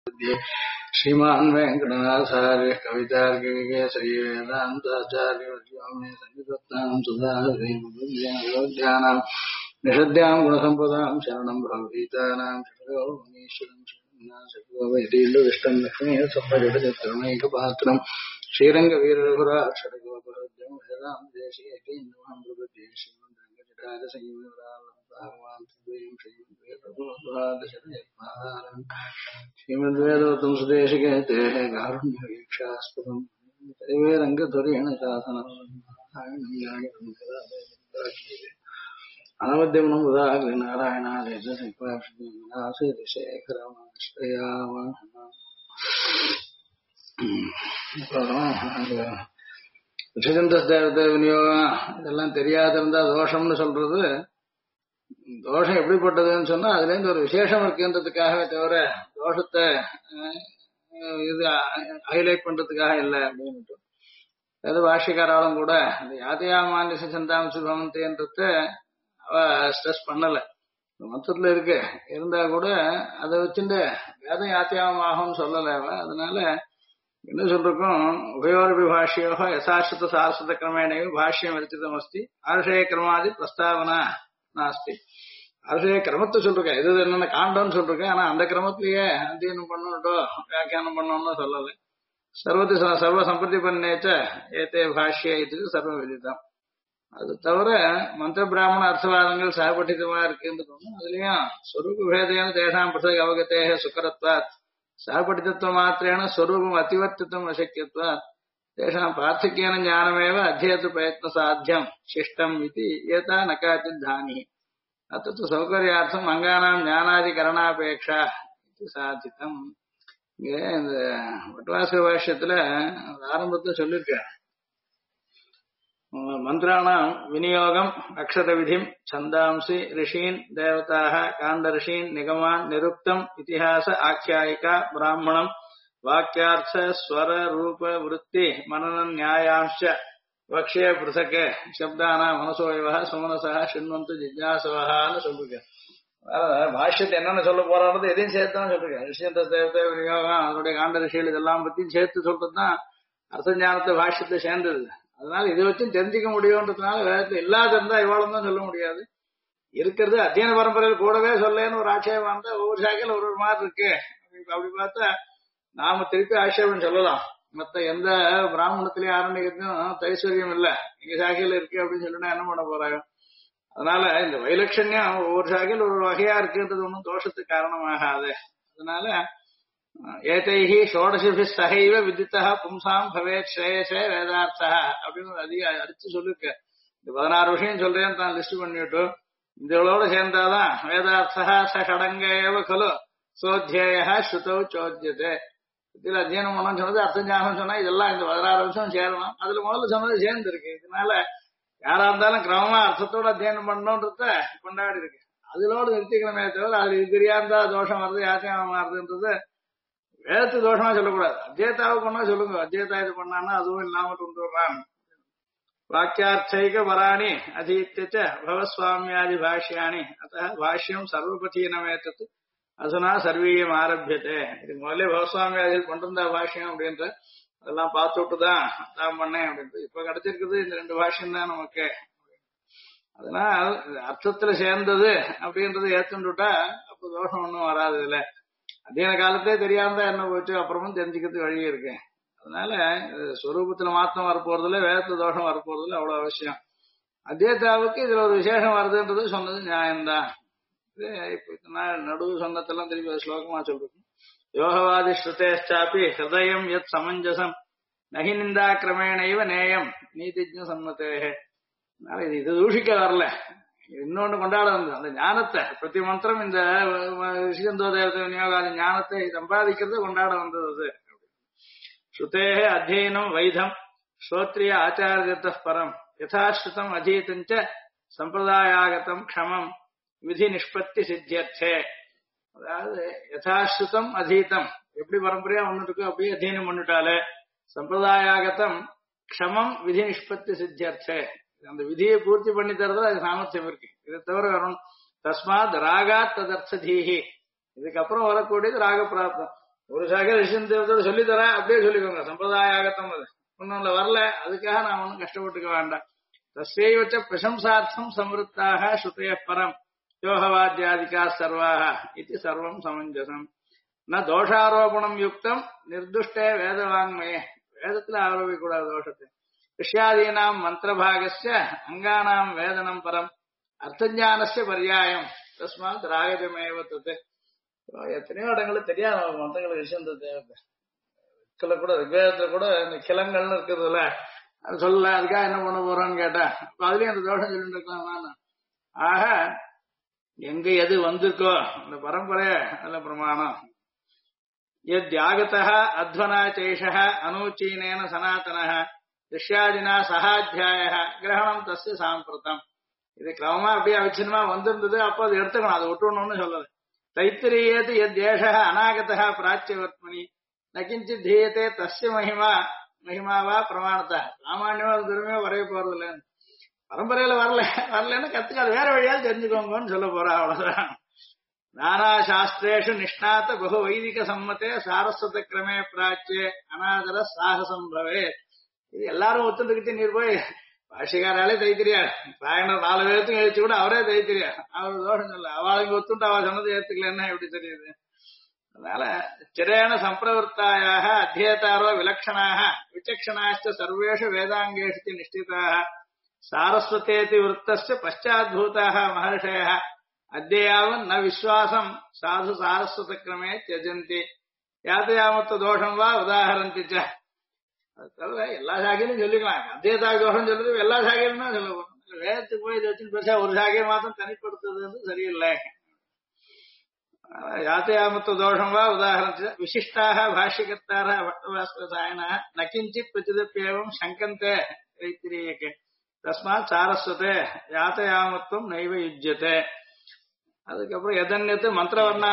श्रीमान् वेङ्कटनाथार्य कवितार्किकेसरी वेदान्ताचार्यवर्यो मे सन्निधत्तां सदा हृदयज्ञानां निषद्यां गुणसम्पदां शरणं भवभीतानां शरणगोपीश्वरं लक्ष्मीसम्पजटचत्रमैकपात्रं श्रीरङ्गवीररघुराक्षरगोपहृद्यं वेदां देशीयकीन्द्रमां प्रपद्ये श्रीमद्वेदोत्तम सुदेशिके कारुण्यवीक्षास्पदम् रङ्गध्वरेण शासनम् अनवद्यमनं தேவத்தை விநியோகம் இதெல்லாம் தெரியாதிருந்தா தோஷம்னு சொல்றது தோஷம் எப்படிப்பட்டதுன்னு சொன்னா அதுல இருந்து ஒரு விசேஷம் இருக்குன்றதுக்காகவே தவிர தோஷத்தை இது ஹைலைட் பண்றதுக்காக இல்லை அப்படின்னு அது பாஷ்யக்காராலும் கூட அந்த யாத்தியாமான்ய சந்தாம்சு பவந்தேன்றத அவ ஸ்ட்ரெஸ் பண்ணல மொத்தத்துல இருக்கு இருந்தா கூட அதை வச்சுட்டு வேதம் யாத்தியாமாகும்னு சொல்லல அவ அதனால என்ன சொல்றோம் உபயோரபி பாஷ்யோ யசாஸ்ருத சாரஸ்வத கிரமேணையும் பாஷ்யம் விரச்சிதம் அஸ்தி ஆர்ஷய கிரமாதி பிரஸ்தாவனா நாஸ்தி அரசைய கிரமத்தை சொல்றேன் இது என்னென்ன காண்டம்னு சொல்றேன் ஆனா அந்த கிரமத்திலேயே அத்தியனம் பண்ணணுட்டோ வியாக்கியானம் பண்ணணும்னு சொல்லலை சர்வ சம்பிரதி பண்ணேச்ச ஏத்தே பாஷ்ய இது சர்வ விதிதம் அது தவிர மந்திர பிராமண அர்த்தவாதங்கள் சகபட்டிதமா இருக்குன்னு தோணும் அதுலயும் ஸ்வரூப பேதையான தேஷாம் பிரசக அவகத்தேக சுக்கரத்வாத் சகபட்டிதத்துவம் மாத்திரேன ஸ்வரூபம் அதிவர்த்தித்துவம் அசக்கியத்வாத் தேஷாம் பார்த்திக்கியன ஞானமேவ அத்தியேத பிரயத்ன சாத்தியம் சிஷ்டம் இது ஏதா நகாச்சித் தானி அத்தத்து சௌகரியார்த்தம் அங்கானாம் ஞானாதிகரணாபேட்சா இது சாதித்தம் இங்க இந்த வட்வாச பாஷ்யத்துல ஆரம்பத்தை சொல்லிருக்க மந்திராணாம் விநியோகம் அக்ஷர விதிம் சந்தாம்சி ரிஷீன் தேவதாக காண்ட ரிஷீன் நிகமான் நிருக்தம் இதிஹாச ஆख्यायिका பிராமணம் வாக்கியார்த்த ஸ்வர ரூப விருத்தி மனன நியாயாம்ச வக்ஷே பிருசக் சப்தானா மனசோயவ சுமனசா சின்வந்து ஜிஜ்ஞாசவஹான்னு சொல்லிருக்க பாஷ்யத்தை என்னென்ன சொல்ல போறாறது எதையும் சேர்த்தான் சொல்லிருக்க ரிஷியந்த தேவத்தை விநியோகம் அதனுடைய காண்ட ரிஷிகள் இதெல்லாம் பத்தியும் சேர்த்து சொல்றதுதான் அர்த்த ஞானத்தை பாஷ்யத்தை சேர்ந்தது அதனால இதை வச்சும் தெரிஞ்சுக்க முடியும்ன்றதுனால வேதத்துல இல்லாத இருந்தா இவ்வளவு தான் சொல்ல முடியாது இருக்கிறது அத்தியன பரம்பரையில் கூடவே சொல்லேன்னு ஒரு ஆட்சேபம் வந்தா ஒவ்வொரு சாக்கையில் ஒரு மாதிரி இருக்கு அப்படி பார்த்தா நாம திருப்பி ஆட்சேபம் சொல்லலாம் மத்த எந்த பிராமணத்திலயும் ஆரம்பிக்கிறதும் தைஸ்வரியம் இல்ல எங்க சாக்கையில இருக்கு அப்படின்னு சொல்லினா என்ன பண்ண போறாங்க அதனால இந்த வைலட்சண்யம் ஒவ்வொரு சாக்கையில் ஒரு வகையா இருக்குன்றது ஒன்றும் தோஷத்துக்கு காரணமாகாது அதனால ஏதைஹி ஷோடசிபி சகைவ விதித்தா பும்சாம் பவேத் ஸ்ரேயசே வேதார்த்தா அப்படின்னு அதிக அடிச்சு சொல்லிருக்க இந்த 16 விஷயம் சொல்றேன்னு தான் லிஸ்ட் பண்ணிட்டு இதோட சேர்ந்தாதான் வேதார்த்தா சடங்கேவ கலு சோத்தியேய ஸ்ருதௌ சோத்தியதே இதுல அத்தியனம் பண்ணணும்னு சொன்னது அர்த்த ஞானம் சொன்னா இதெல்லாம் இந்த 16 விஷயம் சேரணும் அதுல முதல்ல சொன்னது சேர்ந்து இருக்கு இதனால யாரா இருந்தாலும் கிரமமா அர்த்தத்தோட அத்தியனம் பண்ணணும்ன்றத கொண்டாடி இருக்கு அதுலோடு நிறுத்திக்கணுமே தவிர அது இது தெரியாதா தோஷம் வருது யாத்தியானம் மாறுதுன்றது வேதத்து தோஷமா சொல்லக்கூடாது அத்தியத்தாவை பண்ணா சொல்லுங்க அத்தியத்தா இது பண்ணான்னா அதுவும் இல்லாம கொண்டு வர்றான் வாக்கியார்த்தைக வராணி அதீத்திய பவஸ்வாமியாதி பாஷ்யாணி அத்த பாஷ்யம் சர்வபதீனமேத்தது அதுனா சர்வீயம் ஆரம்பியதே இது முதல்ல பவஸ்வாமியாதிகள் கொண்டிருந்தா பாஷ்யம் அப்படின்ற அதெல்லாம் பார்த்து விட்டுதான் தான் பண்ணேன் அப்படின்ட்டு இப்ப கிடைச்சிருக்குது இந்த 2 பாஷ்யம் தான் நமக்கு அதனால் அர்த்தத்துல சேர்ந்தது அப்படின்றது ஏத்துண்டுட்டா அப்ப தோஷம் ஒன்றும் வராது இதுல அத்தியன காலத்தே தெரியாம என்ன போச்சு அப்புறமும் தெரிஞ்சுக்கிறதுக்கு வழி இருக்கு அதனால ஸ்வரூபத்துல மாத்தம் வரப்போறதுல வேதத்துல தோஷம் வரப்போறதுல அவ்வளவு அவசியம் அத்தியத்தாவுக்கு இதுல ஒரு விசேஷம் வருதுன்றது சொன்னது நியாயம்தான் இப்ப நடுவு சொன்னதெல்லாம் திருப்பி ஸ்லோகமா சொல்றேன் யோகவாதி ஸ்ருதேஷ்டாப்பி ஹிருதயம் யத் சமஞ்சசம் நகி நிந்தா கிரமேணைவ நேயம் நீதிஜ சம்மத்தேகே இது தூஷிக்க வரல இன்னொன்னு கொண்டாட வந்தது அந்த ஞானத்தை பிரதி மந்திரம் இந்த ரிஷிகந்தோ தேவதை விநியோகாதி ஞானத்தை சம்பாதிக்கிறது கொண்டாட வந்தது ஸ்ருதே அத்தியனம் வைதம் ஸ்ரோத்ரிய ஆச்சாரியத்த பரம் யதாஸ்ருதம் அதீதஞ்ச சம்பிரதாயாகதம் க்ஷமம் விதி நிஷ்பத்தி சித்தியர்த்தே அதாவது யதாஸ்ருதம் அதீதம் எப்படி பரம்பரையா வந்துட்டு இருக்கோ அப்படியே அத்தியனம் பண்ணிட்டாலே சம்பிரதாயாகதம் க்ஷமம் விதி நிஷ்பத்தி சித்தியர்த்தே அந்த விதியை பூர்த்தி பண்ணி தரதுல அது சாமர்த்தியம் இருக்கு இதை தவிர வரணும் தஸ்மாத் ராகாத் ததர்த்ததீஹி இதுக்கப்புறம் வரக்கூடியது ராக பிராப்தம் ஒரு சாக ரிஷன் தேவத்தோட சொல்லித்தரேன் அப்படியே சொல்லிக்கோங்க, சம்பிரதாய ஆகத்தம் அது ஒன்னும் வரல, அதுக்காக நான் ஒன்னும் கஷ்டப்பட்டுக்க வேண்டாம். தஸ்யைவச்ச பிரசம்சார்த்தம் சம்ருத்தாக ஸ்ருதய பரம் யோகவாத்யாதிகா சர்வாக இது சர்வம் சமஞ்சசம். ந தோஷாரோபணம் யுக்தம் நிர்துஷ்டே வேதவாங்மயே, வேதத்துல ஆரோபிக்க கூடாது தோஷத்தை. ரிஷ்யாதீனாம் மந்திரபாகஸ்ய அங்கானாம் வேதனம் பரம் அர்த்தஞானஸ்ய பர்யாயம் தஸ்மாத் ராகஜமேவ தத்து. எத்தனையோ இடங்களுக்கு தெரியாது மந்திரங்களுக்கு விஷயம் தேவை. கூட ரிக்வேதத்துல கூட இந்த கிளங்கள்னு இருக்குதுல்ல, அது சொல்லல, அதுக்காக என்ன பண்ண போறோம்னு கேட்டா அப்ப அதுலயும் அந்த தோஷம் சொல்லிட்டு இருக்கலாம் நான். ஆக எங்க எது வந்திருக்கோ இந்த பரம்பரை அதுல பிரமாணம். யத்யாகதः அத்வனா சேஷः அனூச்சீனேன சனாதனः ரிஷ்யாதினா சகாத்தியாய கிரகணம் தஸ்ய சாம்பிரதம். இது கிரமமா அப்படியே அவிச்சின்னமா வந்திருந்தது, அப்ப அதை எடுத்துக்கணும், அதை விட்டுணும்னு சொல்லுது. தைத்திரியேது யத்யேஷः அநாகதः பிராச்சியவர்த்மனி நகிஞ்சித் தீயத்தே தஸ்ய மகிமா மகிமாவா பிரமாணத்தா. சாமானியமா அது பெருமையா வரைய போறது இல்ல, பரம்பரையில வரலன்னு கத்துக்க, அது வேற வழியால் தெரிஞ்சுக்கோங்கன்னு சொல்ல போறா, அவ்வளவுதான். நானா சாஸ்திரேஷு நிஷ்ணாத பகு வைதிக சம்மத்தே சாரஸ்வத கிரமே பிராச்சிய அநாதர சாகசம் பவே. இது எல்லாரும் ஒத்துண்டுகிட்டு நீர் போய் பாஷிகாராலே தைத்திரியார் பாயனர் 4 பேர்த்துக்கும் எழுச்சு கூட அவரே தைத்திரியார், அவர் தோஷம் சொல்ல, அவளுக்கு ஒத்துண்டு அவ சொன்னது ஏத்துக்கலன்னா எப்படி தெரியுது? அதனால சிரேண சம்பிரவருத்தாயாக அத்தியேதாரோ விலக்ஷணாக விசக்ஷணாச்ச சர்வேஷு வேதாங்கேஷு நிஷ்டிதாக சாரஸ்வதேதி விருத்தஸ்ய பச்சாத்பூதாக மகர்ஷயः அத்யாவன் ந விஸ்வாசம் சாது சாரஸ்வத கிரமே தியஜந்தி யாத்தயாமத்த தோஷம் வா உதாகரந்தி ச. அது தவிர எல்லா சாகையிலும் சொல்லிக்கலாம், அத்தியதா தோஷம் சொல்றது எல்லா சாகையிலும் தான் சொல்லுவோம். வேதத்துக்கு போய் இதை வச்சு பேச ஒரு சாகையை மாத்திரம் தனிப்படுத்துறது சரியில்லை. யாத்தயாமத்த தோஷம் வா உதாகரந்தி விசிஷ்டாக பாஷ்யகர்த்தார பட்டபாஸ்கரசாயன நகிஞ்சித் பிரச்சிதப்பேவம் சங்கந்தே தைத்திரியேகே தஸ்மாத் சாரஸ்வதே யாத்தயாமத்துவம் நைவ யுஜ்யதே. அதுக்கப்புறம் எதன்யத்து மந்திரவர்ணா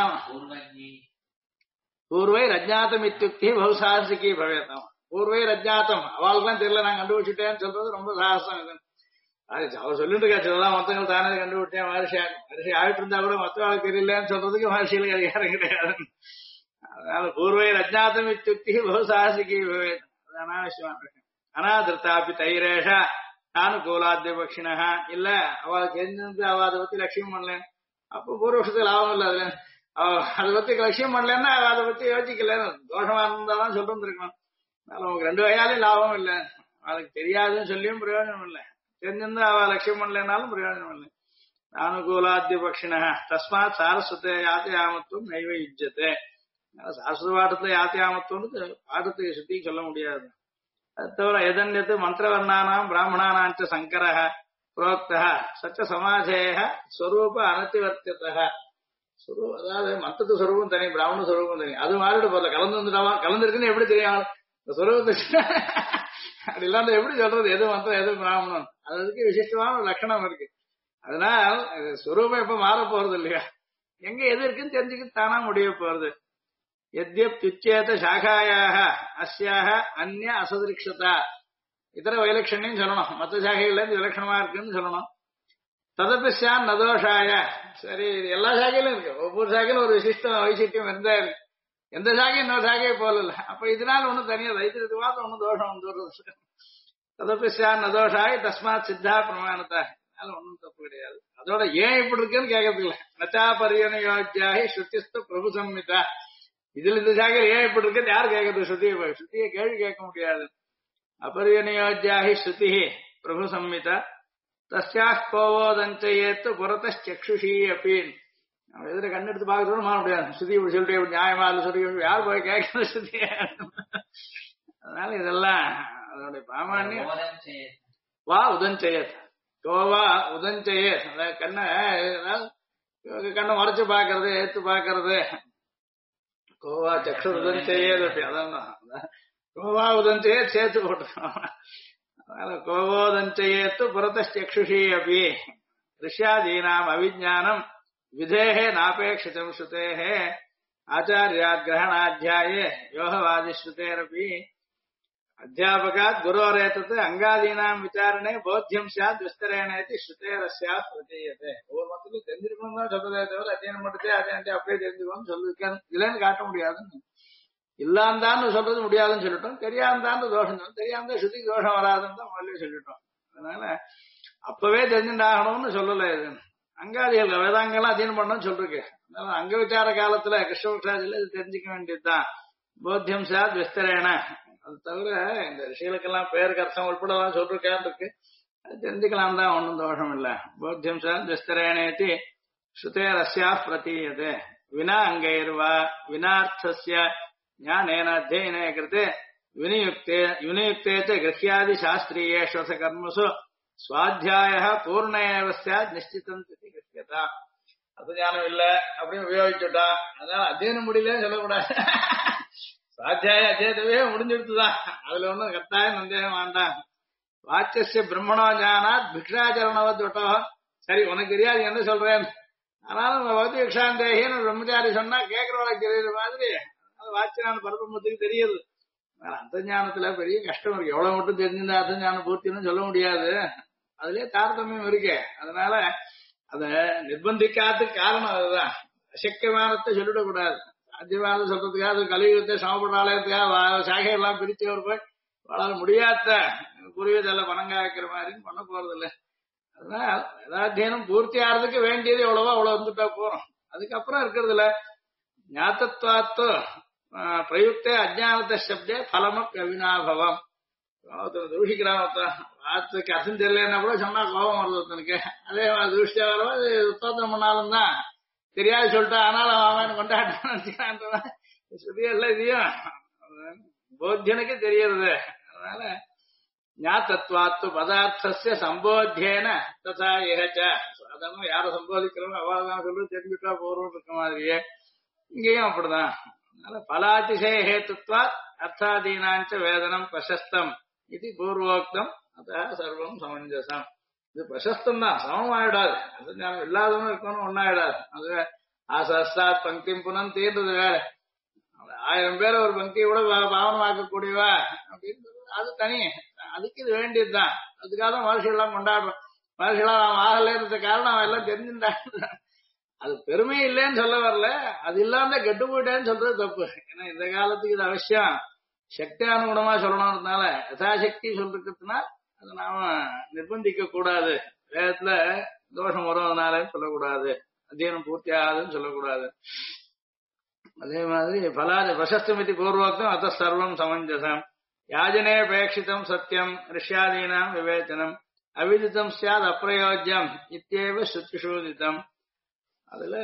பூர்வை ரஜ்ஞாத்தம் இத்தியுக்தி பகு சாகசிகி பவேதம். பூர்வை ரஜ்ஞாத்தம் அவளுக்குலாம் தெரியல, நான் கண்டுபிடிச்சிட்டேன்னு சொல்றது ரொம்ப சாகசம். இது அவர் சொல்லிட்டு இருக்காச்சுதான் மொத்தங்கள் தானே கண்டுபிடிச்சேன் மகர்ஷி ஆகிட்டு இருந்தா கூட மொத்தவாளுக்கு தெரியலன்னு சொல்றதுக்கு மகர்ஷிகளுக்கு அதிகாரம் கிடையாது. அதனால பூர்வை ரஜ்ஞாத்தம் இத்தியுக்தி பகு சாகசிகி பவேதம், அது அனாவசியமான விஷயம். அனாதிருத்தாப்பி தைரேஷா அனுகூலாத்திய பட்சினா இல்ல அவளுக்கு எந்த அவ அதை பத்தி லட்சியம் பண்ணல, அப்போ பூர்வபட்சத்துக்கு லாபம் இல்ல. அதுல அதை பத்தி லட்சியம் பண்ணலன்னா அதை பத்தி யோசிக்கல, தோஷமா இருந்தாலும் சொல்லிட்டு இருக்கணும். அதனால உங்களுக்கு 2 வகையாலையும் லாபம் இல்லை, அவளுக்கு தெரியாதுன்னு சொல்லியும் பிரயோஜனம் இல்லை, தெரிஞ்சிருந்தா அவ லட்சியம் பண்ணலனாலும் பிரயோஜனம் இல்லை. அனுகூலாத்திய பட்சினா தஸ்மாத் சாரஸ்வத யாத்தியாமத்துவம் நைவ யுஜ்யத்தை. சாரஸ்வத பாட்டத்துல யாத்தியாமத்துவம் பாட்டத்துக்கு சுத்தி சொல்ல முடியாது. அது தவிர எதன்யத்து மந்திரவர்ணானாம் பிராமணானாஞ்ச சங்கரः புரோக்தः சச்ச சமாதேய ஸ்வரூப அனதிவர்த்தியதः. அதாவது மந்திரத்து ஸ்வரூபம் தனி, பிராமண ஸ்வரூபம் தனி, அது மாறிட்டு போல கலந்து வந்துட்டாவா, கலந்துருக்குன்னு எப்படி தெரியும்? இந்த ஸ்வரூபத்தை அப்படி இல்லாத எப்படி சொல்றது எது மந்திரம் எது பிராமணன்? அதுக்கு விசிஷ்டமான ஒரு லட்சணம் இருக்கு. அதனால் ஸ்வரூபம் எப்ப மாற போறது இல்லையா, எங்க எது இருக்குன்னு தெரிஞ்சுக்கிட்டு தானா முடிய போறது. யத்யப்யுச்சேத சாகாயாக அஸ்யாக அந்நிய அசதிருக்ஷதா இதர வைலட்சண்யம் சொல்லணும், மற்ற சாகைகள்ல இருந்து விலட்சணமா இருக்குன்னு சொல்லணும். ததப்பி சான் நதோஷாய, சரி இது எல்லா சாகையிலும் இருக்கு, ஒவ்வொரு சாகையிலும் ஒரு விசிஷ்டம் வைசிஷ்டியம் இருந்தா இருக்கு, எந்த சாகையும் இன்னொரு சாகையை போல இல்ல. அப்ப இதனால ஒண்ணும் தனியா வைத்தியத்துக்கு மாத்திரம் ஒன்னும் தோஷம் வந்துடுறது. ததப்பி சான் நதோஷாய தஸ்மாத் சித்தா பிரமாணத்தா, அதனால ஒன்னும் தப்பு கிடையாது. அதோட ஏன் இப்படி இருக்குன்னு கேட்கறது இல்ல. நச்சா பரியனயோஜ்யாகி ஸ்ருதிஸ்து பிரபு சம்மிதா, இதுல இந்த சாகையில் ஏன் இப்படி இருக்கு யாரு கேட்கறது? ஸ்ருதியை கேள்வி கேட்க முடியாது. அபரியனயோஜ்யாகி ஸ்ருதி பிரபு சம்மிதா தஸ்யாஹ் கோவோதஞ்சயேத்து புறத்தச்சுஷி அப்படின்னு நம்ம எதிர கண்ணெடுத்து பார்க்கறோம் மாற முடியாது. ஸ்ருதி இப்படி சொல்லிட்டு இப்படி நியாயமா இல்ல சொல்லி யார் போய் கேட்கறது ஸ்ருதிய? அதனால இதெல்லாம் அதனுடைய பிராமணியம். வா உதஞ்சயத் கோவா உதஞ்சயத், அதாவது கண்ணை மறைச்சு பாக்குறது ஏத்து பாக்குறது. கோவா சக்ஷு உதஞ்சயத் அப்படி அதான் கோவா உதஞ்சயத் சேர்த்து போட்டுருக்கோம். அதனால கோவோதஞ்சயேத்து புறத்தச்சுஷி அப்படி ரிஷ்யாதீனாம் அவிஜானம் விதேஹே நாபேட்சிதம் ஸ்ருதேஹே ஆச்சாரியாத் கிரகணாத்தியாயே யோகவாதி ஸ்ருதேரபி அத்தியாபகாத் குரோரேதத் அங்காதீனாம் விசாரணே போத்தியம் சாத் விஸ்தரேனேதி ஸ்ருதேரஸ்யா பிரதீயதே. ஒவ்வொரு மொத்தத்துக்கும் தெரிஞ்சிருக்கணும் தான் சொல்றதே தவிர அத்தியனம் மட்டும் அத்தியானத்தை அப்படியே தெரிஞ்சுக்கணும்னு சொல்லிருக்கேன் இதுலன்னு காட்ட முடியாதுன்னு. இல்லாந்தான்னு சொல்றது முடியாதுன்னு சொல்லிட்டோம், தெரியாந்தான்னு தோஷம் சொல்லும், தெரியாம ஸ்ருதிக்கு தோஷம் வராதுன்னு தான் முதல்ல சொல்லிட்டோம். அதனால அப்பவே தெரிஞ்சுட்டாகணும்னு சொல்லல. இது அங்காதிகள் வேதாங்கெல்லாம் அத்தியனம் பண்ணணும்னு சொல்லிருக்கு. அதனால அங்க விசார காலத்துல கிருஷ்ணபக்ஷாதில இது தெரிஞ்சுக்க வேண்டியதுதான். போத்தியம் சாத் விஸ்தரேன. அது தவிர இந்த ரிஷிகளுக்கெல்லாம் பேருக்கு அர்த்தம் உட்பட சொல்லிருக்கான் இருக்கு, அது தெரிஞ்சுக்கலாம் தான், ஒன்றும் தோஷம் இல்ல. போத்தியம் சாத் விஸ்தரேனேதி ஸ்ருதே ரஸ்யா பிரதீயதே வினா அங்கைர்வா வினார்த்தஸ்ய ஞானேன அத்தியனே கிருதே வினியுக்தே ச கிரஹ்யாதி சாஸ்திரியேஷு கர்மசு சுவாத்தியாய பூர்ண ஏவ ஸ்யாத் நிச்சிதம் கிருஹ்யதா. அது ஞானம் இல்ல அப்படின்னு உபயோகிச்சுட்டா, அதனால அத்தியனம் முடியலன்னு சொல்லக்கூடாது. சுவாத்தியாய அத்தியனவே முடிஞ்சுடுத்துதான், அதுல ஒண்ணும் கட்டாயம் சந்தேகம் வேண்டாம். வாச்சஸ்ய பிரம்மணோ ஞானாத் பிக்ஷாச்சரணவத் விட்டோ. சரி உனக்கு தெரியாது என்ன சொல்றேன், ஆனாலும் பௌத்தி பிக்ஷாந்தேகின்னு பிரம்மச்சாரி சொன்னா கேட்கறவளுக்கு தெரியுற மாதிரி அது வாட்சியான பரபிரம்மத்துக்கு தெரியுது. அந்த ஞானத்துல பெரிய கஷ்டம் இருக்கு. எவ்வளவு மட்டும் தெரிஞ்சிருந்தா அர்த்த ஞானம் பூர்த்தின்னு சொல்ல முடியாது, அதுலயே தாரதமியம் இருக்கு. அதனால அத நிர்பந்திக்காததுக்கு காரணம் அதுதான். அசக்கியமானத்தை சொல்லிடக்கூடாது. சாத்தியமானது சொல்றதுக்காக அது கலியுகத்தை சமப்படாலயத்துக்காக சாகையெல்லாம் பிரிச்சு ஒரு போய் வளர முடியாத புரியுதல்ல பணம் காய்க்கிற மாதிரின்னு பண்ண போறது இல்லை. அதனால வேதாத்தியனம் பூர்த்தி ஆறதுக்கு வேண்டியது எவ்வளவோ அவ்வளவு வந்துட்டா போறோம். அதுக்கப்புறம் இருக்கிறது இல்ல ஞாத்தத்வாத்து பிரயுக்தே அஜானத சப்தே பலமப் அவினாபவம். தூஷிக்கிறான் வார்த்தைக்கு அர்த்தம் தெரியலன்னா கூட சொன்னா கோபம் வருது ஒருத்தனுக்கு. அதே தூஷிச்சா வரவா உத்தோத்தம் பண்ணாலும் தான் தெரியாது சொல்லிட்டா, ஆனாலும் அவன் கொண்டாட்டான் சொல்லியல்ல இதையும் போத்தியனுக்கு தெரியறது. அதனால ஞாத்தத்வாத்து பதார்த்தஸ்ய சம்போத்தியேன ததா ஏகச்ச. சாதாரண யாரை சம்போதிக்கிறோம் அவள்தான் சொல்லி தெரிஞ்சுட்டா போறோம் இருக்க மாதிரியே இங்கேயும் அப்படிதான். அதனால பலாதிசய ஹேத்துவாத் அர்த்தாதீனாஞ்ச வேதனம் பிரசஸ்தம் இது பூர்வோக்தம். அத சர்வம் சமஞ்சசம். இது பிரசஸ்தம் தான், சமம் ஆயிடாது. அது ஞானம் இல்லாதவனும் இருக்கணும் ஒன்னாயிடாது. அது ஆசாத் பங்கி புனம் தீர்ந்தது வேற. 1000 பேர் ஒரு பங்கியை கூட பாவனமாக்கக்கூடியவா அப்படின்னு அது தனி, அதுக்கு இது வேண்டியதுதான். அதுக்காக தான் மகர்ஷியெல்லாம் கொண்டாடுறோம். மகர்ஷியெல்லாம் அவன் ஆகலன்ற காரணம் அவன் எல்லாம் தெரிஞ்சுட்டான். அது பெருமை இல்லைன்னு சொல்ல வரல, அது இல்லாம கெட்டு போயிட்டேன்னு சொல்றது தப்பு. ஏன்னா இந்த காலத்துக்கு இது அவசியம் சக்தி அனுகுணமா சொல்லணும்னால யதாசக்தி சொல்றதுன்னா அதை நாம நிர்பந்திக்க கூடாது. வேதத்துல தோஷம் வருவதனால சொல்லக்கூடாது, அத்தியனம் பூர்த்தி ஆகாதுன்னு சொல்லக்கூடாது. அதே மாதிரி பலாதி பிரசஸ்தமிதி பூர்வோக்தம் அத்த சர்வம் சமஞ்சசம். யாஜனே அபேட்சிதம் சத்தியம் ரிஷ்யாதீனாம் விவேச்சனம் அவிதிதம் சியாத் அப்பிரயோஜ்யம் இத்தியேவ சுத்திசூதிதம். அதுல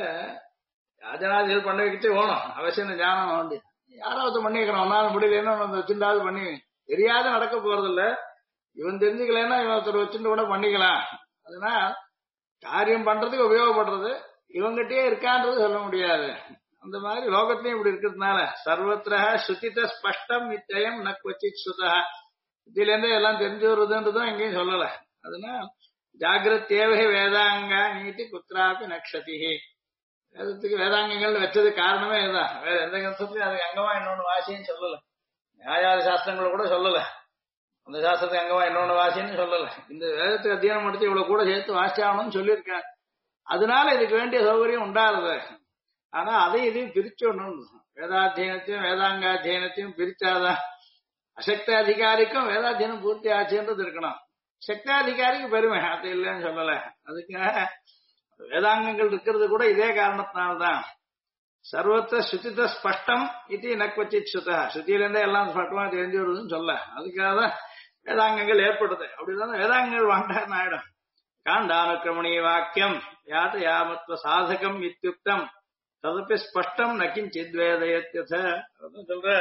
யாஜனாதிகள் பண்ண வைக்கிட்டே ஓணும் அவசியம். ஞானம் வந்து யாராவது பண்ணிக்கணும், ஒன்னாலும் முடியலன்னு வச்சுட்டாவது பண்ணி தெரியாத நடக்க போறது இல்ல. இவன் தெரிஞ்சுக்கலன்னா இவன் ஒருத்தர் வச்சுட்டு கூட பண்ணிக்கலாம். அதனால காரியம் பண்றதுக்கு உபயோகப்படுறது இவங்கிட்டயே இருக்கான்றது சொல்ல முடியாது. அந்த மாதிரி லோகத்திலையும் இப்படி இருக்கிறதுனால சர்வத்திர சுத்தித ஸ்பஷ்டம் நிச்சயம் ந கொச்சித் சுதா. இதுல இருந்தே எல்லாம் தெரிஞ்சு வருதுன்றதும் எங்கேயும் சொல்லல. அதனால ஜாகிரத்தேவகை வேதாங்க நீட்டி குத்ராபி நக்ஷதி. வேதத்துக்கு வேதாங்கங்கள் வச்சது காரணமே இதுதான். வேற எந்த கிரந்தத்திலையும் அதுக்கு அங்கமா இன்னொன்னு வாசின்னு சொல்லல. நியாயாதி சாஸ்திரங்களை கூட சொல்லல, அந்த சாஸ்திரத்துக்கு அங்கமா இன்னொன்னு வாசின்னு சொல்லல. இந்த வேதத்துக்கு அத்தியனம் முடிச்சு இவ்வளவு கூட சேர்த்து வாசிச்சாகணும்னு சொல்லியிருக்கேன். அதனால இதுக்கு வேண்டிய சௌகரியம் உண்டாருது. ஆனா அதை இதையும் பிரிச்சோணும். வேதாத்தியனத்தையும் வேதாங்காத்தியனத்தையும் பிரிச்சாதான் அசக்த அதிகாரிக்கும் வேதாத்தியனம் பூர்த்தி ஆச்சுன்றது இருக்கணும். சக்தாதிகாரிக்கு பெருமை, அது இல்லைன்னு சொல்லல. அதுக்காக வேதாங்கங்கள் இருக்கிறது கூட இதே காரணத்தினால்தான். சர்வத்த சுத்தித ஸ்பஷ்டம் இது நக்வச்சித் சுதா. சுத்தியிலிருந்தே எல்லாம் ஸ்பஷ்டமா தெரிஞ்சு வருதுன்னு சொல்ல, அதுக்காக தான் வேதாங்கங்கள் ஏற்படுது. அப்படிதான் வேதாங்கங்கள் வாண்டான்னு ஆயிடும். காண்டானுக்கிரமணி வாக்கியம் யாத யாமத்வ சாதகம் இத்தியுக்தம் ததப்பி ஸ்பஷ்டம் நக்கிஞ்சித் வேதயத்யத. சொல்ற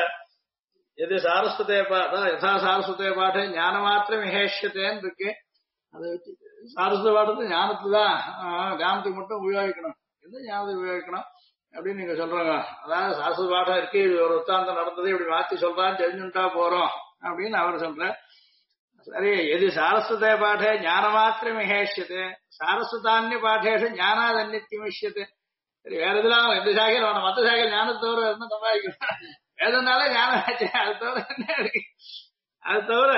எது சாரஸ்வதே யதா சாரஸ்வதே பாட்டு ஞான மாத்திரம் விஹேஷத்தேன்னு இருக்கு. அதை வச்சு சாரஸ்வத பாட்டத்தை ஞானத்துதான், ஞானத்துக்கு மட்டும் உபயோகிக்கணும். எந்த ஞானத்தை உபயோகிக்கணும் அப்படின்னு நீங்க சொல்றாங்க. அதாவது சாரஸ்வத பாட்டம் இருக்கு, இது ஒரு உத்தாந்தம் நடந்தது, இப்படி மாத்தி சொல்றான்னு தெரிஞ்சுட்டா போறோம் அப்படின்னு அவர் சொல்ற. சரி, எது சாரஸ்வதே பாட்டே ஞான மாத்திரம் விஹேஷத்து சாரஸ்வதான்ய பாட்டேஷு ஞானாதன்யத்தியமிஷ்யத்து. சரி, வேற இதெல்லாம் எந்த சாகையில் வேணும், மற்ற சாகையில் ஞானத்தோடு என்ன சம்பாதிக்கணும். வேதனால ஞானம் ஆச்சு, அது தவிர என்ன இருக்கு? அது தவிர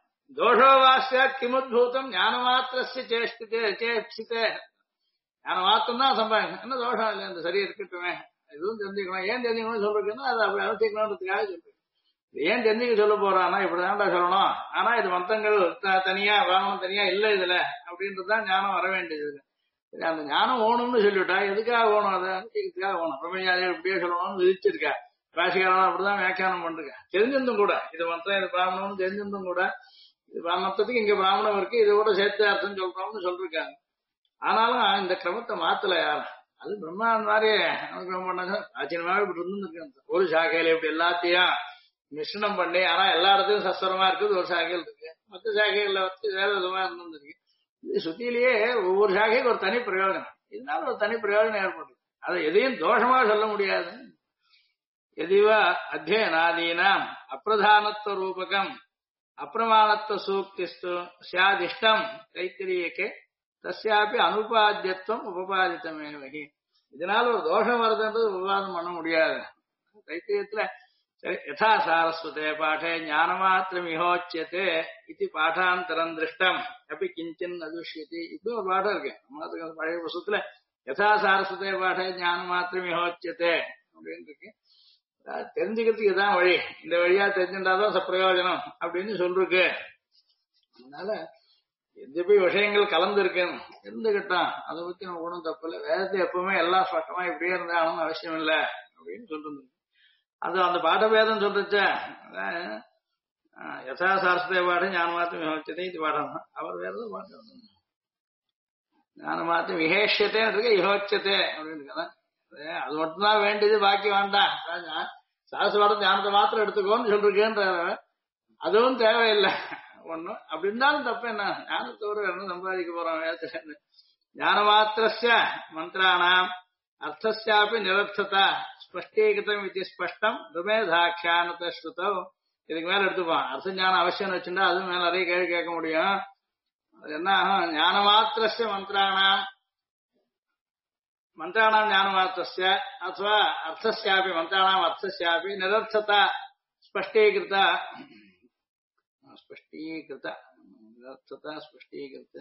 தோஷோவாசியா கிமுத்பூதம் ஞான மாத்திரஸ்ய சேஷ்டித்தே சேப்சித்தே. ஞான மாத்திரம் தான் சம்பாதிக்கணும், என்ன தோஷம் இல்லை, இந்த சரி இருக்கட்டுமே இதுவும் தெரிஞ்சுக்கணும். ஏன் தெரிஞ்சுக்கணும்னு சொல்றதுன்னா அது அப்படி அனுஷ்டிக்கணுன்றதுக்காக சொல்றேன். ஏன் தெரிஞ்சுக்க சொல்ல போறான்னா இப்படிதான்டா சொல்லணும். ஆனா இது மொத்தங்கள் தனியா வாங்கணும் தனியா இல்ல இதுல அப்படின்றதுதான் ஞானம் வர வேண்டியது. சரி, அந்த ஞானம் ஓணும்னு சொல்லிவிட்டா எதுக்காக ஓணும்? அதை அனுஷ்டிக்கிறதுக்காக ஓணும். பிரம்மஞானிகள் இப்படியே சொல்லணும்னு விதிச்சிருக்கா. ராசிகாரன் அப்படிதான் வியாக்கியானம் பண்றேன். தெரிஞ்சிருந்தும் கூட இது மொத்தம் இது பிராமணம் தெரிஞ்சிருந்தும் கூட இது மொத்தத்துக்கு இங்க பிராமணம் இருக்கு, இதை கூட சேர்த்து அர்த்தம் சொல்றோம்னு சொல்லிருக்காங்க. ஆனாலும் இந்த கிரமத்தை மாத்தல யாரும். அது பிரம்மா அந்த மாதிரி அனுகிரகம் பண்ணாங்க. ஆச்சரியமாக இப்படி இருந்துருக்கு. ஒரு சாக்கையில இப்படி எல்லாத்தையும் மிஸ்ரணம் பண்ணி, ஆனா எல்லா இடத்துலயும் சஸ்வரமா இருக்குது, ஒரு சாக்கையில் இருக்கு. மற்ற சாக்கைகள்ல வந்து வேற விதமா இருந்திருக்கு. இது சுத்தியிலேயே ஒவ்வொரு சாக்கைக்கு ஒரு தனி பிரயோஜனம். இதனால ஒரு தனி பிரயோஜனம் ஏற்படுது. அதை எதையும் தோஷமா சொல்ல முடியாது. எதிவா அத்தியனாதீனாம் அப்பிரதானத்துவ ரூபகம் அப்பிரமாணத்துவ சூக்திஸ்து சியாதிஷ்டம் தைத்திரியக்கே தஸ்யாபி அனுபாத்தியத்துவம் உபபாதித்தமேவகி. இதனால ஒரு தோஷம் வருதுன்றது விவாதம் பண்ண முடியாது. தைத்திரியத்துல யதா சாரஸ்வதே பாடே ஞானமாத்திரமிஹோச்சியதே இது பாடாந்தரம் திருஷ்டம் அப்படி கிஞ்சின் அதுஷ்யதி இப்படி ஒரு பாடம் இருக்கு. நம்மளுக்கு பழைய புஸ்தகத்துல யதா சாரஸ்வதே பாடே ஞானமாத்திரமிஹோச்சியதே அப்படின்னு இருக்கு. தெரிஞ்சுக்கிறதுக்கு இதுதான் வழி, இந்த வழியா தெரிஞ்சுட்டாதான் பிரயோஜனம் அப்படின்னு சொல்லிருக்கு. அதனால எந்த விஷயங்கள் கலந்து இருக்குன்னு இருந்துகிட்டான், அதை பத்தி நம்ம ஒன்றும் தப்பு இல்லை. வேதத்தை எப்பவுமே எல்லாம் ஸ்பஷ்டமா இப்படியே இருந்தாலும் அவசியம் இல்லை அப்படின்னு சொல்லிருந்து. அது அந்த பாடபேதம் சொல்றச்ச யசா சாரஸ்வதே பாடம் ஞானமாத்திரம் விஹோச்சதே இது பாடம் தான். அவர் வேற பாடம் ஞானமாத்திரம் விஹேஷத்தே இருக்கு, இஹோச்சதே அப்படின்னு இருக்கான். அது மட்டும்தான் வேண்டியது, பாக்கி வேண்டாம். சாரஸ்வரம் ஞானத்தை மாத்திரம் எடுத்துக்கோன்னு சொல்றேன்ற அதுவும் தேவையில்லை ஒண்ணும். அப்படி இருந்தாலும் தப்பு என்ன, ஞானத்தோடு என்ன சம்பாதிக்க போறோம் வேதத்துல. ஞான மாத்திரஸ்ய மந்திராணாம் அர்த்தஸ்யாபி நிரர்த்ததா ஸ்பஷ்டீகிருதம் இது ஸ்பஷ்டம் துமேதாக்கியானத ஸ்ருதம். இதுக்கு மேல எடுத்துப்பான். அர்த்த ஞானம் அவசியம் வச்சுட்டா அதுவும் மேல நிறைய கேள்வி கேட்க முடியும். அது என்ன ஆகும், ஞான மாத்திரஸ்ய மந்திராணாம் மந்திராணாம் ஞான மாத்திரஸ்ய அथवा அர்த்தஸ்யாபி மந்திராணாம் அர்த்தஸ்யாபி நிரர்த்ததா ஸ்பஷ்டீகிருத स्पष्टीकृत निरर्थता स्पष्टीकृत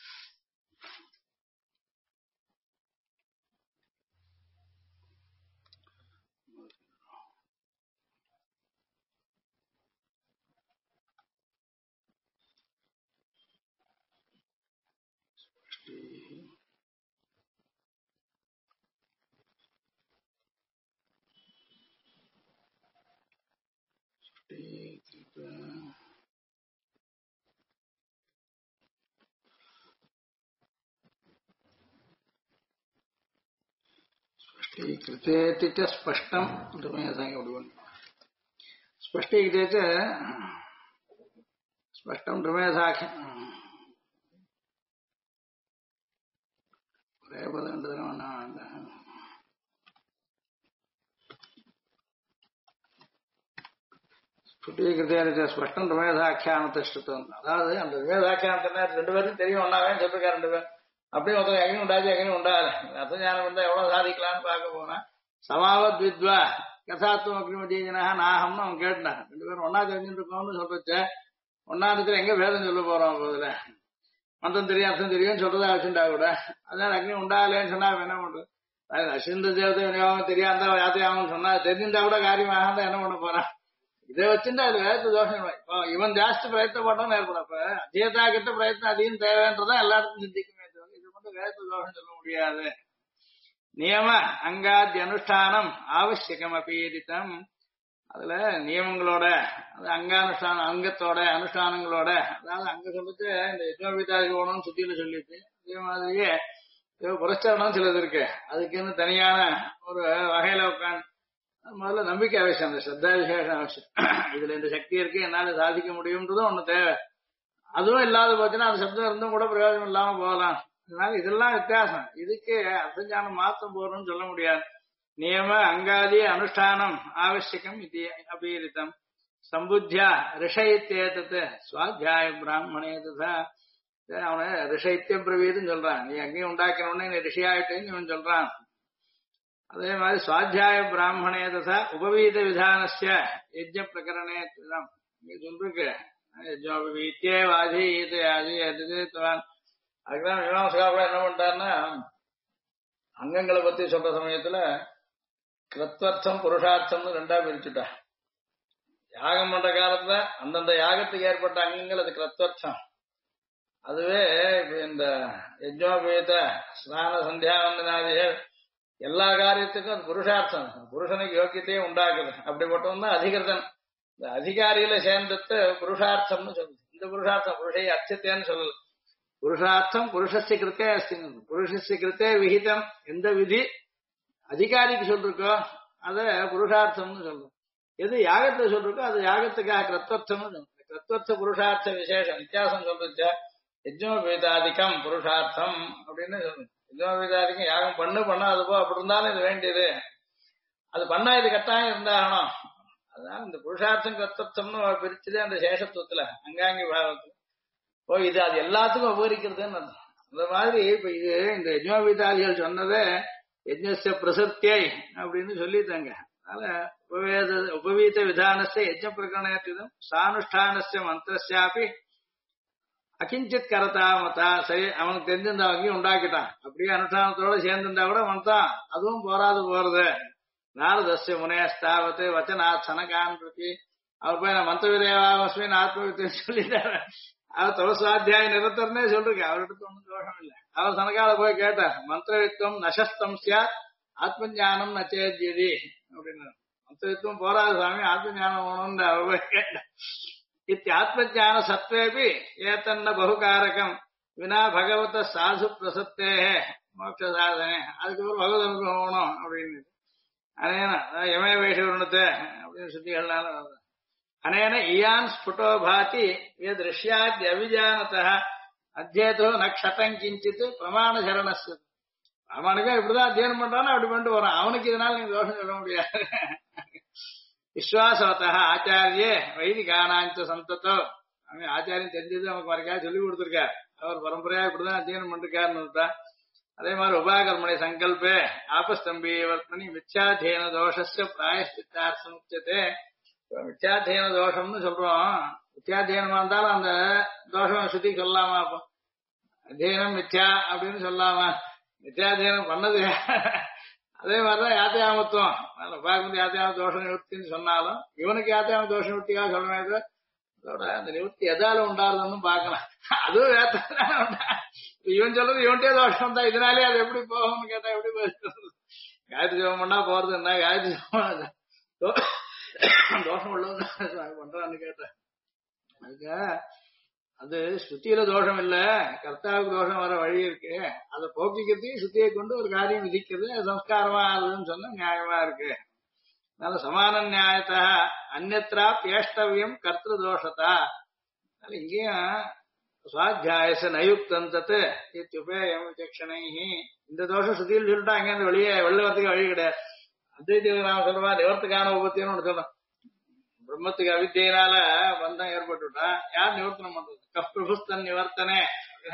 कृते च स्पष्टम स्पष्टीकृते च स्पष्टम ध्रुमेधाख्य ஸ்புட்டீகிருத்தே ஸ்பஷ்டம் ருமேதாக்கியானத்தை ஸ்ருதம். அதாவது அந்த ருமேதாக்கியானத்தை ரெண்டு பேரும் தெரியும், ஒன்னாவே சொல்லிருக்காரு ரெண்டு பேர். அப்படியே ஒருத்தர் எங்கேயும் உண்டாச்சு எங்கேயும் உண்டாது. அர்த்த ஞானம் இருந்தா எவ்வளவு சாதிக்கலாம்னு பார்க்க போனா சமாவத் வித்வா கதாத்துவம் அக்னிமதீஜனா நாகம்னு அவன் கேட்டான். ரெண்டு பேரும் ஒன்னா தெரிஞ்சுட்டு இருக்கோம்னு சொல்றச்ச ஒன்னா இடத்துல எங்க வேதம் சொல்ல போறோம் போதுல மந்தம் தெரியும் அர்த்தம் தெரியும்னு சொல்றதா வச்சுட்டா கூட அதனால அக்னி உண்டாகலன்னு சொன்னா என்ன பண்றது? அசிந்த தேவதை விநியோகம் தெரியாதா யாத்தியாவும் சொன்னா தெரிஞ்சிருந்தா கூட காரியமாக தான் என்ன பண்ண போறான்? இதை வச்சுட்டு அது வேதத்து தோஷம். இப்போ இவன் ஜாஸ்தி பிரயத்தப்பட்டோம்னு ஏற்படும். இப்ப அத்தியதா கிட்ட பிரயத்னம் அதிகம் தேவைன்றதான் எல்லா இடத்துக்கும் சிந்திக்குமே தவிர இது மட்டும் வேதத்து தோஷம் சொல்ல முடியாது. நியம அங்காதி அனுஷ்டானம் ஆவசியகம் அபீதித்தம். அதுல நியமங்களோட அது அங்கானுஷ்டானம் அங்கத்தோட அனுஷ்டானங்களோட, அதாவது அங்க சொல்லிட்டு இந்த யஜ்னோபீதாதி ஓணம்னு சுத்தியில சொல்லிட்டு அதே மாதிரியே புரஸ்கரணம் சிலது இருக்கு. அதுக்குன்னு தனியான ஒரு வகையில உட்காந்து முதல்ல நம்பிக்கை அவசியம், அந்த ஸ்ரத்தா விசேஷம் அவசியம். இதுல இந்த சக்தி இருக்கு என்னால சாதிக்க முடியும்ன்றதும் ஒண்ணு தேவை. அதுவும் இல்லாத போச்சுன்னா அந்த சப்தம் இருந்தும் கூட பிரயோஜனம் இல்லாம போகலாம். அதனால இதெல்லாம் வித்தியாசம். இதுக்கு அர்த்தஞானம் மாத்தம் போறோம்னு சொல்ல முடியாது. நியம அங்காதி அனுஷ்டானம் ஆவசியகம் இது அபீரித்தம் சம்புத்தியா ரிஷயித்தேதத்து சுவாத்தியாய பிராமணே ததா. அவனை ரிஷயித்தியம் பிரவீதுன்னு சொல்றான். நீ அங்கேயும் உண்டாக்கினோடனே நீ ரிஷியாயிட்டேன்னு இவன் சொல்றான். அதே மாதிரி சுவாத்தியாய பிராமணே ததா உபவீத விதானஸ்ய யஜ்ஞ பிரகரணே சொல்லிருக்கு. யஜ்ஞோபவீத்தியே வாதி ஈதே ஆதி அதுதான். அதுக்குதான் மீமாம்சகா கூட என்ன பண்ணிட்டாருன்னா அங்கங்களை பத்தி சொல்ற சமயத்துல கிருத்வர்த்தம் புருஷார்த்தம்னு ரெண்டா பிரிச்சுட்டா. யாகம் பண்ற காலத்துல அந்தந்த யாகத்துக்கு ஏற்பட்ட அங்கங்கள் அது கிருத்வர்த்தம். அதுவே இப்ப இந்த யஜ்னோபேத ஸ்நான சந்தியாவந்தனாதிகள் எல்லா காரியத்துக்கும் அது புருஷார்த்தம். புருஷனுக்கு யோக்கியத்தையே உண்டாக்குது. அப்படிப்பட்டவன் தான் அதிகிருதன். இந்த அதிகாரியில சேர்ந்தது புருஷார்த்தம்னு சொல்லுது. இந்த புருஷார்த்தம் புருஷை அச்சத்தேன்னு சொல்லல. புருஷார்த்தம் புருஷஸ்ய கிருத்தே அஸ்தி. புருஷஸ்ய கிருத்தே விகிதம் எந்த விதி அதிகாரிக்கு சொல்லிருக்கோ அத புருஷார்த்தம்னு சொல்லும். எது யாகத்தை சொல்லிருக்கோ அது யாகத்துக்காக கிருத்வர்த்தம்னு சொல்லும். கிருத்வர்த்த புருஷார்த்த விசேஷம் வித்தியாசம் சொல்லிச்ச. யஜ்னோபேதாதிக்கம் புருஷார்த்தம் அப்படின்னு சொல்லணும். யஜ்னோபேதாதிக்கம் யாகம் பண்ணாது போ, அப்படி இருந்தாலும் இது வேண்டியது, அது பண்ணா இது கட்டாயம் இருந்தாகணும். அதனால இந்த புருஷார்த்தம் கிருத்வர்த்தம்னு பிரிச்சதே அந்த சேஷத்துவத்துல அங்காங்கி பாவத்துல. ஓ இது அது எல்லாத்துக்கும் உபகரிக்கிறதுன்னு அர்த்தம். அந்த மாதிரி இப்ப இது இந்த யஜ்னோபேதாதிகள் சொன்னதே யஜ்னஸ்ய பிரசத்தியை அப்படின்னு சொல்லிட்டாங்க. அதனால உபவீத விதானஸ்ய யஜ்ஞ பிரகரணம் சானுஷ்டானஸ்ய மந்திரஸ்யாபி அகிஞ்சித் கரதா மதா. சரி, அவனுக்கு தெரிஞ்சிருந்தா வங்கி உண்டாக்கிட்டான், அப்படியே அனுஷ்டானத்தோட சேர்ந்திருந்தா கூட வந்தான், அதுவும் போராது போறது. நாரதஸ்ய முனேஸ்தாவத்து வச்சனா சனகான் பிரதி அவர் போய் நான் மந்திரவிதேவாஸ்மின் ஆத்மவித்தை சொல்லிட்டாரு. அவர் துளசாத்தியாய நிரத்தர்னே சொல்லிருக்கு. அவர்கிட்ட ஒன்றும் தோஷம் இல்லை. அவர் சனகால போய் கேட்டார், மந்திரவித்துவம் நசஸ்தம் சியாத் ஆத்ம ஞானம் நச்சேத்யதி அப்படின்னு. மந்திரவித்துவம் போராது சாமி, ஆத்ம ஞானம் வேணும்னு அவர் போய் கேட்டார். இத்தியாத்மஜான சத்வேபி ஏத்தன்ன பகுகாரகம் வினா பகவத சாது பிரசத்தே மோட்ச சாதனை. அதுக்கப்புறம் பகவத் அனுபவம் வேணும் அப்படின்னு. அனேன யமே வைஷவர்ணத்தை அப்படின்னு சுத்திகள்னால அனேன இயான் ஸ்புட்டோ பாதி எத் ரிஷ்யாத் அவிஜானத அத்தியேதோ நக்ஷதம் கிஞ்சித் பிரமாண சரணஸ்து. பிரமாணிக்கா இப்படிதான் அத்தியனம் பண்றானோ அப்படி பண்ணிட்டு வரான். அவனுக்கு இதனால நீங்க தோஷம் சொல்ல முடியாது. விஸ்வாசவத ஆச்சாரியே வைதிகானாஞ்ச சந்தத்தோ. அவன் ஆச்சாரியம் தெரிஞ்சது அவனுக்கு மறைக்காக சொல்லி கொடுத்துருக்கார். அவர் பரம்பரையா இப்படிதான் அத்தியனம் பண்ணிருக்காருன்னு. அதே மாதிரி உபாகர்மணி சங்கல்பே ஆபஸ்தம்பி வர்த்தனி மிச்சாத்தியன தோஷஸ்ய பிராயஷ்சித்தார்த்தம் உச்சதே. மிச்சாத்தியன தோஷம்னு சொல்றோம். மிச்சாத்தியனமா இருந்தாலும் அந்த தோஷம் சுத்தி சொல்லலாமா? அப்போ அத்தியனம் மிச்சா அப்படின்னு சொல்லலாமா? மிச்சாத்தியனம் பண்ணது அதே மாதிரிதான் யாத்தியாமத்துவம். உபாகமத்து யாத்தியாம தோஷ நிவர்த்தின்னு சொன்னாலும் இவனுக்கு யாத்தியாம தோஷ நிவர்த்திக்காக சொல்லணும். அதோட அந்த நிவர்த்தி எதால உண்டாருதுன்னு பாக்கலாம். அதுவும் வேத்தான உண்டா? இவன் சொல்றது இவன்டே தோஷம் தான், இதனாலே அது எப்படி போகும்னு கேட்டா எப்படி போகிறது? காயத்ரி ஜபம் பண்ணா போறது என்ன? காயத்ரி தோஷம் உள்ளது பண்றான்னு கேட்டேன். அதுக்கு அது ஸ்ருதியில தோஷம் இல்ல, கர்த்தாவுக்கு தோஷம் வர வழி இருக்கு. அதை போக்கிக்கிறதுக்கு ஸ்ருதியை கொண்டு ஒரு காரியம் விதிக்கிறது சம்ஸ்காரமா ஆகுதுன்னு சொன்னா நியாயமா இருக்கு. அதனால சமான நியாயத்தா அந்நத்ரா பேஷ்டவியம் கர்த்திரு தோஷத்தா. அதனால இங்கேயும் சுவாத்தியாயச நயுக்தந்தத்து இத்தியுபேயம் விசக்ஷணை. இந்த தோஷம் ஸ்ருதியில் சொல்லிட்டா அங்கே வெளியே வெள்ளவரத்துக்கு வழி கிடையாது. அத்வைத நாம சொல்றா நிவர்த்துக்கான உபத்தின்னு ஒன்று சொல்றோம். பிரம்மத்துக்கு அவித்தியினால பந்தம் ஏற்பட்டுட்டா யார் நிவர்த்தனம் பண்றது? கப்ரபுஸ்தன் நிவர்த்தனே.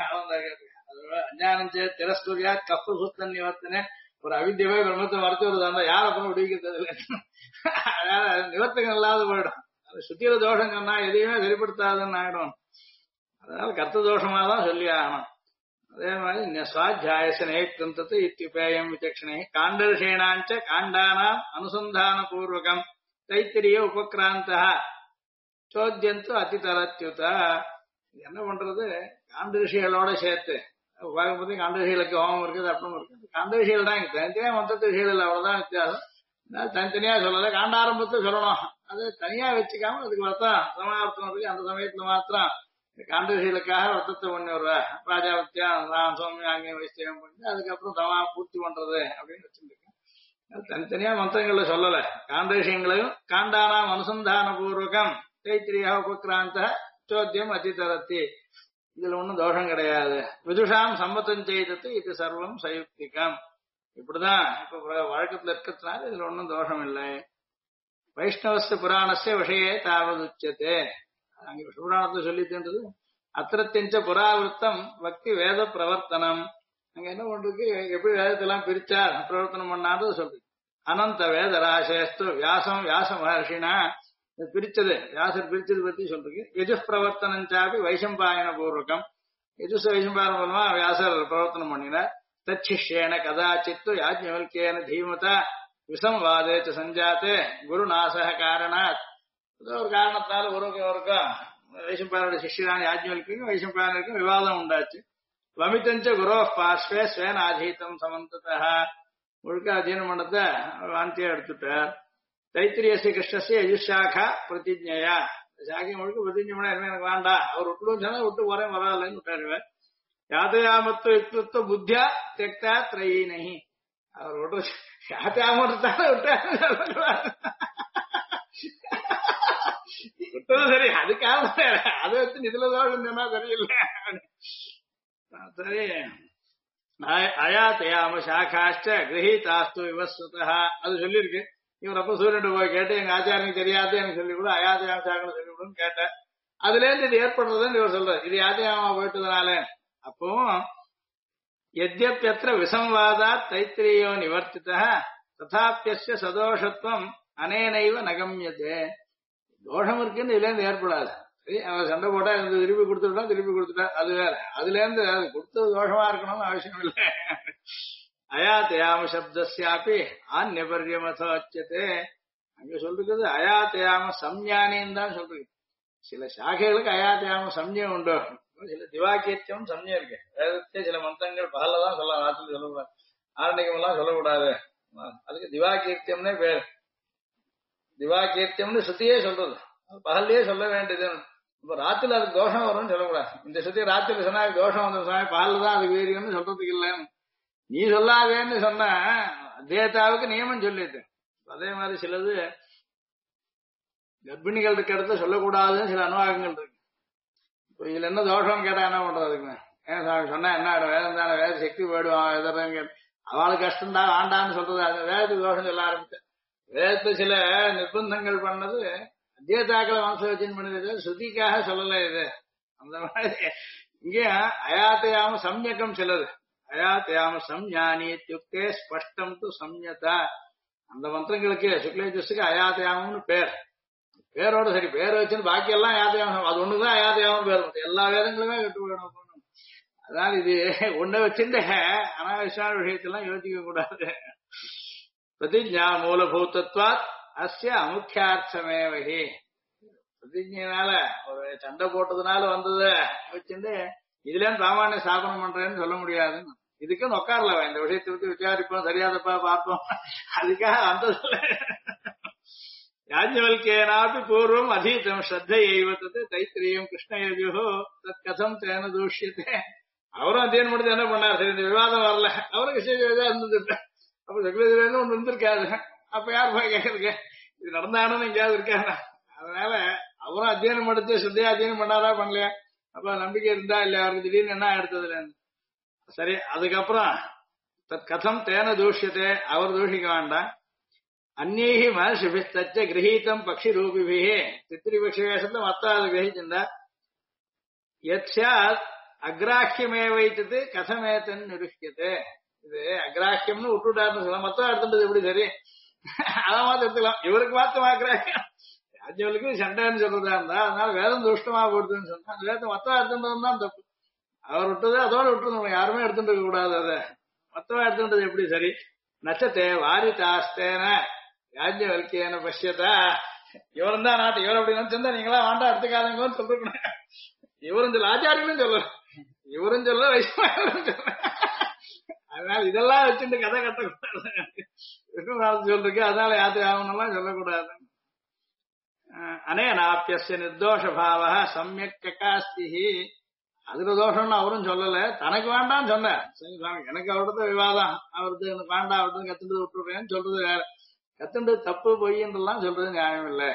அஞ்ஞானம் திரஸ்துரியா கப்ரபுஸ்தன் நிவர்த்தனே. ஒரு அவித்தியவே பிரம்மத்தை மறைச்சு வருது, யார் அப்புறம் விடுவிக்கிறது இல்லை. அதனால நிவர்த்தகம் இல்லாத போயிடும். அது சுத்தியில தோஷம் சொன்னா எதையுமே வெளிப்படுத்தாதுன்னு ஆயிடும். அதனால கர்த்த தோஷமா தான் சொல்லி ஆகணும். அதே மாதிரி சுவாத்தியாயச நேக்தந்தத்து இத்தியுபேயம் விசக்ஷணை காண்டர்ஷேணாஞ்ச காண்டானாம் அனுசந்தான பூர்வகம் தைத்திரிய உபக்ராந்த சோத்தியந்து அதிதரத்யுத. என்ன பண்றது? காண்ட ரிஷிகளோட சேர்த்து உபாகமத்தி காண்ட ரிஷிகளுக்கு ஹோமம் இருக்குது, அப்பவும் இருக்குது. காண்ட ரிஷிகள் தான் இங்க தனித்தனியா மொத்தத்து ரிஷிகள் அவ்வளவுதான் வித்தியாசம். தனித்தனியா சொல்லல, காண்டாரம்பத்தை சொல்லணும். அது தனியா வச்சுக்காம அதுக்கு அர்த்தம் சமார்த்தம் இருக்கு. அந்த சமயத்துல மாத்திரம் காண்ட ரிஷிகளுக்காக அர்த்தத்தை பண்ணி வருவா. ராஜாவத்தியா சௌமியா அங்கே வைஸ்தவம் பண்ணி அதுக்கப்புறம் தமா பூர்த்தி பண்றது அப்படின்னு வச்சிருக்கேன். தனித்தனியா மந்திரங்கள்ல சொல்லல. காண்ட விஷயங்களையும் காண்டானாம் அனுசந்தான பூர்வகம் தைத்திரியா உபக்ராந்த சோத்தியம் அதிதரத்தி. இதுல ஒன்னும் தோஷம் கிடையாது. விதுஷாம் சம்மத்தம் செய்தது இது சர்வம் சயுக்திகம். இப்படிதான் இப்ப வழக்கத்துல இருக்கிறதுனால இதுல ஒன்னும் தோஷம் இல்லை. வைஷ்ணவஸ்ய புராணஸ்ய விஷயே தாவது உச்சத்தே. அங்க புராணத்தை சொல்லித்தேன்றது அத்திரத்திஞ்ச புராவிருத்தம் பக்தி வேத பிரவர்த்தனம். அங்க என்ன பண்றது? எப்படி வேதத்தெல்லாம் பிரிச்சா பிரவர்த்தனம் பண்ணாது சொல்றது. அனந்த வேத ராசேஸ்து வியாசம் வியாச மகர்ஷினா பிரிச்சது வியாசர் பிரிச்சது பத்தி சொல்றது. யஜு பிரவர்த்தனஞ்சாபி வைசம்பாயன பூர்வகம். யஜுச வைசம்பாயன மூலமா வியாசர் பிரவர்த்தனம் பண்ணினார். தச்சிஷ்யேன கதாச்சித்து யாஜ்ஞவல்கேன தீமதா விசம்வாதே சஞ்சாத்தே குரு நாசக காரணாத் ஏதோ ஒரு காரணத்தால் ஒருக்கும் வைசம்பாயனுடைய சிஷ்யரான யாஜ்ஞவல்கிக்கும் வைசம்பாயனருக்கும் விவாதம் உண்டாச்சு. வமித்தஞ்ச குரோ பார்ஸ்வே ஸ்வேன ஆதீதம் சமந்ததா முழுக்க அத்தியனம் பண்ணத்தை வாந்தியா எடுத்துட்டார். தைத்திரியசி கிருஷ்ணஸ்ய யஜுஷாகா பிரதிஜையா சாகி முழுக்க பிரதிஜை பண்ண எனக்கு வேண்டாம் அவர் விட்டுடும் சொன்னா விட்டு போறேன் வராதுன்னு விட்டாருவேன். யாத்தையாமத்து யுக்த புத்தியா தெக்தா திரையி நகி அவர் விட்டு யாத்தையாமத்தானே விட்டாரு விட்டது சரி அதுக்காக அதை வச்சு இதுல தான் சொன்னா சரியில்லை சரி. அயாத்தையாம சாக்காஷ்ட கிரகீதாஸ்து விவஸ்வதா அது சொல்லியிருக்கு. இவர் அப்ப சூரியன் போய் கேட்டு எங்க ஆச்சாரியனுக்கு தெரியாது எனக்கு சொல்லி கூட அயாத்தையாம சாக்கணும் சொல்லி கொடுன்னு கேட்டேன். அதுல இருந்து இது ஏற்படுறதுன்னு இவர் சொல்றாரு. இது யாத்தையாமா போயிட்டதுனால அப்போ எத்யப்யத்ர விசம்வாதா தைத்திரியோ நிவர்த்திதா ததாப்யஸ்ய சதோஷத்துவம் அனேனைவ நகமியதே. தோஷம் இருக்குன்னு இதுல இருந்து ஏற்படாது. அவன் சண்டை போட்டா எனக்கு திருப்பி கொடுத்துட்டா அது வேற. அதுல இருந்து அது கொடுத்தது தோஷமா இருக்கணும்னு அவசியம் இல்லை. அயாத்தயாம சப்தஸ்யாபி ஆன்யபர்யமதோச்சதே அங்க சொல்றது அயாத்தயாம சம்ஞானின்னு தான் சொல்றது. சில சாகைகளுக்கு அயாத்தயாம சம்ஞம் உண்டு. சில திவாக்கியத்தியம் சம்ஞம் இருக்கு. வேதத்தை சில மந்திரங்கள் பகல்லதான் சொல்லலாம், ராத்திரி சொல்லக்கூடாது, ஆரணிகம் எல்லாம் சொல்லக்கூடாது. அதுக்கு திவாகீர்த்தியம்னே பேர். திவாகீர்த்தியம்னு சுத்தியே சொல்றது, பகல்லையே சொல்ல வேண்டியது. இப்ப ராத்திரில அதுக்கு தோஷம் வரும்னு சொல்லக்கூடாது. இந்த சுத்தி ராத்திரி சொன்னா தோஷம் வந்து பகல்ல தான் அதுக்கு வீரியம்னு சொல்றதுக்கு இல்லைன்னு நீ சொல்லாதேன்னு சொன்ன அத்வைதாவுக்கு நியமம் சொல்லிட்டு. அதே மாதிரி சிலது கர்ப்பிணிகள் இருக்க இடத்துல சொல்லக்கூடாதுன்னு சில அனுவாகங்கள் இருக்கு. இப்போ இதுல என்ன தோஷம் கேட்டா என்ன பண்றதுக்கு? ஏன் சாமி சொன்னா என்ன வேதம் தானே, வேத சக்தி போயிடுவான் எதிர்ங்க அவளுக்கு கஷ்டம் தான் ஆண்டான்னு சொல்றது. அது வேதத்துக்கு தோஷம் சொல்ல ஆரம்பிச்சு. வேதத்தை சில நிர்பந்தங்கள் பண்ணது அத்வைதாக்களை வம்சவச்சன் பண்ணது, ஸ்ருதிக்காக சொல்லல இது. அந்த மாதிரி இங்கே அயாத்தையாம சம்யக்கம் சிலது. அயாத்தையாம சம்ஞானி இத்தியுக்தே ஸ்பஷ்டம் து சம்யதா. அந்த மந்திரங்களுக்கு சுக்லேஜஸுக்கு அயாத்தையாமம்னு பேர். பேரோட சரி பேர் வச்சுன்னு பாக்கி எல்லாம் அயாத்தையாமம், அது ஒண்ணுதான் அயாத்தையாமம் பேர். எல்லா வேதங்களுமே கெட்டு போயிடும். அதனால இது ஒண்ணு வச்சுட்டு அனாவசியமான விஷயத்தெல்லாம் யோசிக்க கூடாது. பிரதிஜா மூலபூதத்வாத் அஸ்ய அமுக்கியார்த்தமே வகி. பிரதிஜையினால ஒரு சண்டை போட்டதுனால வந்தது வச்சுட்டு இதுல இருந்து சாமானிய ஸ்தாபனம் பண்றேன்னு சொல்ல முடியாது. இதுக்கு உட்காரல இந்த விஷயத்தை பத்தி விசாரிப்போம், சரியாதப்பா பார்ப்போம், அதுக்காக வந்ததில்ல. யாஜ்ஞவல்கேனாபி பூர்வம் அதீதம் ஸ்ரத்தையைவத்தது தைத்திரியம் கிருஷ்ணயஜுஹோ தத் கதம் தேன தூஷ்யத்தே. அவரும் அத்தியனம் முடிஞ்சு என்ன பண்ணார்? சரி இந்த விவாதம் வரல, அவருக்கு கிருஷ்ணயஜுதான் இருந்தது. அப்ப சகுலேந்திரன் ஒண்ணு இருந்திருக்காது. அப்ப யார் போய் கேட்கறதுக்கு? இது நடந்தானு எங்கேயாவது இருக்காங்க. அதனால அவரும் அத்தியனம் முடிச்சு ஸ்ரத்தையா அத்தியனம் பண்ணாரா பண்ணலையா, அப்ப நம்பிக்கை இருந்தா இல்ல அவருக்கு திடீர்னு என்ன எடுத்ததுல சரி. அதுக்கப்புறம் தத் கதம் தேன தூஷ்யத்தே, அவர் தூஷிக்க வேண்டாம். அந்நீகி மகர்ஷிபிஸ்தச்ச கிரகீதம் பக்ஷி ரூபிபிஹி. தித்திரி பக்ஷி வேஷத்தை மத்த அது கிரகிச்சிருந்தா யத் சாத் அக்ராஹ்யமேவைத்தது கதமேத்தன் நிருஷ்யத்தே. இது அக்ராஹ்யம்னு விட்டுட்டாருன்னு சொல்ல, மொத்தம் எடுத்துட்டது எப்படி சரி அதான் மாத்த எடுத்துக்கலாம். இவருக்கு மாத்தமா அக்ராஹ்யம், ராஜ்யவளுக்கு சண்டைன்னு சொல்றதா இருந்தா அதனால வேதம் துஷ்டமா போடுதுன்னு சொன்னா அந்த வேதத்தை மொத்தம் எடுத்துட்டது தான் தப்பு. அவர் விட்டது அதோட விட்டுருந்தோம், யாருமே எடுத்துட்டு இருக்க கூடாது. அதை மொத்தமா எடுத்துட்டது எப்படி சரி? நச்சத்தே வாரிதாஸ்தேன யாஜ்ஞவல்கேன பஷ்யதா. இவரும் தான் நாட்டு இவர் அப்படி நினைச்சிருந்தா நீங்களா வேண்டாம் எடுத்துக்காதீங்கன்னு சொல்லிருக்கணும். இவரும் சொல்ல, ஆச்சாரியனும் சொல்ல, இவரும் சொல்ல, வைஷ்ணவரும் சொல்ல. அதனால இதெல்லாம் வச்சுட்டு கதை கட்டக்கூடாது. சொல்றீங்க அதனால யாத்திரை ஆகணும்லாம் சொல்லக்கூடாது. அனேனாப்பியஸ்ய நிர்தோஷ பாவ சமயக் ககாஸ்திஹி. அதுல தோஷம்னு அவரும் சொல்லல, தனக்கு வேண்டாம்னு சொன்னார். சரி சாமி எனக்கு அவர்கிட்ட விவாதம், அவருக்கு வேண்டாம் அவருக்கு கத்துட்டு விட்டுறேன்னு சொல்றது வேற. கத்துண்டு தப்பு பொய்யென்றெல்லாம் சொல்றது நியாயம் இல்லை.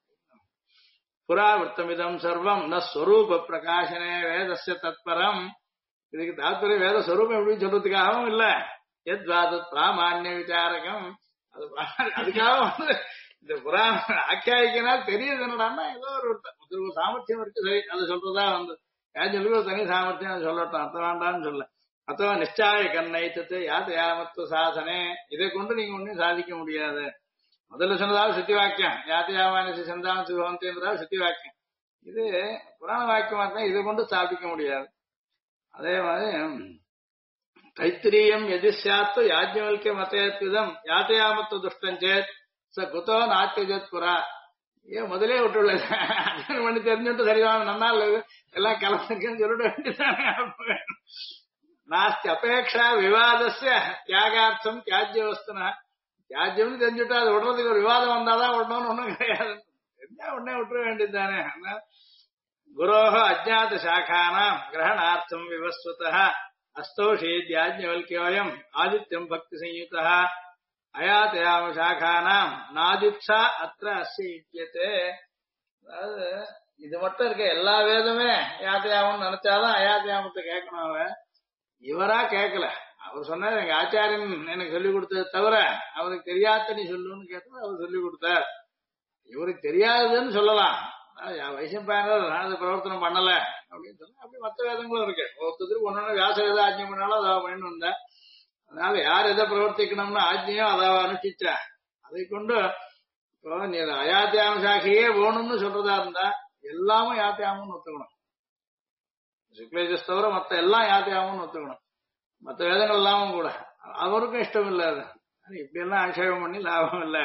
புராவிருத்தமிதம் சர்வம் ந ஸ்வரூப பிரகாசனே வேதஸ்ய தத்பரம். இதுக்கு தாத்பரியம் வேத ஸ்வரூபம் எப்படின்னு சொல்றதுக்காகவும் இல்ல, எத்வாத பிராமான்ய விசாரகம். அது அதுக்காக வந்து இந்த புராண ஆக்கியாயிக்கனால் தெரியுது என்னடான்னா ஏதோ ஒரு சாமர்த்தியம் இருக்கு, சரி அது சொல்றதா வந்து யாஜ்ஞவல்கு ஒரு தனி சாமர்த்தியம் அது சொல்லட்டும், அர்த்தம் வேண்டாம்னு சொல்ல. அத்தவா நிச்சய கண்ணைத்தது யாத்தயாமத்துவ சாதனை. இதை கொண்டு நீங்க ஒன்னும் சாதிக்க முடியாது. முதல்ல சொன்னதாவது சுத்தி வாக்கியம், யாத்தியாவானசி சந்தான சுகவந்தேன்றதாவது சுத்தி வாக்கியம். இது புராண வாக்கியமா இருந்தா இதை கொண்டு ஸ்தாபிக்க முடியாது. அதே மாதிரி தைத்திரியம் எதி சாத்து யாஜ்ஞவல்கிய மதேத்விதம் யாத்தயாமத்து துஷ்டம் சேத் ச குதோ நாட்டியஜத் புரா. ஏன் முதலே விட்டுள்ள அர்ஜுன் பண்ணி தெரிஞ்சுட்டு சரிதான் நல்லா எல்லாம் கலந்துக்குன்னு சொல்லிட வேண்டியதானே. நாஸ்தி அபேட்சா விவாதஸ்ய தியாகார்த்தம் தியாஜ்ய வஸ்துனா. தியாஜ்யம்னு தெரிஞ்சுட்டா அது விடுறதுக்கு ஒரு விவாதம் வந்தாதான் விடணும்னு ஒண்ணும் கிடையாது. என்ன உடனே விட்டுற வேண்டியதுதானே. குரோஹ அஜ்ஞாத சாகானாம் கிரகணார்த்தம் விவஸ்வதः அஸ்தோஷேத்யாஜ்ஞவல்க்யோயம் ஆதித்யம் பக்தி சயுக்தः அயாத்தயாம சாகானாம் நாதிப்சா அத்திர அஸ்ய இத்யதே. அதாவது இது மட்டும் இருக்க எல்லா வேதமே யாத்தியாமம் நினைச்சாதான் அயாத்தியாமத்தை கேட்கணும். அவன் இவரா கேட்கல. அவர் சொன்னார் எங்க ஆச்சாரியன் எனக்கு சொல்லிக் கொடுத்தது தவிர அவருக்கு தெரியாத நீ சொல்லுன்னு கேட்டது அவர் சொல்லிக் கொடுத்தார். இவருக்கு தெரியாதுன்னு சொல்லலாம். வைசம்பாயனர் அது பிரவர்த்தனம் பண்ணல அப்படின்னு சொன்னா அப்படி மற்ற வேதங்களும் இருக்கு. ஒருத்தருக்கு ஒன்னொன்னு வியாச வேத ஆஜ்யம் பண்ணாலும் அதாவ பண்ணிட்டு வந்த. அதனால யார் எதை பிரவர்த்திக்கணும்னு ஆஜ்யம் அதாவ அனுஷ்டிச்சா அதை கொண்டு இப்போ நீ அயாத்தியாம சாக்கையே வேணும்னு சொல்றதா இருந்தா எல்லாமும் யாத்தியாமம்னு ஒத்துக்கணும். சுக்லேஜஸ் தவிர மத்த எல்லாம் யாத்தியாமம்னு ஒத்துக்கணும். மற்ற வேதங்கள் எல்லாமும் கூட அவருக்கும் இஷ்டம் இல்லை. அது இப்படி எல்லாம் ஆட்சேபம் பண்ணி லாபம் இல்லை.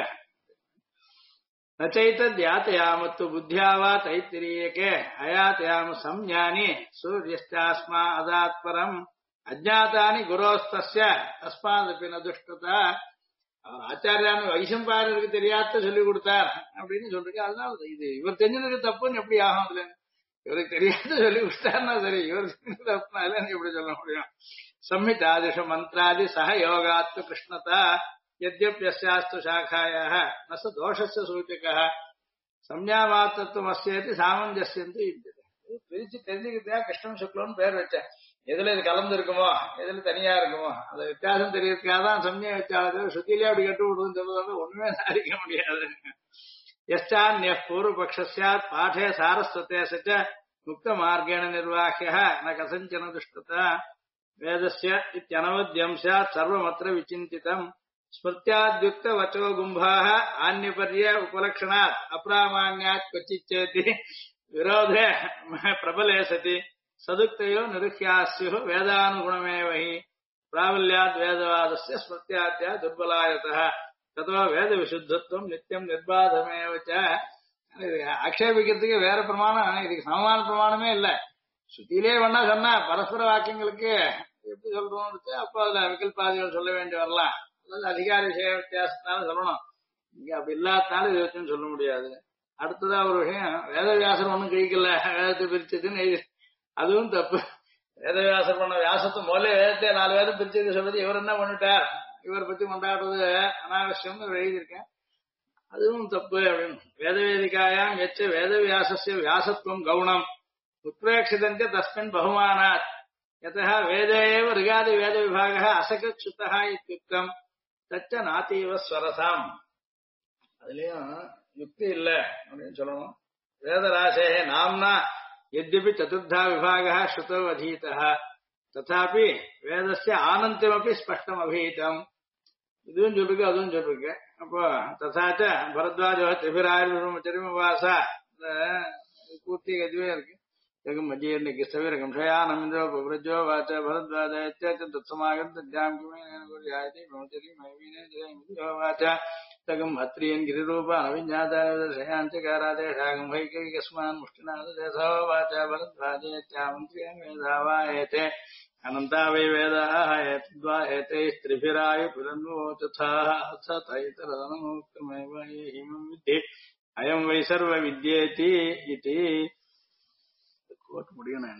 நச்சைத்தத் யாத்தயாமத்து புத்தியாவா தைத்திரியேகே அயாத்தயாம சம்ஞானி சூரியஸ்தாஸ்மா அதாத்பரம் அஜ்ஞாதானி குரோஸ்தஸ்ய தஸ்மாதபி ந துஷ்டதா. அவர் ஆச்சாரியான்னு வைசம்பாயனருக்கு தெரியாத சொல்லிக் கொடுத்தார் அப்படின்னு சொல்றீங்க. அதனால இது இவர் தெரிஞ்சதுக்கு தப்புன்னு எப்படி ஆகும்? அதுல இவருக்கு தெரியாத சொல்லி கொடுத்தாருன்னா சரி, இவர் தெரிஞ்சது தப்புனால எப்படி சொல்ல முடியும்? சம்ஹிதாதிஷ மந்திராதி சக யோகாத்து கிருஷ்ணதா यद्यप्यस्यास्तु शाखायाः न स दोषस्य सूचकः संज्ञावातत्वम् अस्येति सामञ्जस्यन्तु इत्यते. பிரிச்சு தெரிஞ்சுக்கிட்டா கிருஷ்ணன் சுக்லன்னு பேர் வச்சேன். எதுல இது கலந்து இருக்குமோ எதுல தனியா இருக்குமோ அந்த வித்தியாசம் தெரியறதுக்காக தான் சம்ஞை வச்சாலும் சுத்திலே அப்படி கட்டு விடுன்னு சொல்றது ஒண்ணுமே சாதிக்க முடியாது. यश्चान्यः पूर्वपक्षस्यात् पाठे सारस्वते स च मुक्तमार्गेण निर्वाह्यः न कथञ्चन दुष्टता वेदस्य इत्यनवद्यं स्यात् सर्वमत्र विचिन्तितम् स्मृत्याद्युक्त वचो गुम्भाः आन्यपर्य उपलक्षणात् अप्रामाण्यात् क्वचिच्चेति विरोधे प्रबले सति सदुक्तयो निरुह्याः स्युः वेदानुगुणमेव हि प्राबल्याद् वेदवादस्य स्मृत्याद्या दुर्बलायतः ततो वेद विशुद्धत्वं नित्यं निर्बाधमेव च. ஆக்ஷேபிக்கிறதுக்கு வேற பிரமாணம் இதுக்கு சமமான பிரமாணமே இல்ல. சுத்திலே வேணா சொன்னா பரஸ்பர வாக்கியங்களுக்கு எப்படி சொல்றோம் அப்ப அதுல விகல்பாதிகள் சொல்ல வேண்டி வரலாம். அதிகார விஷய வித்தியாசத்தினால சொல்லணும். இங்க அப்படி இல்லாதனால இதை வச்சுன்னு சொல்ல முடியாது. அடுத்ததா ஒரு விஷயம், வேதவியாசர் ஒண்ணும் கழிக்கல வேதத்தை பிரிச்சதுன்னு அதுவும் தப்பு. வேதவியாசர் பண்ண வியாசத்தை முதல்ல வேதத்தை 4 வேதம் பிரிச்சது சொல்றது இவர் என்ன பண்ணிட்டார், இவர் பத்தி கொண்டாடுறது அனாவசியம் எழுதியிருக்கேன். அதுவும் தப்பு அப்படின்னு. வேதவேதிகாயாம் எச்ச வேதவியாசஸ்ய வியாசத்துவம் கவுனம் உத்பிரேட்சிதஞ்ச தஸ்மின் பகுமானாத் யதஹ வேதே ஏவ ரிகாதி வேத விபாகः அசகத் சுத்தஹ இத்யுக்தம் தச்ச நாதீவ ஸ்வரசாம். அதுலயும் யுக்தி இல்ல அப்படின்னு சொல்லணும். வேதராசே நாம்னா यद्यपि चतुर्धा विभागः श्रुतौ अधीतः तथापि वेदस्य आनन्त्यमपि स्पष्टम् अभीतम्. இதுவும் சொல்லிருக்கு அதுவும் சொல்லிருக்கு. அப்போ ததாச்ச பரத்வாஜோ திபிராயுர்மச்சரிமவாச பூர்த்தி கதுவே இருக்கு. जगम मजीर्नि किस्तवीरकं शयानमिन्द्रो बव्रजो वाच भरद्वाजयत्य तत्समागम तद्याम किमेन गुर्याति ब्रह्मचरी मैवीने जयमिन्द्रो वाच जगम अत्रियन् गिरिरूप अविज्ञाताय शयान्चकारादे शागं वैकैकस्मान् मुष्टिनाद देशो वाच भरद्वाजयत्यामन्त्रियं वेदावायते अनन्ता वै वेदाः एतद्वा एतैस्त्रिभिराय पुरन्वोचथाः अथ तैतरदनमुक्तमेव हिमं विद्धि अयं वै सर्वविद्येति इति கோட் முடியும். நான்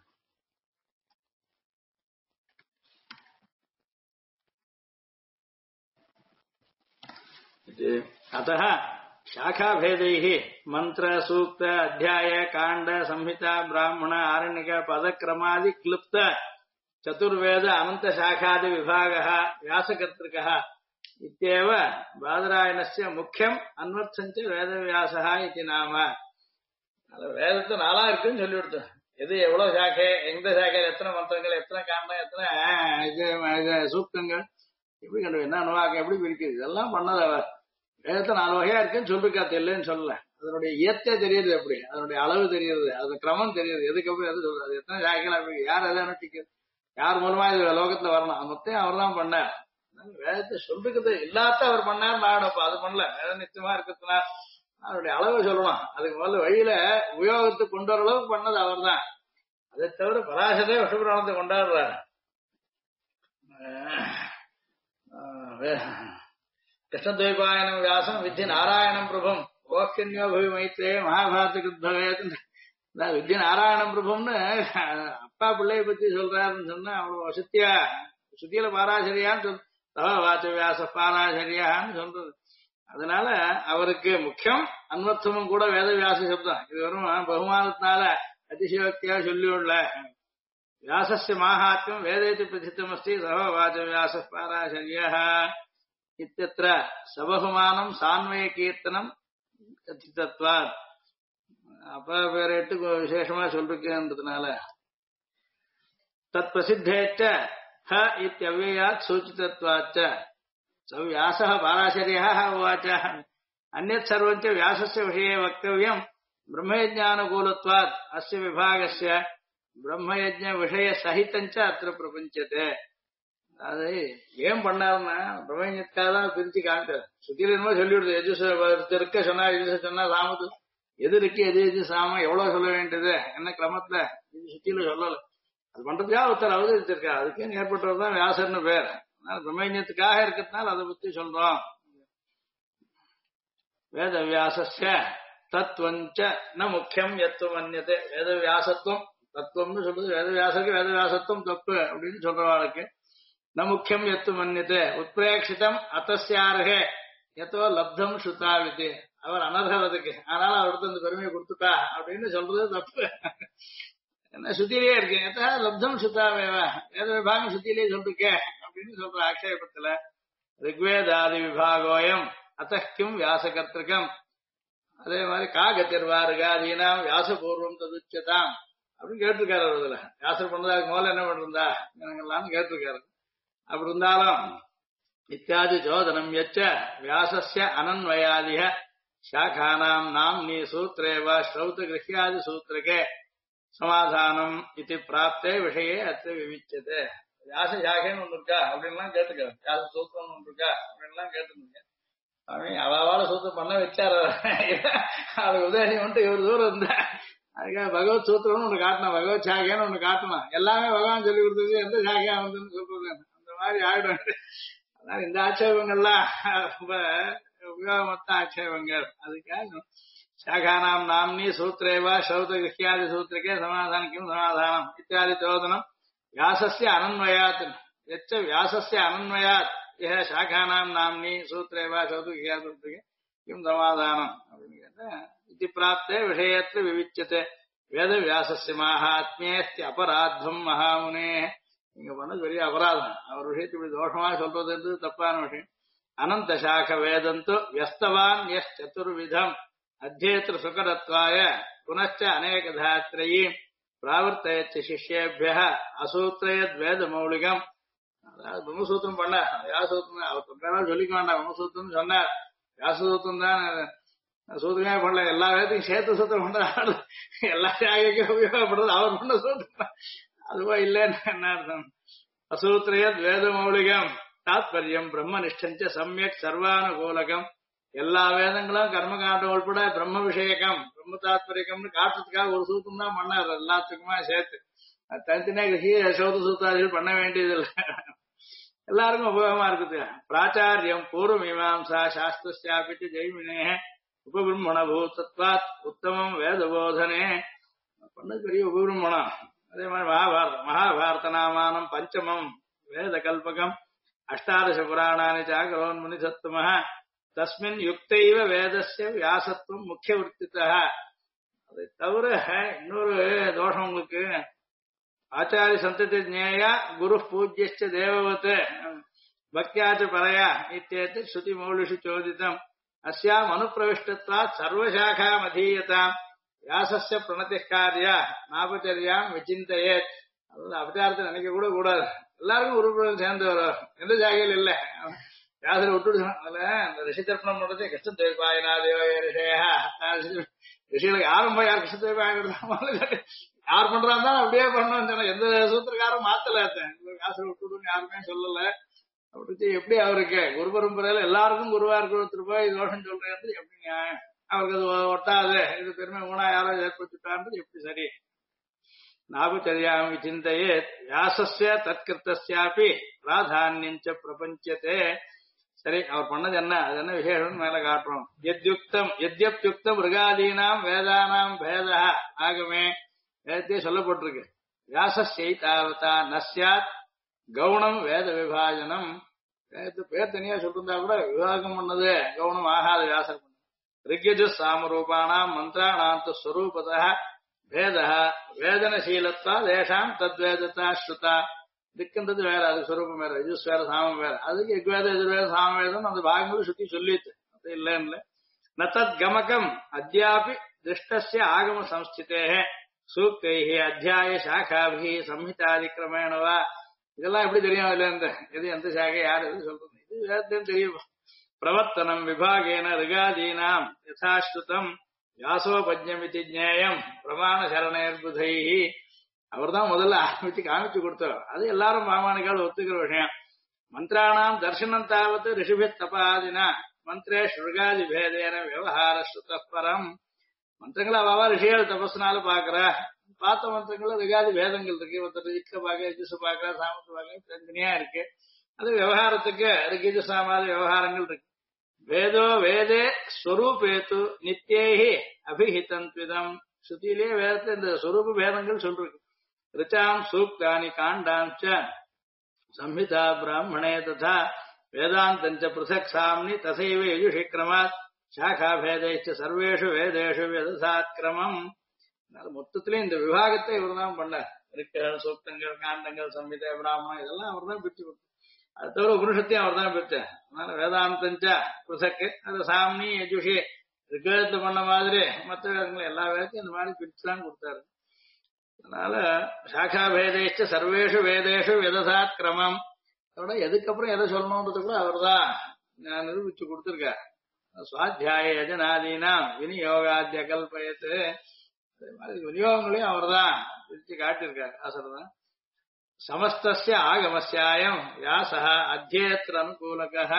अतः शाखाभेदैः मंत्र सूक्त अध्याय कांड संहिता ब्राह्मण आरण्यक पदक्रमादि क्लुप्त चतुर्वेद अनंत शाखादि विभागः व्यासकर्तृकः इत्येव बादरायणस्य मुख्यम् अन्वर्थञ्च वेदव्यासः इति नाम. வேதத்தை 4 இருக்குன்னு சொல்லி கொடுத்தோம். எது எவ்வளவு சாக்கை, எந்த சாக்கையில் எத்தனை மந்திரங்கள், எத்தனை காண்டம், எத்தனை சூக்தங்கள், எப்படி கண்டு என்ன அணுவாக்கம் எப்படி பிரிக்குது, இதெல்லாம் பண்ணது அவர். வேதத்தை 4 வகையா இருக்குன்னு சொல்லிருக்காத்து இல்லைன்னு சொல்லல. அதனுடைய இயற்கை தெரியுது, எப்படி அதனுடைய அளவு தெரியுது, அது கிரமம் தெரியுது, எதுக்கு எப்படி எது சொல்றது, எத்தனை சாக்கைகள் அப்படி யார் எதை அனுஷ்டிக்கிறது, யார் மூலமா இது லோகத்துல வரணும் அது மொத்தம் அவர் தான் பண்ணார். வேதத்தை சொல்றது இல்லாத அவர் பண்ணார். நான் இப்ப அது பண்ணல. வேதம் நிச்சயமா இருக்கிறதுனா அவருடைய அளவை சொல்லணும். அதுக்கு முதல்ல வழியில உபயோகத்துக்கு கொண்டு வர அளவுக்கு பண்ணது அவர் தான். அதை தவிர பராசரே விஷபுராணத்தை கொண்டாடுறாரு. கிருஷ்ணத்வைபாயனம் வியாசம் வித்தி நாராயணம் பிரபம் ஓக்கியன்யோ பவி மைத்ரே மகாபாரத கிருத்பவேத். வித்ய நாராயணம் பிரபுன்னு அப்பா பிள்ளைய பத்தி சொல்றாருன்னு சொன்னா அவ்வளவு வசத்தியா சுத்தியில பாராசரியான்னு சொல் வாச்ச வியாச பாராசரியான்னு சொல்றது. அதனால அவருக்கு முக்கியம் அன்வர்த்தமும் கூட வேத வியாச சப்தம். இது வரும் பகுமானத்தினால அதிசயோக்தியா சொல்லியுள்ள வியாசஸ்ய மாஹாத்மியம் வேதேதி பிரசித்தமஸ்தி சஹ வாச்ச வியாச பாராசரியா இத்தியத்ர சபகுமானம் சான்வய கீர்த்தனம் கத்திதத்வாத். அப்ப பேரிட்டு விசேஷமா சொல்றதுனால தத் பிரசித்தேச்ச ஹ இத்யவ்யயாத் சூச்சிதத்வாச்ச வியாசः பாராசரியः உவாச்ச அந்யத் சர்வஞ்ச வியாசஸ்ய விஷயே வக்தவ்யம் பிரம்மயஜ்ஞானுகூலத்வாத் அஸ்ய விபாகஸ்ய பிரம்மயஜ்ஞ விஷய சகிதஞ்ச அத்திர பிரபஞ்சத்தே. அது ஏன் பண்ணாருன்னா பிரம்மயஜ்ஞத்துக்காக தான் பிரிச்சு காமிட்டார். சுத்தியில என்னமோ சொல்லிவிடுது. எது இருக்க சொன்னா எது சொன்னா சாமத்து எது இருக்கு எது எது சாம எவ்வளவு சொல்ல வேண்டியது என்ன கிரமத்துல இது சுத்தியில சொல்லல. அது பண்றதுக்காக ஒருத்தர் அவதரிச்சிருக்காரு. அதுக்கே ஏற்பட்டவர் தான் வியாசர்னு பேர். பிரம்மயஜ்ஞத்துக்காக இருக்கிறதுனால அதை பத்தி சொல்றோம். வேத வியாசஸ்ய தத்துவஞ்ச ந முக்கியம் எத்துவம் அந்நியதே. வேத வியாசத்துவம் தத்துவம்னு சொல்றது வேத வியாசருக்கு வேத வியாசத்துவம் தப்பு அப்படின்னு சொல்றவாளுக்கு ந முக்கியம் எத்துவம் அந்நியதே உத்பிரேட்சிதம் அத்தஸ்யார்ஹே எத்தோ லப்தம் ஸ்ருதாவிது. அவர் அனர்ஹர் அதுக்கு. அதனால அவருக்கு அந்த பெருமையை கொடுத்துட்டா அப்படின்னு சொல்றது தப்பு. என்ன சுத்திலேயே இருக்கு. எத்தா லப்தம் சுத்தாவேவா வேத விபாகம் சுத்திலேயே சொல்லிருக்கே அப்படின்னு சொல்ற ஆட்சேபத்துல ரிக்வேதாதி விபாகோயம் அத்தம் வியாசகர்த்திருக்கம். அதே மாதிரி காகத்திர்வாருகாதீனாம் வியாசபூர்வம் ததுச்சதாம் அப்படின்னு கேட்டிருக்காரு. அதுல வியாசர் பண்ணதாக்கு முதல்ல என்ன பண்ணிருந்தா எனங்கெல்லாம் கேட்டிருக்காரு. அப்படி இருந்தாலும் இத்தியாதி சோதனம் எச்ச வியாசஸ்ய அனன்வயாதிக சாகானாம் நாம்னி சூத்ரேவ ஸ்ரௌத கிருஹ்யாதி சூத்திரகே சமாதானம் இது பிராப்தே விஷயே அத்த விவிச்சதே. வியாச சாகேன்னு ஒண்ணு இருக்கா அப்படின்லாம் கேட்டுக்காரு. வியாச சூத்திரம் ஒண்ணு இருக்கா அப்படின்லாம் கேட்டுருங்க. அவள சூத்திரம் பண்ண வச்சாரு. அவளுக்கு உதயம் வந்துட்டு இவர் தூரம் இருந்தா அதுக்காக பகவத் சூத்திரம்னு ஒண்ணு காட்டணும். பகவத் சாகேன்னு ஒண்ணு காட்டணும். எல்லாமே பகவான் சொல்லி கொடுத்தது எந்த சாகையா வந்துன்னு சொல்றது அந்த மாதிரி ஆயிடும். அதனால இந்த ஆட்சேபங்கள்லாம் ரொம்ப உபயோகமத்த ஆட்சேபங்கள். அதுக்காக சாகானாம் நாம்னி சூத்திரேவா ஸ்ரௌத கிருஹ்யாதி சூத்திரக்கே சமாதானிக்கும் சமாதானம் இத்தியாதி சோதனம் வியாசஸ்ய அனன்வயாத் எச்ச வியாசஸ்ய அனன்வயாத் ஏ சாகானாம் நாம்னி சூத்திரேவா ஸ்ரௌத கிருஹ்யாதி சூத்திரக்கே கிம் சமாதானம் அப்படின்னு கேட்டா இது பிராப்தே விஷயத்துல விவிச்சதே வேத வியாசஸ்ய மகாத்மியேஸ்தி அபராத்வம் மகாமுனே. நீங்க பண்ணது பெரிய அபராதம். அவர் விஷயத்தை இப்படி தோஷமா சொல்றது தப்பான விஷயம். அனந்த சாக வேதந்தோ வியஸ்தவான் எஸ் சதுர்விதம் அத்தியேத்திர சுகரத்வாய புனச்ச அநேகதாத்ரயீ பிராவர்த்தயச்ச சிஷ்யேபிய அசூத்ரயத் வேத மௌலிகம். அதாவது பிரம்மசூத்திரம் பண்ண வியாசசூத்திரம் அவர் தொட்டாலும் சொல்லிக்க வேண்டாம். பிரம்மசூத்திரம் சொன்னார். வியாசசூத்திரம் தான் சூத்திரமே பண்ணல. எல்லா வேதத்தையும் சேர்த்து சூத்திரம் பண்றாரு. எல்லா தியாகிக்கும் உபயோகப்படுறது அவர் பண்ண சூத்திரம். அதுவா இல்லைன்னு என்ன அர்த்தம்? அசூத்ரயத் வேத மௌலிகம் தாத்பரியம் பிரம்மனிஷ்டஞ்ச சமயக் சர்வானுகூலகம். எல்லா வேதங்களும் கர்மகாண்டம் உட்பட பிரம்ம விஷயக்கம் பிரம்ம தாத்பரியம்னு காட்டுறதுக்காக ஒரு சூத்திரம் தான் பண்ணார். எல்லாத்துக்குமா சேர்த்து தனித்தனியா சௌத சூத்திராதிகள் பண்ண வேண்டியதில்லை. எல்லாருக்கும் உபயோகமா இருக்குது. பிராச்சாரியம் பூர்வ மீமாம்சா சாஸ்திரஸ்யாபிச்சு ஜெய்மினே உபபிரம்மண பூதத்வாத் உத்தமம் வேத போதனே பண்ணது பெரிய உபபிரம்மணம். அதே மாதிரி மகாபாரத நாமானம் பஞ்சமம் வேத கல்பகம் அஷ்டாதச புராணானி சாகரோன் முனி சத்தும தஸ்மின் யுக்தைவ வேதஸ்ய வியாசத்துவம் முக்கிய விற்த்திதா. அதை தவிர இன்னொரு தோஷம் உங்களுக்கு ஆச்சாரிய சந்ததி ஜேயா குரு பூஜ்யச்ச தேவவத் பக்தியாச்ச பரயா இத்தேத் ஸ்ருதி மௌலிஷு சோதிதம் அஸ்யாம் அனுப்பிரவிஷ்டத்வாத் சர்வசாகாம் அதீயதாம் வியாசஸ்ய பிரணதி காரியா நாபச்சரியாம் விசிந்தயேத். அதாவது அபச்சாரத்தை நினைக்க கூட கூடாது. எல்லாருக்கும் உருப்படி சேர்ந்து வரும். எந்த ஜாகையில் இல்லை. வியாசரை விட்டுடு. அதுல அந்த ரிஷி தர்ப்பணம் பண்றது கிருஷ்ணத்வைபாயனா தேவ ரிஷியா ரிஷிகளுக்கு ஆரம்பம் யார் கிருஷ்ணத்வைபாயனா யார் பண்றாங்க அப்படியே பண்ணணும். எந்த சூத்திரக்காரும் மாத்தல, காசு விட்டுடுன்னு யாருமே சொல்லல. அப்படி எப்படி அவருக்கு குரு பரம்பரையில எல்லாருக்கும் குருவா இருக்கிற போய் தோஷம் சொல்றது எப்படி நியாயம்? அவருக்கு அது ஒட்டாது, இது பெருமை ஊனா யாராவது ஏற்படுத்திட்டான்றது எப்படி சரி? நாபச்சரியாமி சிந்தையே வியாசஸ்ய தற்கிருத்தஸ்யாபி பிராதான்யஞ்ச பிரபஞ்சத்தே. சரி, அவர் பண்ணது என்ன, அது என்ன விசேஷம் மேல காட்டுறோம். எத்யுக்தம் மிருகாதீனாம் வேதானாம் பேதா ஆகமே வேதத்தையே சொல்லப்பட்டிருக்கு. வியாசஸ்யைதாவதா நஸ்யாத் கவுனம் வேத விபாஜனம். வேதத்து பேர் தனியா சொல்லிருந்தா கூட விவாகம் பண்ணது கவுனம் ஆகாத வியாசர் பண்ணது. ரிக்யஜு சாமரூபானாம் மந்திராணாம் ஸ்வரூபதா பேதா வேதனசீலத்வா தேஷாம் தத்வேதத்தா ஸ்ருதா. திக்குன்றது வேற, அது ஸ்வரூபம் வேற, யஜுஸ் வேற, சாமம் வேற. அதுக்கு யக்வேத எதிர்வேத சாமவேதம் அந்த பாகங்களும் சுத்தி சொல்லிட்டு அது இல்லைன்னு. ந தத் கமகம் அத்யாபி திருஷ்டஸ்ய ஆகம சம்ஸ்திதே சூக்தைஹி அத்தியாய சாகாபிஹி சம்ஹிதாதிக்கிரமேணவா. இதெல்லாம் எப்படி தெரியும்? இல்ல இந்த எது எந்த சாகை யார் எது சொல்றது, இது வேதத்தையும் தெரியும். பிரவர்த்தனம் விபாகேன ரிகாதீனாம் யதாஸ்ருதம் வியாசோபஜ்ஞமிதி ஜ்ஞேயம் பிரமாண சரணேர்புதைஹி. அவர் தான் முதல்ல ஆரம்பிச்சு காமிச்சு கொடுத்தார். அது எல்லாரும் பிராமணிகள் ஒத்துக்கிற விஷயம். மந்திராணாம் தர்சனம் தாவத் ரிஷிபி தபாதினா மந்திரே ஸ்ருகாதி பேதேன விவகார ஸ்ருதப்பரம். மந்திரங்களை அவாவா ரிஷிகள் தபஸ்னால பாக்குற பார்த்த மந்திரங்கள ரிகாதி பேதங்கள் இருக்கு. ஒருத்தர் ரிக்க பாக்க ரிஜிசு பாக்குற சாமத்து பாக்க தனித்தனியா இருக்கு. அது விவகாரத்துக்கு ரிகிஜு சாமாதி விவகாரங்கள் இருக்கு. வேதோ வேதே ஸ்வரூபேத்து நித்யேஹி அபிஹிதந்த்விதம். ஸ்ருதியிலே வேதத்தை இந்த ஸ்வரூப பேதங்கள் சொல்லிருக்கு. ரிச்சாம் சூக்தானி காண்டாம் ச சம்ஹிதா பிராமணே ததா வேதாந்தஞ்ச பிருதக் சாம்னி தசைவ யஜுஷி கிரமாத் சாகா பேதைச்ச சர்வேஷு வேதேஷு வேதசாத் கிரமம். மொத்தத்திலே இந்த விவாகத்தை இவர் தான் பண்ணார். ரிக்கர்கள், சூக்தங்கள், காண்டங்கள், சம்ஹிதா, பிராமணம் இதெல்லாம் அவர் தான் பிரிச்சு கொடுத்தார். அது தவிர உபனிஷத்தையும் அவர் தான் பிரிச்சார். அதனால வேதாந்தஞ்சா பிருதக்கு அது சாம்னி யஜுஷி ரிக்கத்தை பண்ண மாதிரி மற்ற வேதங்களை எல்லா வேதத்தையும் இந்த மாதிரி பிரிச்சுதான் கொடுத்தாரு. அதனால சாகா பேதேச்ச சர்வேஷு வேதேஷு வேதசாத் கிரமம். அதோட எதுக்கப்புறம் எதை சொல்லணும்ன்றது கூட அவர் தான் நிரூபிச்சு கொடுத்திருக்கார். சுவாத்தியாய யஜனாதீனா விநியோகாத்திய கல்பயத்து. அதே மாதிரி விநியோகங்களையும் அவர் தான் பிரிச்சு காட்டியிருக்காரு. ஆசர் தான் சமஸ்தஸ்ய ஆகமஸ்யாயம் வியாசः அத்யேத்ர அனுகூலகः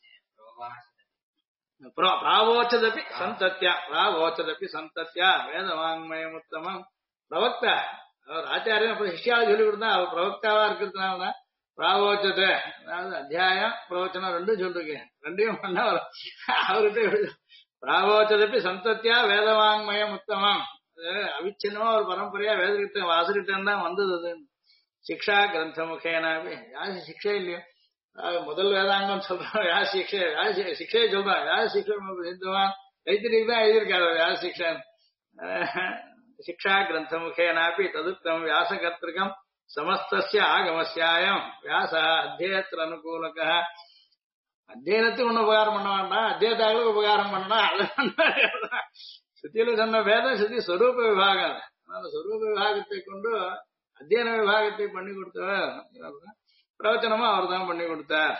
பிராவோச்சதபி சந்தத்யா வேதவாங்மயமுத்தமம். பிரவக்தா அவர் ஆச்சாரியன் அப்புறம் சிஷ்யாவை சொல்லி கொடுத்தா அவர் பிரவக்தாவா இருக்கிறதுனாலதான் பிராவோச்சத்தை, அதாவது அத்தியாயம் பிரவச்சனம் ரெண்டும் சொல்லிருக்கேன். ரெண்டையும் பண்ண அவர்கிட்ட பிராவோச்சதப்பி சந்தத்யா வேதவாங்மயம் உத்தமம். அவிச்சின்னமா ஒரு பரம்பரையா வேதகிட்ட வாசகிட்டம் தான் வந்தது. அது சிக்ஷா கிரந்த முகேனாவே யாரு சிக்ஷை இல்லையோ முதல் வேதாங்கம் சொல்றான். யார் சிக்ஷையை சொல்றான். யார் சிக்ஷை சித்தவான் கைத்திரிக்கு தான் எழுதியிருக்காரு யார் சிக்ஷன். சிக்ஷா கிரந்த முகேனாப்பி ததுக்தம் வியாசகர்த்திருக்கம் சமஸ்தஸ்ய ஆகமஸ்யாயம் வியாச அத்தியேத்திர அனுகூலக. அத்தியனத்துக்கு ஒண்ணு உபகாரம் பண்ண வேண்டாம், அத்தியத்தாக்களுக்கு உபகாரம் பண்ணா அது சுத்தியில சொன்ன வேதம் சுத்தி ஸ்வரூப விபாகம். அதனால ஸ்வரூப விபாகத்தை கொண்டு அத்தியன விபாகத்தை பண்ணி கொடுத்தவர் பிரவச்சனமா அவர் தான் பண்ணி கொடுத்தார்.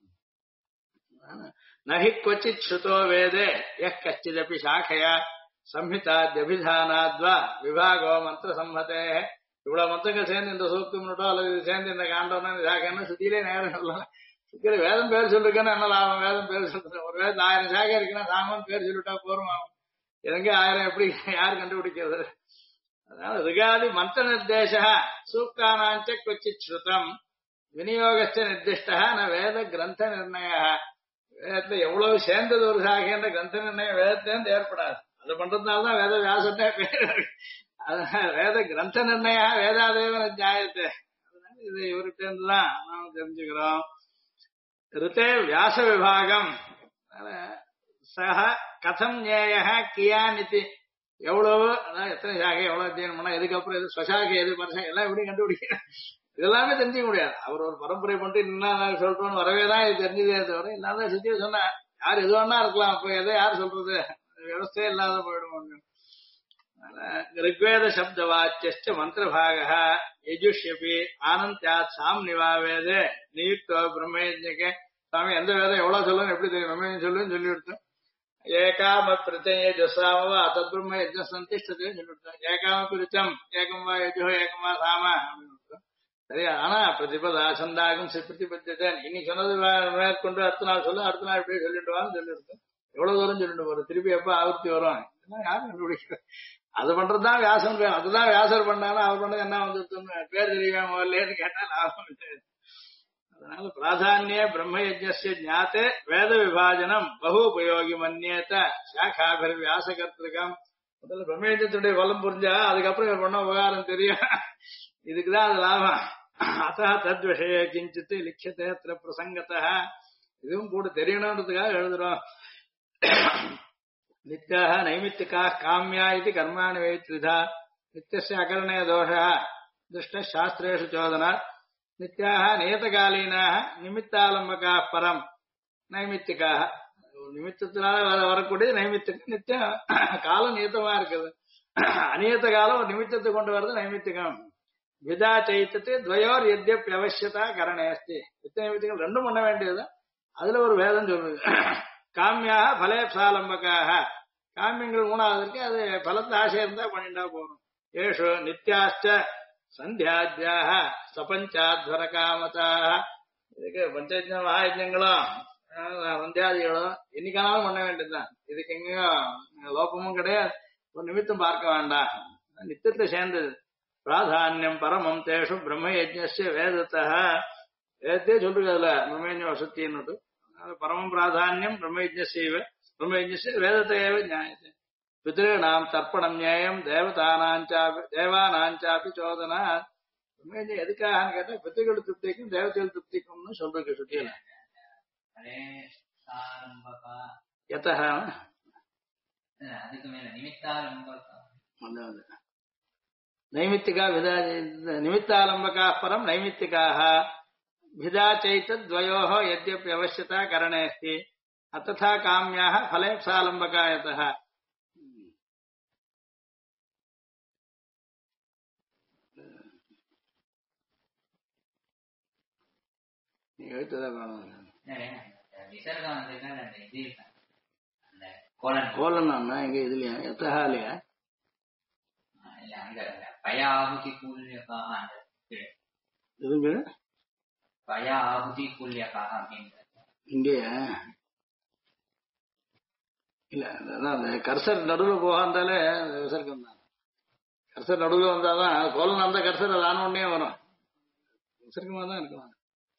நஹி கொச்சித் ஸ்ருதோ வேதே யஹ் கச்சிதபி சாக்கையா சம்ஹிதாத்யபிதானாத்வா விபாகோ மந்திர சம்மதே. இவ்வளவு மந்திரங்கள் சேர்ந்து இந்த சூக்தம்னுட்டோ அல்லது சேர்ந்து இந்த காண்டம்னா சாக்கைன்னு சுத்தியிலே நேரம் சொல்லலாம். சுத்தியில வேதம் பேர் சொல்லிருக்கேன்னா என்ன லாபம்? வேதம் பேர் சொல்றது ஒரு வேதம் 1000 சாக்கை இருக்குன்னா சாமன் பேர் சொல்லிட்டா போருமாகும். எனக்கு 1000 எப்படி யார் கண்டுபிடிக்கிறது? அதனால ரிகாதி மந்திர நிர்தேச சூக்தானாஞ்ச கொச்சித் ஸ்ருதம் விநியோகச்ச நிர்திஷ்டா ந வேத கிரந்த நிர்ணய. வேதத்துல எவ்வளவு சேர்ந்தது ஒரு சாகைன்ற கிரந்த நிர்ணயம் வேதத்திலிருந்து ஏற்படாது. அது பண்றதுனாலதான் வேத வியாசத்தை பேர். அதனால வேத கிரந்த நிர்ணய வேதாதேவ நியாயத்தை. அதனால இது இவர்கிட்ட இருந்துதான் நாம் தெரிஞ்சுக்கிறோம். ரித்தே வியாச விபாகம் சக கதம் ஞேய கியானிதி. எவ்வளவு அதான் எத்தனை சாகை எவ்வளவு அத்தியனம் பண்ணா எதுக்கப்புறம் எது ஸ்வசாகை எது பரசாகை எல்லாம் எப்படி கண்டுபிடிக்க இதெல்லாமே தெரிஞ்சுக்க முடியாது. அவர் ஒரு பரம்பரை பண்ணிட்டு என்ன சொல்றோம்னு வரவேதான் இது தெரிஞ்சதே தவிர இல்லாத சுத்திய சொன்னா யார் எது வேணா இருக்கலாம். அப்ப எதை யார் சொல்றது? வியவஸ்தையே இல்லாத போயிடும். ரிக்வேத சப்த வாச்சிய மந்திரபாக யஜுஷ்யபி ஆனந்தியாத் சாம் நிவாவேதே நியுக்தோ பிரம்மயஜ்ஞகே. சாமி எந்த வேதம் எவ்வளவு சொல்லணும் எப்படி தெரியும்? பிரம்மயஜம் சொல்லுன்னு சொல்லி கொடுத்தோம். ஏகாம பிரச்சய ஜசாமவா தத்பிரம்ம யஜ்ஞ சந்திஷ்டத்தையும் சொல்லிவிட்டான். ஏகாம பிரிச்சம் ஏகம் வா யஜோ ஏகம் வா சாம அப்படின்னு. சரியா? ஆனா பிரதிபதா சந்தாகம் பிரதிபத்தியதன் இன்னைக்கு சொன்னது மேற்கொண்டு அடுத்த நாள் சொல்ல, அடுத்த நாள் இப்படியே சொல்லிட்டு வான்னு சொல்லியிருக்கேன். எவ்வளவு தூரம் சொல்லிட்டு வரும், திருப்பி எப்ப ஆவர்த்தி வரும், இதெல்லாம் யாரும் கண்டுபிடிக்கிறது? அது பண்றதுதான் வியாசன் பேர். அதுதான் வியாசர் பண்ணாலும் அவர் பண்ணது என்ன வந்துருச்சுன்னு பேர் தெரியாம முதல்லேன்னு கேட்டா லாபம் இல்லை. அதனால பிராதானிய பிரம்ம யஜ்ஞஸ்ய ஞாத்தே வேத விபாஜனம் பகு உபயோகி மன்னியேத சாகாபிர் வியாசகர்த்திருக்கம். முதல்ல பிரம்ம யஜ்ஞத்துடைய பலம் புரிஞ்சா அதுக்கப்புறம் இவர் பண்ண உபகாரம் தெரியும். இதுக்குதான் அது லாபம். அத்த தத் விஷய கிஞ்சித்து லிக்கியத்தை அத்திர பிரசங்கத்தா. இதுவும் கூட தெரியணுன்றதுக்காக எழுதுறோம். நித்யாக நைமித்திகா காமியா இது கர்மாணி வைத்ரிதா நித்தியஸ்ய அகரணய தோஷः துஷ்ட சாஸ்திரேஷு சோதனா நித்யாக நியதகாலீனாக நிமித்தாலம்பகாः பரம் நைமித்திகாக. நிமித்தத்தினால வரக்கூடிய நைமித்திகம் நித்தியம் காலம் நியத்தமா இருக்குது. அநியத்த காலம் ஒரு நிமித்தத்தை கொண்டு வர்றது நைமித்திகம். விதா சைத்தத்து துவயோர் எத்யப் அவசியதா கரணேஸ்தி. நிமித்தங்கள் ரெண்டும் பண்ண வேண்டியது. அதுல ஒரு வேதம் சொல்றது காமியாக பலேப்சாலம்பகாக. காமியங்கள் மூணாவதற்கு அது பலத்துல ஆசை இருந்தா பண்ணிட்டா போறோம். ஏஷு நித்யாச்ச சந்தியாத்யாக சபஞ்சாத்வர காமதாக. இதுக்கு பஞ்சயஜ மகாயஜங்களும் சந்தியாதிகளும் என்னைக்கானாலும் பண்ண வேண்டியதுதான். இதுக்கு எங்கேயும் லோபமும் கிடையாது, ஒரு நிமித்தம் பார்க்க வேண்டாம். நித்தியத்துல சேர்ந்தது. பிராதானியம் பரமம் தேஷு பிரம்ம யஜ்ஞஸ்ய வேதத்தா. வேதத்தையே சொல்றது அதுல பிரம்மயஜ வசத்தின்னு. பரமம் பிராதானியம் பிரம்மயஜ்ஞஸ்யைவ பிரம்மயஜ்ஞஸ்ய வேதத்தையேவ ஞாயத்தை. பித்ருணாம் தர்ப்பணம் நியாயம் தேவானாஞ்சாபி சோதனா. பிரம்மயஜ்ஞம் எதுக்காகன்னு கேட்டா பித்ருகள் திருப்திக்கும் தேவதைகள் திருப்திக்கும்னு சொல்றது சுத்தியில. எத்தா அதுக்கு மேல நிமித்தாலம்பகா நைமித்திகா விதா நிமித்தாலம்பகா பரம் நைமித்திகாः விதா சைத்தத்வயோः यद्यपि அவசியதா கரணே अस्ति अतथा काम्याः फलेप्सालम्बकायतः. கோலன்னா எங்க இதுலயா எத்தஹாலியா பயாஹுதி கூல்யகாக இதுங்க பயாஹுதி கூல்யகாக இங்கேயா இல்ல. அதான் அந்த கர்சர் நடுவில் போகாந்தாலே விசர்க்கம் தான். கர்சர் நடுவில் வந்தாதான் கோலன் அந்த கர்சர் அது ஆன உடனே வரும். விசர்க்கமா தான் இருக்கலாம்.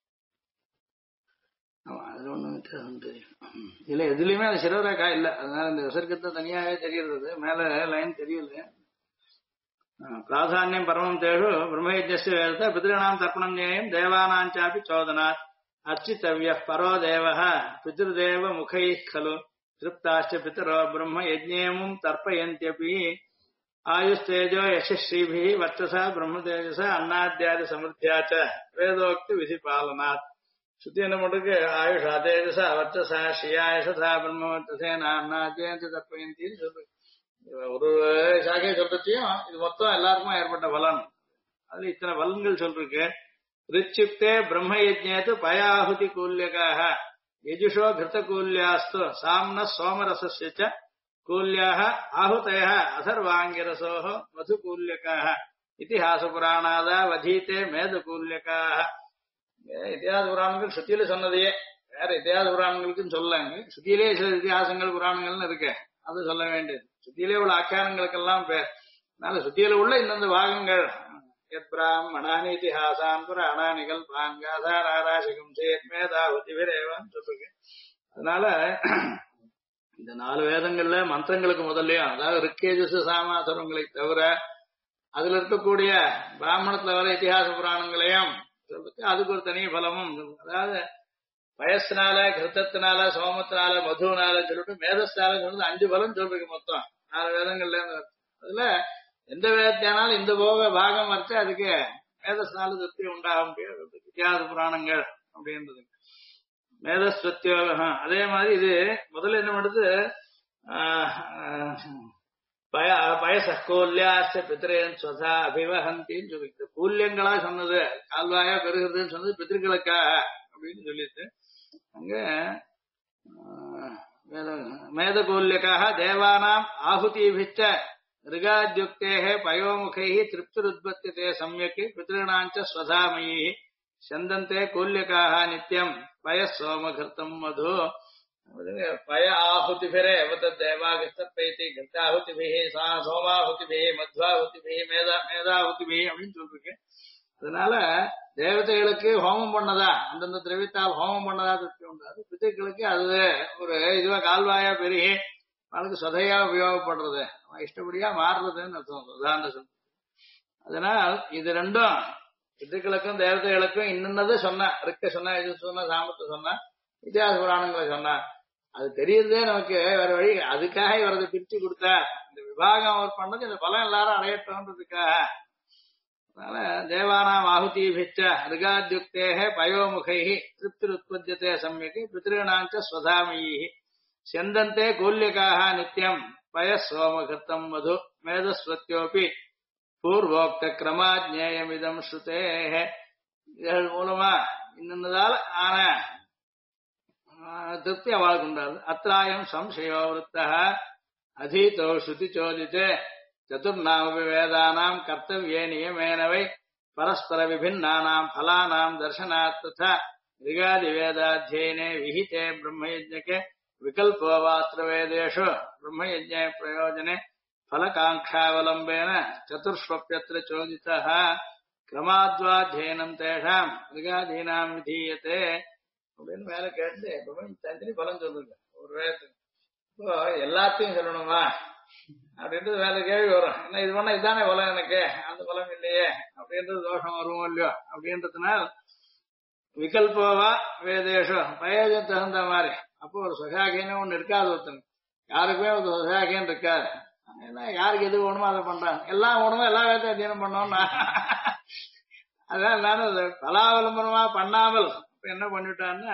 ஆமா அதுல ஒண்ணு வித்தியாசம் தெரியும். இல்ல எதுலயுமே அது சிறரக்கா இல்ல, அதனால இந்த விசர்க்கத்தை தனியாவே தெரியறது. மேல லைன் தெரியல. பிராதானியம் பரமம் தேஷு பிரம்மயஜ்ஞஸ்ய வேதத்தை பித்ருணாம் தர்ப்பணம் ஞேயம் தேவானாஞ்சாபி சோதனாத் அர்ச்சித்தவ்யः பரோ தேவः பித்ருதேவ முகைः खलु திருப்தாச்ச பிதரோ பிரம்ம யஜ்ஞேமும் தர்ப்பயந்த்யபி ஆயுஸ்தேஜோ யசஸ்ரீபிः வர்ச்சசா பிரம்ம தேஜசா அன்னாத்யாதி சமிருத்தியாச்ச வேதோக்தி விதி பாலனாத். சுத்தி என்ன பண்றது? ஆயுஷா தேஜசா வர்ச்சசா ஸ்ரீயாயசா பிரம்ம வர்ச்சசேனா அன்னாத்யாதி தர்ப்பயந்தின்னு சொல்றது. ஒரு சாகையை சொல்றதையும் இது மொத்தம் எல்லாருக்கும் ஏற்பட்ட பலன். அதுல இத்தனை பலன்கள் சொல்றதுக்கு ரிச்சிப்தே பிரம்ம யஜ்ஞேது பயாஹுதி கூல்யகாக யஜுஷோ கிருத கூல்யாஸ்து சாம்ன சோமரசஸ்ய கூல்யாக ஆஹுதய அதர்வாங்கிரசோஹ மது கூல்யகாக இதிஹாச புராணாதா வதீதே மேத கூல்யகாக. இத்தியாச புராணங்கள் சுத்தியில சொன்னதையே வேற இத்தியாச புராணங்களுக்குன்னு சொல்லாங்க. சுத்தியிலே சில இத்தியாசங்கள் புராணங்கள்னு இருக்கு, அது சொல்ல வேண்டியது. சுத்தியிலே உள்ள ஆக்கியானங்களுக்கெல்லாம் பேர். அதனால சுத்தியில உள்ள இந்தந்த பாகங்கள் பிராமணானி இத்திஹாசான் புராணானிகள் பாங்காதாராசிகம் சேத்மேதாவதி விரேவான்னு சொல்லுங்க. அதனால இந்த 4 வேதங்கள்ல மந்திரங்களுக்கு முதல்லயும், அதாவது ரிக்கேஜஸ் சாமாசரங்களை தவிர அதுல இருக்கக்கூடிய பிராமணத்துல வர இத்திஹாச புராணங்களையும் சொல்றதுக்கு அதுக்கு ஒரு தனி பலமும். அதாவது வயசுனால கிருத்தத்தினால சோமத்தினால மதுனால சொல்லிட்டு மேதஸ்னால சொல்றது 5 பலம் சொல்றதுக்கு மொத்தம் 4 வேதங்கள்ல. அதுல எந்த வேதத்தினாலும் இந்த பாகம் வரைச்சு அதுக்கு மேதஸ்னால திருப்தி உண்டாக முடியாது. இத்தியாச புராணங்கள் அப்படின்றது மேதஸ்வத்தியோகம். அதே மாதிரி இது முதல்ல என்ன பண்ணுது? பயசூல்யாச்ச பித்திரேன் ஸ்வதா அபிவஹந்தின்னு சொல்லிட்டு கூல்யங்களா சொன்னது, கால்வாயா பெருகிறதுன்னு சொன்னது பித்திருக்களுக்காக அப்படின்னு சொல்லிட்டு அங்க மேதகூல்யகாः தேவானாம் ஆஹுதிபிச்ச ரிகாத்யுக்தேः பயோமுகைः திருப்திருத்பத்தியதே சம்யக் பித்ருணாஞ்ச ஸ்வதாமயைः சந்தந்தே கூல்யகாः நித்யம் பயः சோமகிருத்தம் மது பய ஆஹுதிபிரே தேவாகிருத்தப்பைத்தி கிருத்தாஹுதிபிः சோமாஹுதிபிः மத்வாஹுதிபிः மேதாஹுதிபிः அப்படின்னு சொல்லிருக்கு. அதனால தேவதைகளுக்கு ஹோமம் பண்ணதா அந்தந்த திரவியத்தால் ஹோமம் பண்ணதா திருப்தி உண்டாது. பித்துக்களுக்கு அது ஒரு இதுவா கால்வாயா பெருகி அவனுக்கு சொதையா உபயோகப்படுறது இஷ்டப்படியா மாறுறதுன்னு அர்த்தம் உதாரண சொல். அதனால் இது ரெண்டும் பித்துக்களுக்கும் தேவதைகளுக்கும் இன்னது சொன்னா ரிக்க சொன்னா இது சொன்னா சாமத்தை சொன்னா இத்தியாச புராணங்களை சொன்னா அது தெரியுறதே நமக்கு வேற வழி. அதுக்காக இவரது பிரிச்சு கொடுத்தா இந்த விபாகம் அவர் பண்ணது இந்த பலம் எல்லாரும் அடையட்டோன்றதுக்காக. அதனால தேவானாம் ஆஹுதிபிச்ச ரிகாத்யுக்தேः பயோமுகைः திருப்திருத்பத்தியதே சம்யக் பித்ருணாஞ்ச ஸ்வதாமயைः சந்தந்தே கூல்யகாः நித்யம் பயः சோமகிருத்தம் மது மேதஸ்வத்யோபி பூர்வோக்த கிரமாஜ்ஞேயமிதம் ஸ்ருதேः. இதன் மூலமா இன்னதால ஆன திருப்தி அவளுக்கு உண்டாது. அத்ராயம் சம்சயோ விருத்தः அதீதோ ஸ்ருதி சோதிதே சதுர்நாமபி வேதானாம் கர்த்தவ்யே நியமேனவை பரஸ்பர விபின்னானாம் ஃபலானாம் தர்சனாத் ததா ரிகாதி வேதாத்யயனே விஹிதே பிரம்மயஜ்ஞகே விகல்போ வாஸ்திர வேதேஷு பிரம்மயஜ்ஞே பிரயோஜனே ஃபலகாங்காவலம்பேன சதுர்ஷ்வப்யத்ர சோதிதः கிரமாத்வாத்யயனம் தேஷாம் ரிகாதீனாம் விதீயதே அப்படின்னு மேல கேட்டு தனி பலம் சொல்லுங்க. ஒரு வேதத்துக்கு இப்போ எல்லாத்தையும் சொல்லணுமா அப்படின்றது வேற கேள்வி வரும். என்ன இது பண்ணா இதுதானே பலம் எனக்கு அந்த பலம் இல்லையே அப்படின்றது தோஷம் வருவோம் இல்லையோ அப்படின்றதுனால விகல்போவா வேதேஷம் பிரயோஜனம் தகுந்த மாதிரி. அப்போ ஒரு சுகாகின்னு ஒண்ணு இருக்காது. ஒருத்தன் யாருக்குமே ஒரு சுகாகின்னு இருக்காது. ஏன்னா யாருக்கு எது வேணுமோ அதை பண்றாங்க. எல்லாம் வேணுமோ எல்லா வேதத்தையும் அத்தியனம் பண்ணோம்னா அதான் நானும் பலாவலம்பரமா பண்ணாமல் இப்ப என்ன பண்ணிட்டான்னா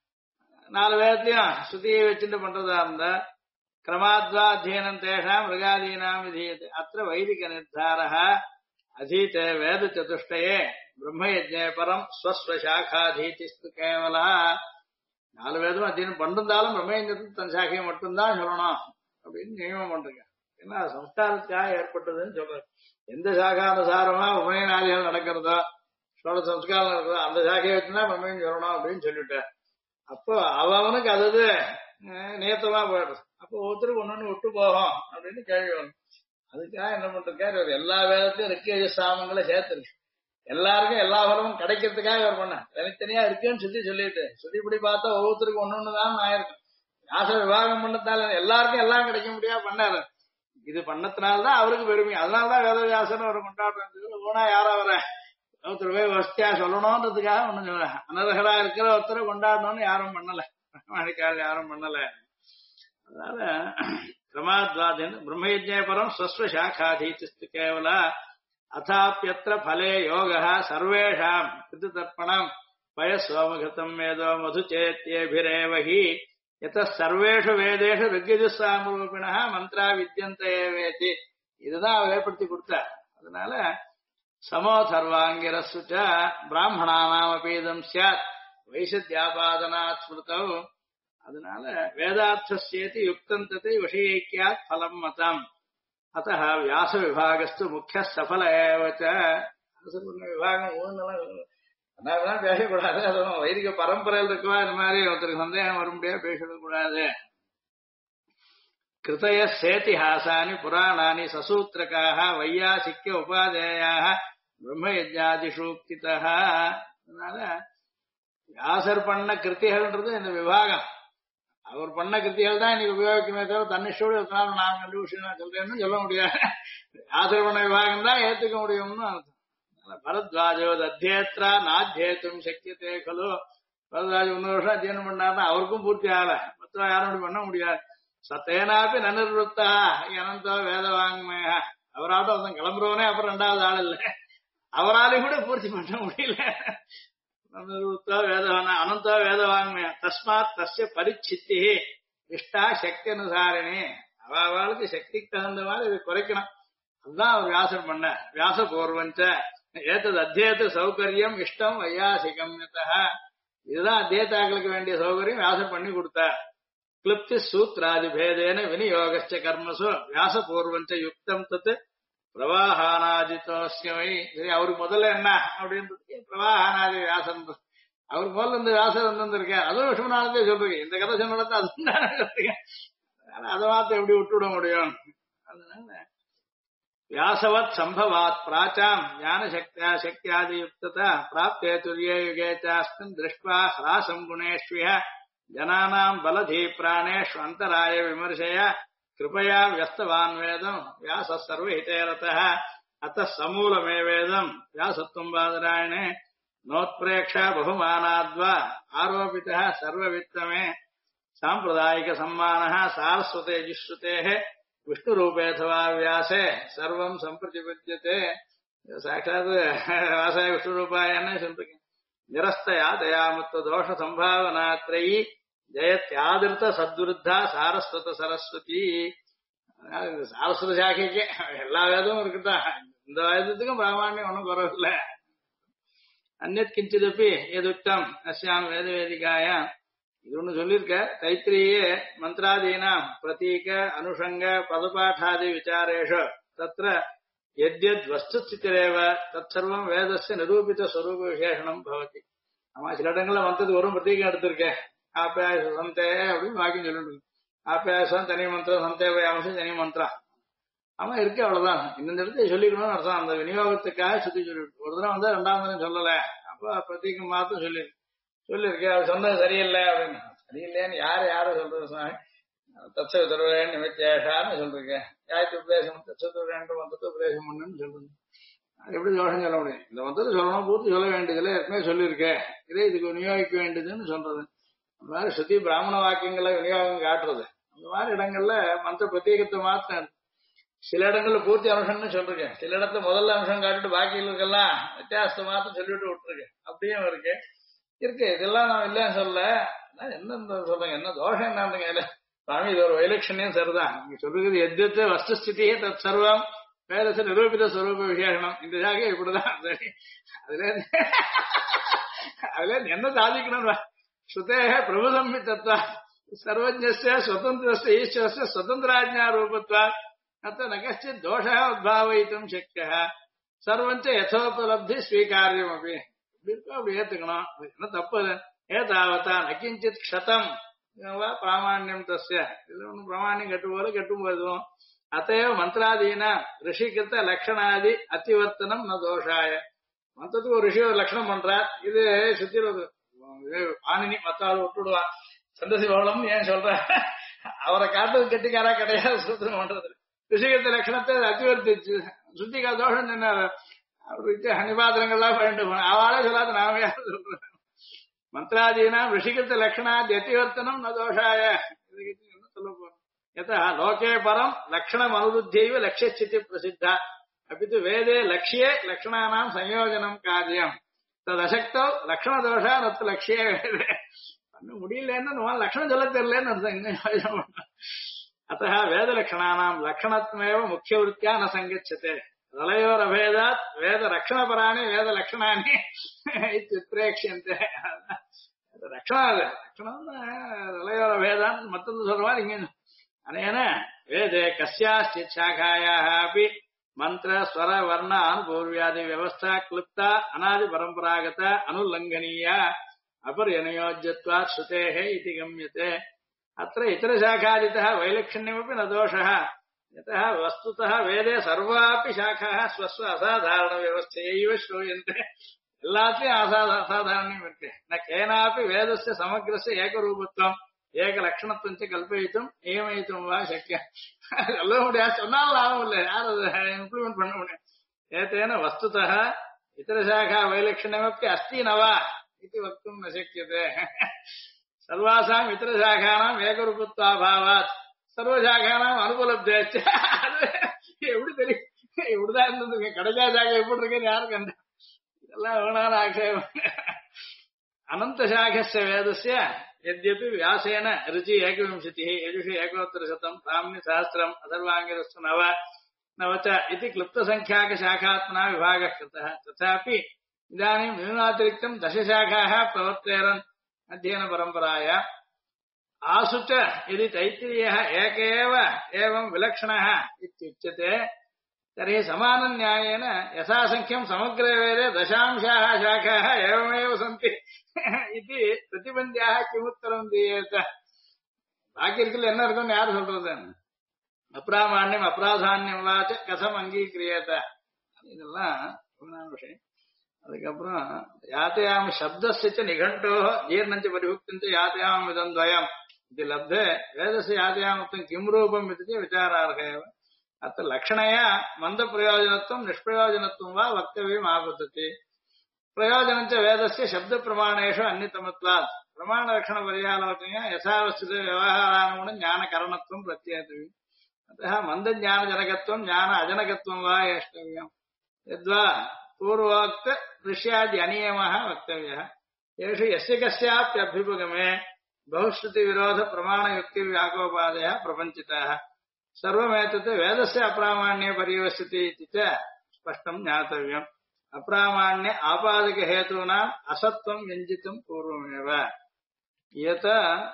4 வேதத்தையும் ஸ்ருதியை வச்சுட்டு பண்றதா இருந்தா கிரமாத்வா அத்தியனம் தேஷாம் மிருகாதீனாம் விதீயதே அத்திர வைதிக நிர்தாரः அதீதே வேத சதுஷ்டயே பிரம்மயஜ்ஞே பரம் ஸ்வஸ்வசாகாதீதிஸ்து கேவலா. 4 வேதமும் அத்தியனம் பண்ணிருந்தாலும் பிரம்மயஜ்ஞத்துக்கு தன் சாக்கையை மட்டும்தான் சொல்லணும் அப்படின்னு நியமம் பண்றீங்க. ஏன்னா சம்ஸ்காரத்துக்காக ஏற்பட்டதுன்னு சொல்றது. எந்த சாகானுசாரமா உபநயனாதிகள் நடக்கிறதோ சோழ சம்ஸ்காரம் நடக்கிறதோ அந்த சாக்கையை வச்சுதான் பிரம்மயம் சொல்லணும் அப்படின்னு சொல்லிட்டேன். அப்போ அவனுக்கு அது நேத்தமா போயிடுது. அப்போ ஒருத்தருக்கு ஒன்னொன்னு விட்டு போகும் அப்படின்னு கேள்வி வரும். அதுக்காக என்ன பண்றாரு, எல்லா வேதத்தையும் ரிக்கேஜ சாமங்களை சேர்த்துருக்கு. எல்லாருக்கும் எல்லா பலமும் கிடைக்கிறதுக்காக இவர் பண்ண தனித்தனியா இருக்குன்னு சொல்லிட்டு இப்படி பார்த்தா ஒவ்வொருத்தருக்கும் ஒன்னொன்னுதான் ஆயிருக்கும். வியாச விவாகம் பண்ணதால எல்லாருக்கும் எல்லாம் கிடைக்க முடியாது பண்ணாரு. இது பண்ணத்தினால்தான் அவருக்கு பெருமை. அதனாலதான் வேதவியாசன் ஒரு கொண்டாடுறது. போனா யாரா வர ஒருத்தர் போய் வசதியா சொல்லணும்ன்றதுக்காக ஒண்ணும் சொல்ல. அனர்ஹரா இருக்கிற ஒருத்தரை கொண்டாடணும்னு யாரும் பண்ணல. மணிக்கால் யாரும் பண்ணல. அதனால கிரமாத்வாதேன பிரம்மயஜ்ஞே பரம் ஸ்வஸ்வசாகாதீதிஸ்து கேவல அதாப்யத்ர பலே யோகः சர்வேஷாம் கிருதர்ப்பணம் பயஸ்வமகிருதம் வேதோ மதுச்சேத்யேபிரேவ ஹி யதः சர்வேஷு வேதேஷு ருக்யஜுஸ்ஸாமரூபிணः மந்த்ரா வித்யந்தே வேதி. இதுதான் அவர் ஏற்படுத்தி கொடுத்தார். அதனால சமோ சர்வாங்கிரஸ்ஸு ச பிராமணானாமபீதம் ஸ்யாத் வைசத்யாபாதனாத் ஸ்மிருதௌ. அதனால வேதார்த்தஸ்யேதி யுக்தம் தத்தை விஷயைக்கியாத் பலம் மதம் அத்தः வியாச விபாகஸ்து முக்கிய சஃபல ஏவச்ச. விபாகம் ஒண்ணுலாம் பேசக்கூடாது. அதுவும் வைதிக பரம்பரையில் இருக்குவா இந்த மாதிரி ஒருத்தருக்கு சந்தேகம் வரும்படியா பேசக்கூடாது. கிருதய சேதிஹாசானி புராணானி சசூத்திரகாக வையாசிக்க உபாதேயாக பிரம்மயஜ்ஞாதிஷூக்திதः. அதனால வியாசர் பண்ண கிருத்திகள்ன்றது இந்த விபாகம். அவர் பண்ண கிருத்திகள் தான் இன்னைக்கு உபயோகிக்குமே தவிர தன்னிஷ்டோடு நான் கண்டுபிடிச்சு சொல்றேன்னு சொல்ல முடியாது. வியாசர் பண்ண விபாகம் தான் ஏத்துக்க முடியும்னு அர்த்தம். பரத்வாஜோ அத்தியேத்ரா நாத்தியேத்தும் சக்கியத்தே கலு. பரத்வாஜ் 3 வருஷம் அத்தியனம் பண்ணாருன்னா அவருக்கும் பூர்த்தி ஆகல. மொத்தம் யாரும் அப்படி பண்ண முடியாது. சத்தேனாப்பி நன்னிருத்தா அனந்தோ வேதவாங்மய. அவராட்டம் ஒருத்தன் கிளம்புறவனே அப்புறம் 2வது ஆள் இல்லை. அவராலையும் கூட பூர்த்தி பண்ண முடியல. வேதவான அனந்தோ வேதவாங்மய தஸ்மாத் தஸ்ய பரிச்சித்தி இஷ்டா சக்தி அனுசாரணி. அவளுக்கு சக்திக்கு தகுந்த மாதிரி இதை குறைக்கணும். அதுதான் அவர் வியாசர் பண்ண. வியாச பூர்வஞ்ச ஏத்தது அத்தியேத சௌகரியம் இஷ்டம் வையாசிகம். இதுதான் அத்தியேதாக்களுக்கு வேண்டிய சௌகரியம் வியாசர் பண்ணி கொடுத்தார். क्लृप्ति सूत्रादि भेदेन विनियोगश्च कर्मसु व्यासपूर्वञ्च युक्तं तत् பிரவாஹானாதித்தோஸ்ய வை. சரி, அவருக்கு முதல்ல என்ன அப்படின்றது பிரவாஹானாதி வியாசன். அவருக்கு முதல்ல இந்த வியாசர் வந்திருக்கார், அதுவும் விஷ்ணுநாதத்தை சொல்றீங்க. இந்த கதை சொன்னதை அது அதை மாத்த எப்படி விட்டுவிட முடியும்? அதனால व्यासवत् संभवात् प्राचाम् ज्ञानशक्त्या शक्त्यादियुक्तता प्राप्ते तुर्ये युगे चास्मिन् दृष्ट्वा ह्रासम् गुणेष्विह जनानाम् बलधी प्राणेषु अन्तराय विमर्शय कृपया व्यस्तवान् वेदम् व्यासः सर्वहिते रतः अतः समूलमेवेदम् व्यासत्वम् बादरायणे नोत्प्रेक्षा बहुमानाद्वा आरोपितः सर्ववित्तमे साम्प्रदायिकसम्मानः सारस्वते जिश्रुतेः विष्णुरूपेऽथवा व्यासे सर्वम् सम्प्रतिपद्यते. साक्षात् व्यासाय विष्णुरूपाय சொல்றீங்க. निरस्तया दयामत्व दोष संभावनात्रयी जयत्यादृत सद्विरुद्धा सारस्वत सरस्वती. சாரஸ்வத சாக்கைக்கு எல்லா வேதமும் இருக்குதா, இந்த வேதத்துக்கும் பிராமணியம் ஒன்றும் குறவில்லை. அந்நத் கிஞ்சிதப்பி எதுக்தம் அஸ்யாம் வேத வேதிகாயாம் இது ஒண்ணு சொல்லியிருக்க. தைத்திரியே மந்திராதீனாம் பிரதீக அனுஷங்க பதபாठादि விசாரேஷு தத்ர யத்யத் வஸ்துஸ்திதிரேவ தற்சர்வம் வேதஸ்ய நிரூபித ஸ்வரூப விசேஷணம் பவதி. ஆமா, சில இடங்கள்ல வந்தது ஒரு பிரதீகம் எடுத்திருக்கேன். ஆப்யாச சந்தே அப்படின்னு வாக்கியம் சொல்லிட்டு, ஆப்யாசம் தனி மந்திரம், சந்தேவயாமசம் தனி மந்திரம். ஆமா இருக்கு, அவ்வளவுதான். இந்த இடத்துல சொல்லிக்கணும்னு அர்த்தம். அந்த விநியோகத்துக்காக சுத்தி சொல்லிட்டு ஒரு தடவை வந்தா ரெண்டாம் தரம் சொல்லல, அப்ப பிரதீகம் மாத்தம் சொல்லிருக்கேன். அவர் சொன்னது சரியில்லை அப்படின்னு. சரியில்லைன்னு யாரும் சொல்றது சுவாமி? தத்சவிதர்வேன் நிமித்தேஷான்னு சொல்லிருக்கேன். யாய்த்து உபதேசம் தத்சவிதர்வேன் மந்தத்தை உபதேசம் பண்ணுன்னு சொல்றது. எப்படி தோஷம் சொல்ல முடியும்? இந்த மந்தத்தை சொல்லணும், பூர்த்தி சொல்ல வேண்டியதுல ஏற்கனவே சொல்லியிருக்கேன், இதே இதுக்கு விநியோகிக்க வேண்டியதுன்னு சொல்றது. அந்த மாதிரி சுத்தி பிராமண வாக்கியங்களை விநியோகம் காட்டுறது. அந்த மாதிரி இடங்கள்ல மந்திர பிரத்யேகத்தை மாத்தின சில இடங்கள்ல பூர்த்தி அம்சம்னு சொல்லிருக்கேன். சில இடத்துல முதல்ல அம்சம் காட்டிட்டு பாக்கிகளுக்கெல்லாம் வித்தியாசத்தை மாத்த சொல்லிட்டு விட்டுருக்கேன். அப்படியும் இருக்கு. இதெல்லாம் நான் இல்லைன்னு சொல்ல. என்ன சொல்றேங்க, என்ன தோஷம் என்னன்னு சுவாமி, இது ஒரு வைலட்சணியம் சரிதான். நீங்க சொல்றது எத்தியத்து வஸ்துஸ்திதியே தத் சர்வம் வேதச நிரூபித ஸ்வரூப விசேஷனம். இந்த ஜாக இப்படிதான். சரி, அதுல என்ன சாதிக்கணும்? ஸ்ருதேஹ பிரபுசம்மி தத்வா சர்வஜ்ஞஸ்ய ஸ்வதந்திரஸ்ய ஈஸ்வரஸ்ய ஸ்வதந்திராஜ்ஞா ரூபத்வா அத்த நகச்சித் தோஷः உத்பாவயித்தும் சக்யः சர்வஞ்ச யதோபலப்தி ஸ்வீகாரியம் அப்படி இருக்கோ அப்படி ஏத்துக்கணும். என்ன தப்பு? ஏதாவதா நகிஞ்சித் க்ஷதம் பிராமாண்யம் தஸ்ய. இதுல ஒன்னும் பிராமாண்யம் கட்டும் போதும் அத்தையோ மந்திராதீனா ரிஷிகிருத்த லட்சணாதி அத்திவர்த்தனம் ந தோஷாய. மந்திரத்துக்கு ஒரு ரிஷி ஒரு லட்சணம் பண்றார், இது சுத்தி பாணினி மத்தாள் விட்டுடுவான். சந்தசி பவளம் ஏன் சொல்ற? அவரை காட்டுறது கெட்டிக்காரா கிடையாது சூத்திரம் பண்றது. ரிஷிகிருத்த லட்சணத்தை அத்திவர்த்திச்சு சுத்திகா தோஷம் சொன்னார். அவருக்கு ஹனிபாத்திரங்கள்லாம் பண்ணிட்டு போன அவளே சொல்லாத நாம யாரும் சொல்றேன். மந்திராதீனா ரிஷிகிருத்த லட்சணாதி அத்திவர்த்தனம் ந தோஷாய. என்ன சொல்ல போறோம்? यतः लोके परम लक्षणम् अनुरुध्यैव लक्ष्यस्थिति प्रसिद्धा अपितु वेदे लक्ष्ये लक्षणानां संयोजनं कार्यम् तदशक्तौ लक्षणदोषा न तु लक्ष्ये वेदे முடியலன்னு லட்சணம் சொல்ல தெரியலன்னு அர்த்தம். अतः वेदलक्षणानां लक्षणत्वेव मुख्यवृत्त्या न सङ्गच्छते रलयोरभेदात् वेदरक्षणपराणि वेदलक्षणानि इत्युत्प्रेक्ष्यन्ते. लक्षणं रलयोरभेदात् मत्तொன்று சொல்ற இங்க अनेन वेदे कस्याश्चित् शाखायाः अपि मंत्र स्वर वर्ण अनुभूर्व्यादि व्यवस्था क्लुप्ता अनादि परंपरागता अनुल्लंघनीया अपरियनयोज्यत्वात् श्रुतेः इति गम्यते. अत्र इतरशाखादितः वैलक्षण्यमपि न दोषः यतः वस्तुतः वेदे सर्वापि शाखाः स्वस्व असाधारण व्यवस्थयैव श्रूयन्ते. எல்லாத்தையும் அசாதாரணம் இருக்கு. न केनापि वेदस्य समग्रस्य एकरूपत्वम् ஏக லட்சணத்தை கல்பயித்தும் நியமித்தும் வா சக்கியம். சொல்ல முடியாது, சொன்னாலும் லாபம் இல்லை. யார் அதை இம்ப்ளிமெண்ட் பண்ண முடியும்? ஏத்தேன வஸ்துதः இதரசாகா வைலட்சணமப்பி அஸ்தி நவா இது வக்தும் ந சக்கியதே. சர்வாசாம் இதரசாகானாம் ஏகரூபத்வாபாவாத் சர்வசாகானாம் அனுபலப்தேச்ச. எப்படி தெரியும்? இப்படிதான் இருந்தது. கடைசா சாகா எப்படி இருக்குன்னு யாரும் கண்ட? இதெல்லாம் வேணான ஆக்ஷேபம். அனந்த சாகஸ்ய வேதஸ்ய यद्यपि व्यासेन ऋचि एकविंशतिः यजुषि 1900 साम्य सहस्रम् अथर्वाङ्गिरस्तु 9 च इति क्लुप्तसङ्ख्याकशाखात्मना विभागः कृतः. तथापि इदानीं न्यूनातिरिक्तं 10 शाखाः प्रवर्तेरन् अध्ययनपरम्पराया आसु च यदि तैत्तिरीयः एक एवं विलक्षणः इत्युच्यते तर्हि समानन्यायेन यथासङ्ख्यं समग्रे वेदे दशांशाः शाखाः एवमेव सन्ति इति प्रतिबन्ध्याः किमुत्तरं दीयेत बाकी இருக்குல்ல என்ன இருக்குன்னு யார் சொல்றது அப்ராமாண்யம் அப்ராதான்யம் வாச்ச கதம் அங்கீகிரியேத இதெல்லாம் விஷயம் அதுக்கப்புறம் யாத்தையாம சப்தஸ்ய நிகண்டோ ஜீர்ணஞ்ச பரிபுக்தஞ்ச யாத்தையாம இதம் துவயம் இது லப்தே வேதस्य யாத்தையாமத்தும் கிம் ரூபம் இது விசாரார்ஹேவ अत्र लक्षणया मंद प्रयोजनत्वं निष्प्रयोजनत्वं वा वक्तव्यम् आपतति प्रयोजनं च वेदस्य शब्द प्रमाणेषु अन्यतमत्वात् प्रमाण लक्षण पर्यालोचनया यथावस्थित व्यवहारानुगुणं ज्ञानकरणत्वं प्रत्येतव्यम् अतः मंद ज्ञानजनकत्वं ज्ञान अजनकत्वं वा यष्टव्यम् यद्वा पूर्वोक्त ऋष्यादि अनियमः वक्तव्यः येषु यस्य कस्याप्यभ्युपगमे बहुश्रुति विरोध प्रमाण युक्ति व्याकोपादयः प्रपञ्चिताः सर्वमेतत् वेदस्य अप्रामाण्ये पर्यवस्यति इति च स्पष्टं ज्ञातव्यम् अप्रामाण्य आपादक हेतूनाम् असत्त्वं व्यञ्जितं पूर्वमेव यत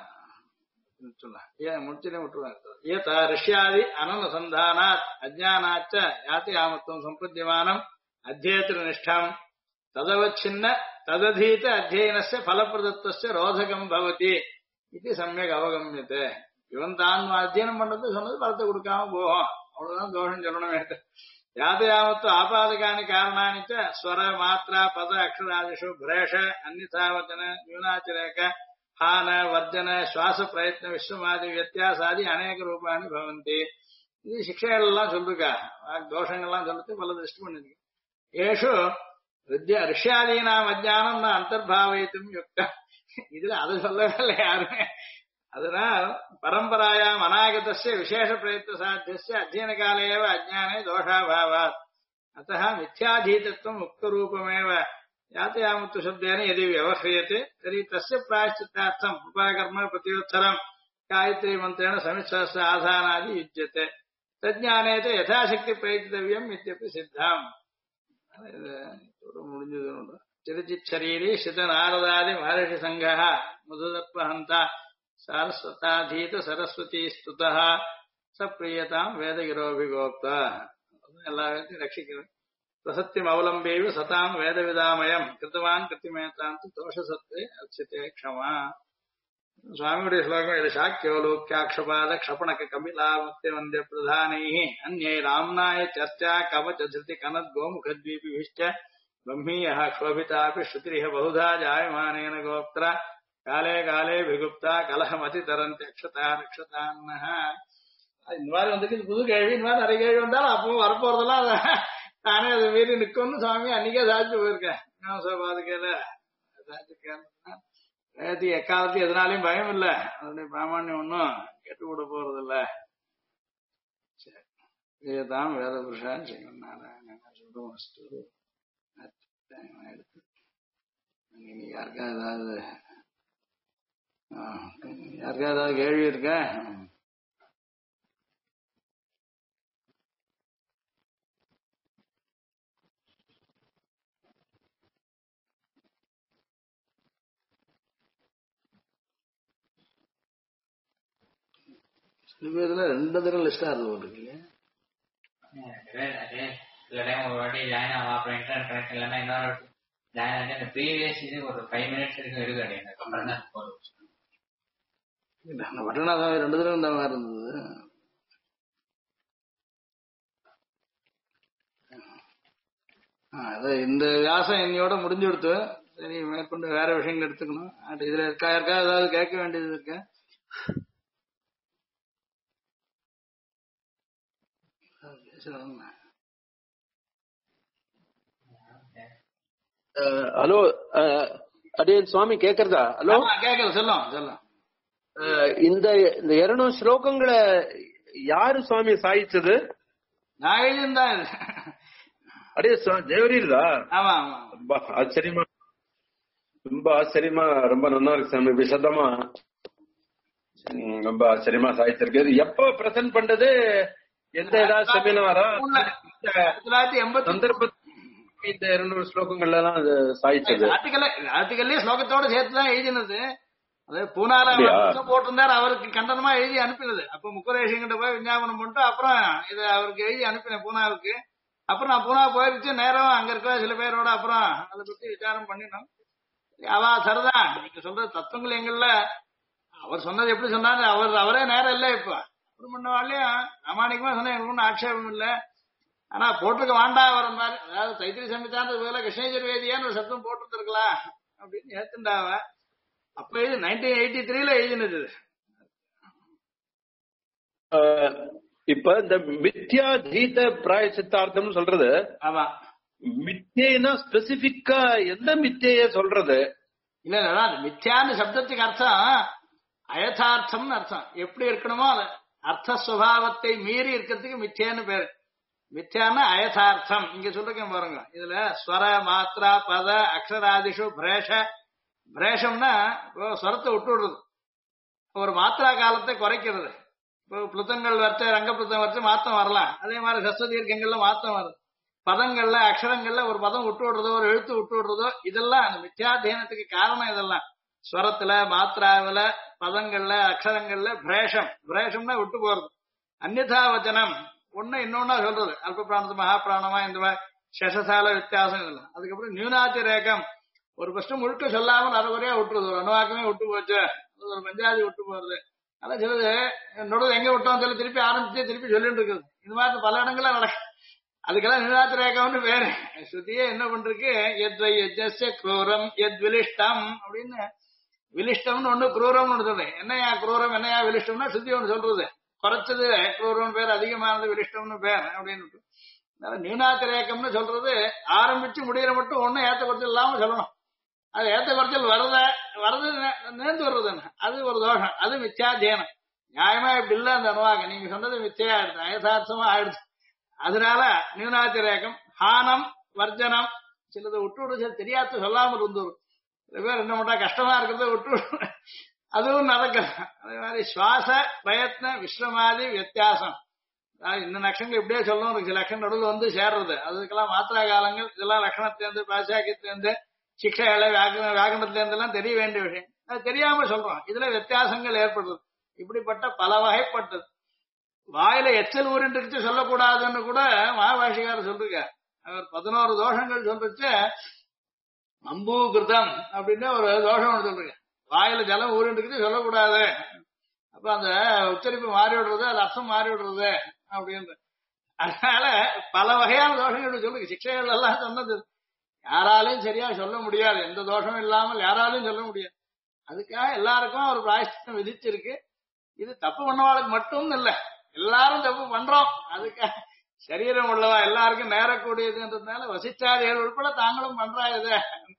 यत ऋष्यादि अननुसन्धानात् अज्ञानाच्च याति आमत्वं सम्पद्यमानम् अध्येतृनिष्ठम् तदवच्छिन्न तदधीत अध्ययनस्य फलप्रदत्तस्य रोधकं भवति इति सम्यक् अवगम्यते இவன் தான் அத்தியனம் பண்றது சொன்னது பலத்தை கொடுக்காம போகும் அவ்வளவுதான் தோஷம் சொல்லணுமே யாதயாமத்து ஆபாதகானி காரணானிச்ச ஸ்வர மாத்ரா பத அக்ஷராதிஷு பிரேஷ அந்நிதாவச்சன न्यूनाचरेक हान वर्जन श्वास प्रयत्न विश्वमादि व्यत्यासादि अनेक रूपाणि भवन्ति இது சிக்ஷைகள்லாம் சொல்லிருக்கா தோஷங்கள்லாம் சொல்லிட்டு பல திருஷ்டி பண்ணிருக்கு ஏஷு ரிஷ்யாதீனாம் அஜ்ஞானம் நான் அந்தர்பாவயித்தும் யுக்தம் இதுல அது சொல்லவே இல்லை யாருமே அதனால் பரம்பராயாம் அநாகதஸ்ய விசேஷ பிரயத்ன சாத்தியஸ்ய அத்தியன காலே एव अज्ञाने दोषाभावात् अतः मिथ्याधीतत्वम् उक्तरूपमेव यातयामत्व शब्देन यदि व्यवह्रियते तर्हि तस्य प्रायश्चित्तार्थम् उपाकर्म प्रत्युत्तरम् गायत्री मन्त्रेण समित्सहस्र आधानादि युज्यते तज्ज्ञाने च यथाशक्ति प्रयतितव्यम् इत्यपि सिद्धम् चिरचिच्छरीरी श्रितनारदादि महर्षि सङ्घः मधुदत्पहन्ता सारस्वताधीत सरस्वती स्तुतः सप्रियतां वेदगिरोभिगोप्ता எல்லாத்தையும் ரட்சிக்கிறது பிரசத்தியம் அவலம்பேவி சதாம் வேதவிதாமயம் கிருத்தவான் கிருத்திமேதாம் தோஷசத்வே அர்ச்சித்தே க்ஷமா சுவாமியுடைய ஸ்லோகம் இது சாக்கியோலோக்கியாட்சபாத க்ஷபணக கபிலாமத்திய வந்திய பிரதானைः அந்யை ராம்னாய சர்ச்சா கவச்ச திருதி கனத் கோமுகத்வீபிபிஷ்ட ब्रह्मीयः क्षोभितापि श्रुतिरिह बहुधा जायमानेन गोप्त्रा काले काले विगुप्ता कलहमति तरन्ति अक्षता रक्षतान्नः இந்த மாதிரி வந்துட்டு புது கேள்வி இந்த மாதிரி நிறைய கேள்வி வந்தாலும் அப்பவும் வரப்போறதெல்லாம் தானே அது மீறி நிக்கும்னு சுவாமி அன்னைக்கே சாதிச்சு போயிருக்கேன் பாதுகையில சாதிச்சிருக்கேன் எக்காலத்தையும் எதனாலையும் பயம் இல்லை அதனுடைய பிராமணியம் ஒன்னும் கெட்டு கூட போறது இல்ல சரி இதுதான் வேத புருஷான்னு செய்யணும்னால சொல்றோம் யாருக்கா ஏதாவது கேள்வி இருக்க சில பேர்ல 2 தடவை லிஸ்டா இருந்து போட்டுருக்கீங்க சில டைம் ஒரு வாட்டி ஜாயின் ஆகும் அப்புறம் இன்டர்நெட் கனெக்ஷன் இல்லைன்னா இன்னொரு ஜாயின் ஆகிட்டு அந்த ப்ரீவியஸ் இது ஒரு 5 minutes வரைக்கும் எடுக்க எனக்கு அப்புறம் தான் அந்த வட்டநாதம் 2 தடவை இந்த மாதிரி இருந்தது அதான் இந்த வியாசம் என்னையோட முடிஞ்சு கொடுத்து சரி மேற்கொண்டு வேற விஷயங்கள் எடுத்துக்கணும் இதுல இருக்கா ஏதாவது கேட்க வேண்டியது இருக்க ஹலோ அடே சுவாமி கேக்குறதா? ஹலோ கேக்குது சொல்லும். இந்த 200 ஸ்லோகங்களை யாரு சுவாமி சாதிச்சது? நான் எழுதியிருந்தேன். அடே தேவரீர்தா? ஆமா ஆமா. ரொம்ப ஆச்சரியமா ரொம்ப நல்லா இருக்கு சாமி. விசதமா ரொம்ப ஆச்சரியமா சாதிச்சிருக்காரு. எப்போ பிரசன்ட் பண்றது? எந்த ஏதாவது செமினாரா? 1980 இந்த 200 ஸ்லோகங்கள்ல தான் சாதிச்சது. ஆர்டிகல்லே ஸ்லோகத்தோட சேர்த்துதான் எழுதினது. அதே பூனால அப்படியா? போட்டிருந்தாரு, அவருக்கு கண்டனமா எழுதி அனுப்பினது. அப்ப முக்குரேஷங்கிட்ட போய் விஞ்ஞாபனம் பண்ணிட்டு அப்புறம் இதை அவருக்கு எழுதி அனுப்பினேன் பூனாவுக்கு. அப்புறம் நான் பூனா போயிருச்சு, நேரம் அங்க இருக்கிற சில பேரோட அப்புறம் அதை பத்தி விசாரம் பண்ணினோம். அவ சரிதான், நீங்க சொல்ற தத்துவங்கள் எங்கள்ல அவர் சொன்னது எப்படி சொன்னாரு, அவரே நேரம் இல்ல இப்ப. அப்புறம் பண்ணவாலையும் அமானிக்கமா சொன்ன எனக்கு ஒன்றும் ஆட்சேபம் இல்லை. ஆனா போட்டிருக்க வேண்டாம் வர மாதிரி, அதாவது தைத்திரி சமிதான வேலை கிருஷ்ணயஜுர்வேதியான்னு ஒரு சத்தம் போட்டுருக்கலாம் அப்படின்னு ஏத்துண்டாவ. அப்ப இது 1983 எழுதினது. இப்ப இந்த மித்யாதீத பிராயசித்தார்த்தம் சொல்றது, ஆமா, மித்யைனா ஸ்பெசிபிக்கா எந்த மித்யைய சொல்றது? இல்ல இல்ல, மித்யான்னு சப்தத்துக்கு அர்த்தம் அயதார்த்தம்னு அர்த்தம். எப்படி இருக்கணுமோ அது அர்த்த சுபாவத்தை மீறி இருக்கிறதுக்கு மித்யான்னு பேரு. மித்யான்னு அயதார்த்தம். இங்க சொல்றேன் பாருங்க, இதுல ஸ்வர மாத்ரா பத அக்ஷராதிஷு பிரேஷம்னா ஸ்வரத்தை விட்டு விடுறது, ஒரு மாத்திரா காலத்தை குறைக்கிறது. இப்போ புளுத்தங்கள் வரைச்ச ரங்கப்புத்தம் வரைச்சு மாத்தம் வரலாம், அதே மாதிரி சஸ்வதீர்க்கங்கள்ல மாத்தம் வருது. பதங்கள்ல அக்ஷரங்கள்ல ஒரு பதம் விட்டு விடுறதோ ஒரு எழுத்து விட்டு விடுறதோ இதெல்லாம் அந்த மித்யாதீனத்துக்கு காரணம். இதெல்லாம் ஸ்வரத்துல மாத்திராவில பதங்கள்ல அக்ஷரங்கள்ல பிரேஷம்னா விட்டு போறது. அந்நிதா வச்சனம் ஒண்ணு இன்னொன்னா சொல்றது, அல்ப பிராணத்து மகா பிராணமா இந்த மாதிரி சசசால வித்தியாசம் இதெல்லாம். அதுக்கப்புறம் நியூனாதி ரேகம், ஒரு பிரஷ்டம் முழுக்க சொல்லாமல் அரைகுறையா விட்டுருது, ஒரு அணுவாக்கமே விட்டு போச்சு, ஒரு பஞ்சாதி விட்டு போறது. அதான் சிலது நடுவில் எங்க விட்டோம் சொல்லி திருப்பி ஆரம்பிச்சு திருப்பி சொல்லிட்டு இருக்குது. இந்த மாதிரி பல இடங்கள்ல நடக்கும். அதுக்கெல்லாம் நியூனாதி ரேகம்னு பேரு. ஸ்ருதியே என்ன பண்றதுக்கு எத்வை எஜ்ஜஸ்ய க்ரூரம் எத் விலிஷ்டம் அப்படின்னு, விலிஷ்டம்னு ஒண்ணு குரூரம்னு ஒண்ணு சொல்றேன். என்னையா குரூரம் என்னையா விலிஷ்டம்னா ஸ்ருதி ஒண்ணு சொல்றது, குறைச்சது குரூரம் பேர், அதிகமானது விலிஷ்டம்னு பேர் அப்படின்னு. நியூனாதி ரேகம்னு சொல்றது ஆரம்பிச்சு முடிகிற மட்டும் ஒன்னும் ஏத்த குறைச்சல் இல்லாம சொல்லணும். அது ஏத்த குறைச்சல் வரது நேர்ந்து வர்றது அது ஒரு தோஷம், அது மித்யாதீனம். நியாயமா இப்படி இல்ல அந்த அணுவாக நீங்க சொன்னது மிச்சையா ஆயிடுது, அயதார்த்தமா ஆயிடுச்சு. அதனால நியூனாதி ரேகம் ஹானம் வர்ஜனம் சிலது விட்டு விடு, சில தெரியாத சொல்லாமல் இருந்துரும். சில பேர் என்ன பண்றா கஷ்டமா இருக்கிறத விட்டு அதுவும் நடக்கும். அதே மாதிரி சுவாச பிரயத்ன விஸ்ரமாதி வித்தியாசம், இந்த லட்சங்கள் இப்படியே சொல்லணும், சில லட்சம் நடுவில் வந்து சேர்றது. அதுக்கெல்லாம் மாத்திரா காலங்கள் இதெல்லாம் லட்சணத்திலிருந்து பாசாக்கியத்திலிருந்து சிக்ஷைகளை வியாகரணத்திலிருந்து எல்லாம் தெரிய வேண்டிய விஷயம். அது தெரியாம சொல்றோம், இதுல வித்தியாசங்கள் ஏற்படுறது. இப்படிப்பட்ட பல வகைப்பட்டது. வாயில எச்சல் ஊரிட்டு சொல்லக்கூடாதுன்னு கூட மகாபாஷிகாரர் சொல்லிருக்கார். அவர் 11 தோஷங்கள் சொல்லிச்சு. அம்பூ கிருதம் அப்படின்னு ஒரு தோஷம் ஒன்று சொல்றீங்க, வாயில ஜலம் ஊரிட்டு சொல்லக்கூடாது. அப்ப அந்த உச்சரிப்பு மாறி விடுறது, அது அர்த்தம் மாறி விடுறது அப்படின்னு. அதனால பல வகையான தோஷங்கள் சொல்லுங்க. சிக்ஷைகள் எல்லாம் சொன்னது யாராலையும் சரியா சொல்ல முடியாது, எந்த தோஷமும் இல்லாமல் யாராலையும் சொல்ல முடியாது. அதுக்காக எல்லாருக்கும் ஒரு பிராயஷ்சித்தம் விதிச்சிருக்கு. இது தப்பு பண்ணவாளுக்கு மட்டும் இல்ல, எல்லாரும் தப்பு பண்றோம். அதுக்காக சரீரம் உள்ளவா எல்லாருக்கும் நேரக்கூடியதுன்றதுனால வசிச்சாதிகள் உட்பட தாங்களும் பண்றா இது.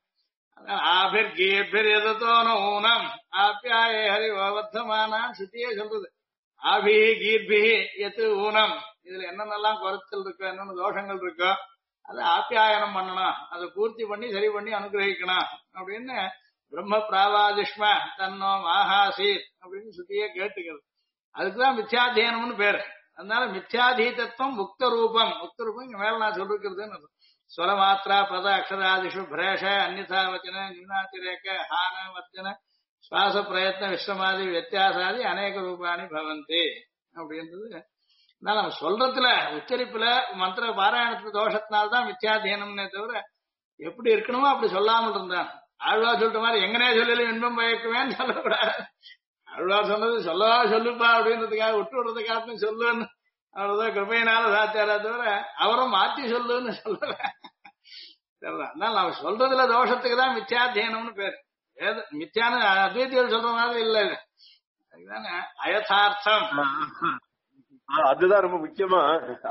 ஊனம் ஆப்யாயே ஹரி வர்த்தமானான் சுத்தியே சொல்றது. ஆபி கீர்பி எத்து ஊனம், இதுல என்னென்னலாம் குறைச்சல் இருக்கோ என்னென்ன தோஷங்கள் இருக்கோ அதை ஆப்பியாயனம் பண்ணணும், அதை பூர்த்தி பண்ணி சரி பண்ணி அனுகிரகிக்கணும் அப்படின்னு பிரம்ம பிராவாதிஷ்ம தன்னோ மாஹாசீத் அப்படின்னு சுத்தியே கேட்டுக்கிறது. அதுக்குதான் மித்யாதீனம்னு பேரு. அதனால மித்யாதீதத்துவம் முக்த ரூபம் இங்க மேல நான் சொல்லிருக்கிறதுன்னு ஸ்வர மாத்திரா பத அக்ஷராதிஷு பிரேஷ அந்நிதா வச்சன நியூனாதிரேக ஹான வச்சன சுவாச பிரயத்ன விஸ்வமாதி வித்தியாசாதி அநேக ரூபாணி பவந்தி அப்படின்றது. அதனால நம்ம சொல்றதுல உச்சரிப்புல மந்திர பாராயணத்துல தோஷத்தினால்தான் மித்யாதீனம்னே தவிர எப்படி இருக்கணுமோ அப்படி சொல்லாமல் இருந்தான். ஆழ்வார் சொல்ற மாதிரி எங்கனே சொல்லலும் இன்பம் பயக்குவேன்னு சொல்லக்கூடாது. ஆழ்வார் சொன்னது சொல்லவா சொல்லுப்பா அப்படின்றதுக்காக விட்டு விடுறதுக்காக சொல்லுன்னு அவ்வளவுதான் கிருபையினால சாச்சாரா தவிர அவரும் மாற்றி சொல்லுன்னு சொல்லல. அதனால நம்ம சொல்றதுல தோஷத்துக்கு தான் மித்யாதீனம்னு பேரு. மித்யான அத்வைத்திகள் சொல்ற மாதிரி இல்ல, இது அதுதானே அயதார்த்தம். அதுதான் ரொம்ப முக்கியமா.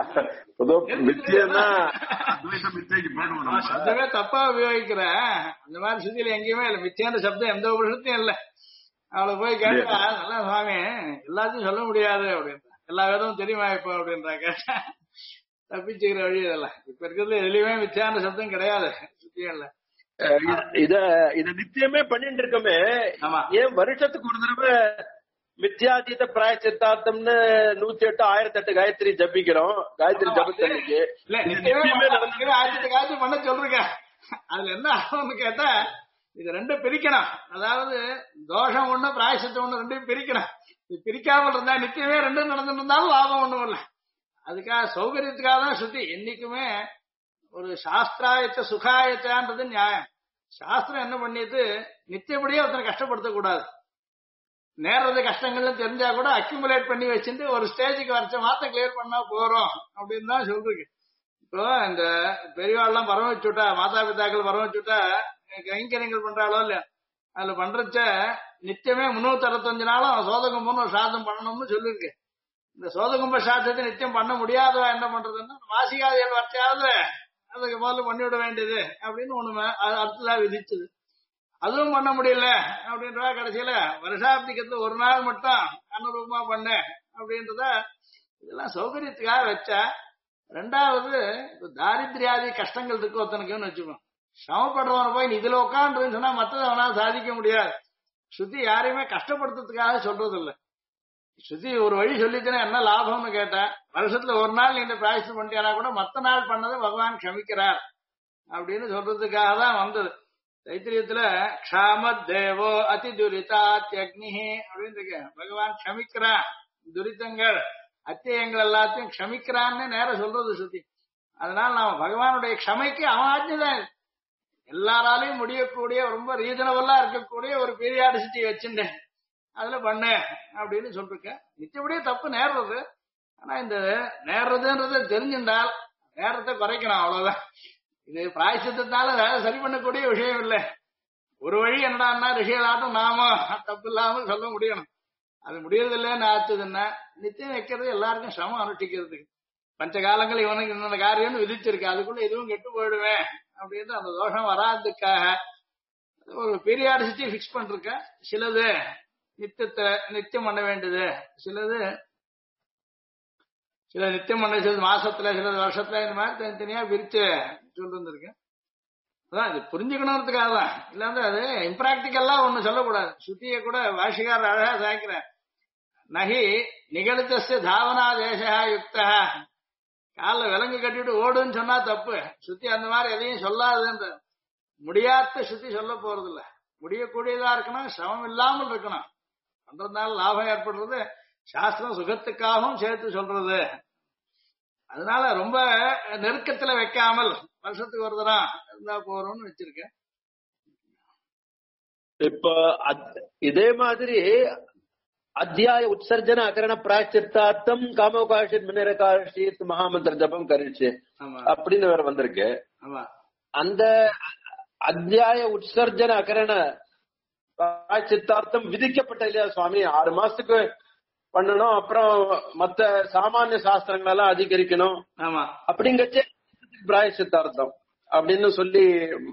சப்தமே தப்பா உபயோகிக்கிற அந்த மாதிரி சுத்தியில எங்கேயுமே இல்ல. மித்தியான சப்தம் எந்த உபரிஷத்தையும் இல்ல. அவளை போய் கேட்டா நல்லா சுவாமி எல்லாத்தையும் சொல்ல முடியாது அப்படின்ற, எல்லா வேதமும் தெரியுமா இப்போ அப்படின்றா. கேட்டா தப்பிச்சுக்கிற வழி இதெல்லாம். இப்ப இருக்கிறதுல எதுலயுமே மித்தியான சப்தம் கிடையாது சுத்தியும் இல்ல. இத நித்தியமே பண்ணிட்டு இருக்கோமே, ஏன் வருஷத்துக்கு ஒரு தடவை மித்யாதீத பிராயச்சித்தார்த்தம்னு 108 1008 காயத்ரி ஜபிக்கிறோம். காயத்ரி ஜபத்தன்னைக்கு இல்ல 1008 காயத்ரி பண்ண சொல்றேன். அதுல என்ன ஆகும்னு கேட்டா இது ரெண்டும் பிரிக்கணும். அதாவது தோஷம் ஒண்ணு பிராயசித்தம் ஒண்ணு ரெண்டையும் பிரிக்கணும். இது பிரிக்காமல் இருந்தா நித்தியமே ரெண்டும் நடந்துட்டு இருந்தாலும் லாபம் ஒண்ணும் இல்லை. அதுக்காக சௌகரியத்துக்காக தான் ஸ்ருதி என்னைக்குமே ஒரு சாஸ்திராயத்த சுகாயத்தான்றது நியாயம். சாஸ்திரம் என்ன பண்ணிட்டு நித்தியப்படியே ஒருத்தனை கஷ்டப்படுத்த கூடாது. நேர்றது கஷ்டங்கள்னு தெரிஞ்சா கூட அக்யூமுலேட் பண்ணி வச்சுட்டு ஒரு ஸ்டேஜுக்கு வரைச்ச மாத்த கிளியர் பண்ணா போறோம் அப்படின்னு தான் சொல்றீங்க. இப்போ இந்த பெரியவாள்லாம் பரவ வச்சுட்டா, மாதா பிதாக்கள் பரவ வச்சுட்டா கைங்கரியங்கள் பண்றாளோ இல்லையா, அதுல பண்றச்ச நித்தியமே 365 நாளும் சோதகும்பன்னு ஒரு சாதம் பண்ணணும்னு சொல்லிருக்கு. இந்த சோதகும்ப சாதத்தை நித்தியம் பண்ண முடியாதவா என்ன பண்றதுன்னா மாசிகாதிகள் வரைச்சாவது அதுக்கு முதல்ல பண்ணிவிட வேண்டியது அப்படின்னு ஒண்ணு அடுத்ததான் விதிச்சது. அதுவும் பண்ண முடியல அப்படின்றதா கடைசியில வருஷாப்திக்கத்துல ஒரு நாள் மட்டும் அனுரூபமா பண்ண அப்படின்றத இதெல்லாம் சௌகரியத்துக்காக வச்சா. ரெண்டாவது தாரித்ரியாதி கஷ்டங்கள் இருக்கு ஒருத்தனுக்குன்னு வச்சுக்கோம். சமப்படுறவனை போய் இதுல உட்காந்துன்னு சொன்னா மத்ததை அவனால சாதிக்க முடியாது. ஸ்ருதி யாரையுமே கஷ்டப்படுத்துறதுக்காக சொல்றது இல்லை. ஸ்ருதி ஒரு வழி சொல்லிச்சுன்னா என்ன லாபம்னு கேட்டா, வருஷத்துல ஒரு நாள் நீ இந்த பிராயசித்தம் பண்ணிட்டா கூட மத்த நாள் பண்ணதை பகவான் க்ஷமிக்கிறார் அப்படின்னு சொல்றதுக்காக தான் வந்தது. தைத்திரியத்துல க்ஷாமத் தேவோ அதி துரிதாத்யக்னி அப்படின்னு இருக்கு. பகவான் க்ஷமிக்கிறான், துரிதங்கள் அத்தியங்கள் எல்லாத்தையும் க்ஷமிக்கிறான்னு நேரம் சொல்றது ஸ்ருதி. அதனால நாம பகவானுடைய க்ஷமைக்கு அவன் ஆஜ்ஞதான். எல்லாராலையும் முடியக்கூடிய ரொம்ப ரீசனபிளா இருக்கக்கூடிய ஒரு பீரியாடிசிட்டி வச்சுட்டேன் அதுல பண்ணு அப்படின்னு சொல்லிருக்கேன். நிச்சயப்படியே தப்பு நேர்றது. ஆனா இந்த நேர்றதுன்றது தெரிஞ்சிருந்தால் நேரத்தை குறைக்கணும், அவ்வளவுதான். இது பிராயசித்தத்தால சரி பண்ணக்கூடிய விஷயம் இல்லை. ஒரு வழி என்னடான்னா ரிஷிகளாட்டும் நாம தப்பு இல்லாம சொல்ல முடியணும். அது முடியறது இல்லைன்னு ஆச்சுதுன்னா நித்தியம் வைக்கிறது எல்லாருக்கும் சிரமம் அனுஷ்டிக்கிறதுக்கு. பஞ்ச காலங்கள் இவனுக்கு இந்த காரியம்னு விதிச்சிருக்கு, அதுக்குள்ள எதுவும் கெட்டு போயிடுவேன் அப்படின்னு அந்த தோஷம் வராதுக்காக ஒரு பீரியாடிசிட்டி பிக்ஸ் பண்ணிருக்க. சிலது நித்தியம் பண்ண வேண்டியது, சில நித்தியம் பண்ண, சிலது மாசத்துல, சிலது வருஷத்துல, இந்த மாதிரி தனித்தனியா பிரிச்சு சொல்லிருந்திருக்கேன். அதான் இது புரிஞ்சுக்கணுன்றதுக்காக தான். இல்லாம அது இம்ப்ராக்டிக்கல்லா ஒண்ணு சொல்லக்கூடாது. சுத்திய கூட வாஷிகார் அழகா சாய்க்கிறேன். நகி நிகழ்த்தஸ்ய தாவனா தேசா யுக்தா, காலில் விலங்கு கட்டிட்டு ஓடுன்னு சொன்னா தப்பு. சுத்தி அந்த மாதிரி எதையும் சொல்லாதுன்ற. முடியாத சுத்தி சொல்ல போறது இல்ல. முடியக்கூடியதா இருக்கணும், சிரமம் இல்லாமல் இருக்கணும். பண்றதுனால லாபம் ஏற்படுறது, சாஸ்திரம் சுகத்துக்காகவும் சேர்த்து சொல்றது. அதனால ரொம்ப நெருக்கத்துல வைக்காமல் வருஷத்துக்கு ஒரு தரம் இருந்தா போறோம்னு வச்சிருக்கேன். இப்ப இதே மாதிரி அத்தியாய உற்சர்ஜன அகரண பிராயச்சித்தார்த்தம் காமோகாஷித் மினரகாஷித் மகாமந்திர ஜபம் கரிச்சு அப்படின்னு வேற வந்திருக்கு. அந்த அத்தியாய உற்சர்ஜன அகரண பிராயச்சித்தார்த்தம் விதிக்கப்பட்ட இல்லையா சுவாமி? 6 மாசத்துக்கு பண்ணணும், அப்புறம் மத்த சாமானிய சாஸ்திரங்கள் எல்லாம் அதிகரிக்கணும் அப்படிங்கச்சே பிராயச்சித்தார்த்தம் அப்படின்னு சொல்லி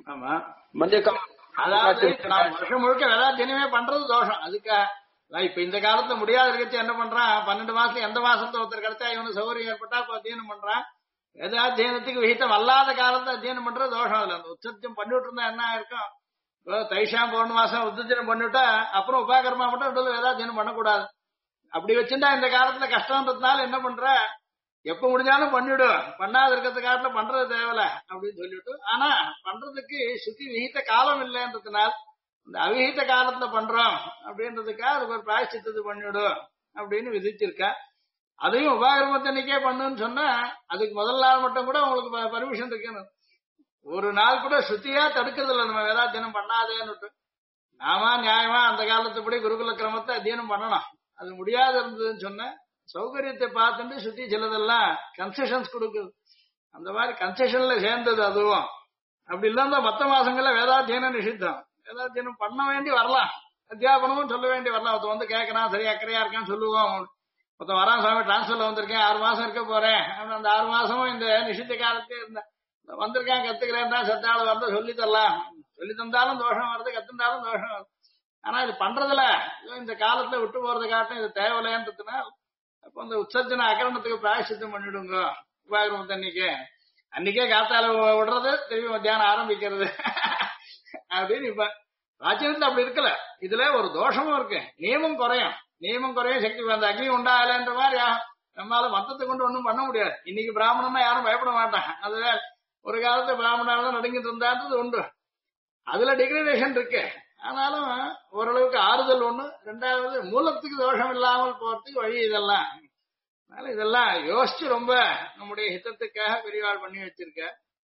அதாவது வருஷம் முழுக்க வேதாத்தியனமே பண்றது தோஷம். அதுக்காக இப்ப இந்த காலத்துல முடியாத இருக்கச்சு என்ன பண்றான், 12 மாசத்துல எந்த மாசத்துல ஒருத்தர் கிடைச்சா இவனுக்கு சௌகரியம் ஏற்பட்டா இப்ப அத்தியனம் பண்றான். வேதாத்தியனத்துக்கு விகிதம் அல்லாத காலத்துல அத்தியனம் பண்றது தோஷம். இல்ல அந்த உச்சத்தியம் பண்ணிட்டு இருந்தா என்ன இருக்கும், தைஷாம் பௌர்ண மாசம் உத்தத்தியம் பண்ணிவிட்டா அப்புறம் உபாகரமா மட்டும் வேதாத்தியனம் பண்ணக்கூடாது. அப்படி வச்சுட்டா இந்த காலத்துல கஷ்டம்ன்றதுனால என்ன பண்ற, எப்ப முடிஞ்சாலும் பண்ணிவிடும், பண்ணாத இருக்கிறது காலத்துல பண்றது தேவையில்ல அப்படின்னு சொல்லிட்டு. ஆனா பண்றதுக்கு சுத்தி விகித காலம் இல்லைன்றதுனால இந்த அவிகித காலத்துல பண்றோம் அப்படின்றதுக்காக அதுக்கு ஒரு பிராயச்சித்தது பண்ணிவிடும் அப்படின்னு விதிச்சிருக்கா. அதையும் உபாகரமத்தன்னைக்கே பண்ணுன்னு சொன்னா அதுக்கு முதல் நாள் மட்டும் கூட உங்களுக்கு பர்மிஷன் இருக்கணும். ஒரு நாள் கூட சுத்தியா தடுக்கிறது இல்லை நம்ம வேதாத்தியனம் பண்ணாதேன்னு. நாம நியாயமா அந்த காலத்துப்படி குருகுல கிரமத்தை அத்தியனம் பண்ணணும். அது முடியாது இருந்ததுன்னு சொன்ன சௌகரியத்தை பார்த்துட்டு சுத்தி சிலதெல்லாம் கன்செஷன்ஸ் கொடுக்குது. அந்த மாதிரி கன்செஷன்ல சேர்ந்தது அதுவும். அப்படி இல்லாம மத்த மாசங்கள்ல வேதாத்தியனம் நிஷித்தம். வேதாத்தியனம் பண்ண வேண்டி வரலாம், அத்தியாபனமும் சொல்ல வேண்டி வரலாம். ஒருத்த வந்து கேட்கறான், சரி அக்கறையா இருக்கான்னு சொல்லுவோம். ஒருத்தன் வரான், சுவாமி டிரான்ஸ்பர்ல வந்திருக்கேன், 6 மாசம் இருக்க போறேன், அந்த 6 மாசமும் இந்த நிஷித்த காலத்தே இருந்தேன், வந்திருக்கேன் கத்துக்கிறேன் தான் சத்தாள வந்து சொல்லி தரலாம். சொல்லி தந்தாலும் தோஷம் வருது, கத்துந்தாலும் தோஷம் வருது. ஆனா இது பண்றதுல இந்த காலத்துல விட்டு போறது காட்டும் இது தேவையில்லைன்றதுனால அப்ப அந்த உற்சர்ஜன அகரணத்துக்கு பிராயசித்தம் பண்ணிடுங்க. உபாகரமத்தை அன்னைக்கே காத்தால விடுறது, திரும்பி மத்தியானம் ஆரம்பிக்கிறது அப்படின்னு. இப்ப ராஜ்யத்துல அப்படி இருக்கல. இதுல ஒரு தோஷமும் இருக்கு, நியமம் குறையும் சக்தி. அந்த அக்னி உண்டாகலன்ற மாதிரி நம்மளால மத்தத்தை கொண்டு ஒண்ணும் பண்ண முடியாது. இன்னைக்கு பிராமணன்னா யாரும் பயப்பட மாட்டாங்க. அதுல ஒரு காலத்து பிராமணால நடுங்கிட்டு இருந்தான்றது உண்டு. அதுல டிகிரடேஷன் இருக்கு. ஆனாலும் ஓரளவுக்கு ஆறுதல் ஒண்ணு. ரெண்டாவது மூலத்துக்கு தோஷம் இல்லாமல் போறதுக்கு வழி இதெல்லாம். அதனால இதெல்லாம் யோசிச்சு ரொம்ப நம்முடைய ஹிதத்துக்காக பெரியவாள் பண்ணி வச்சிருக்க.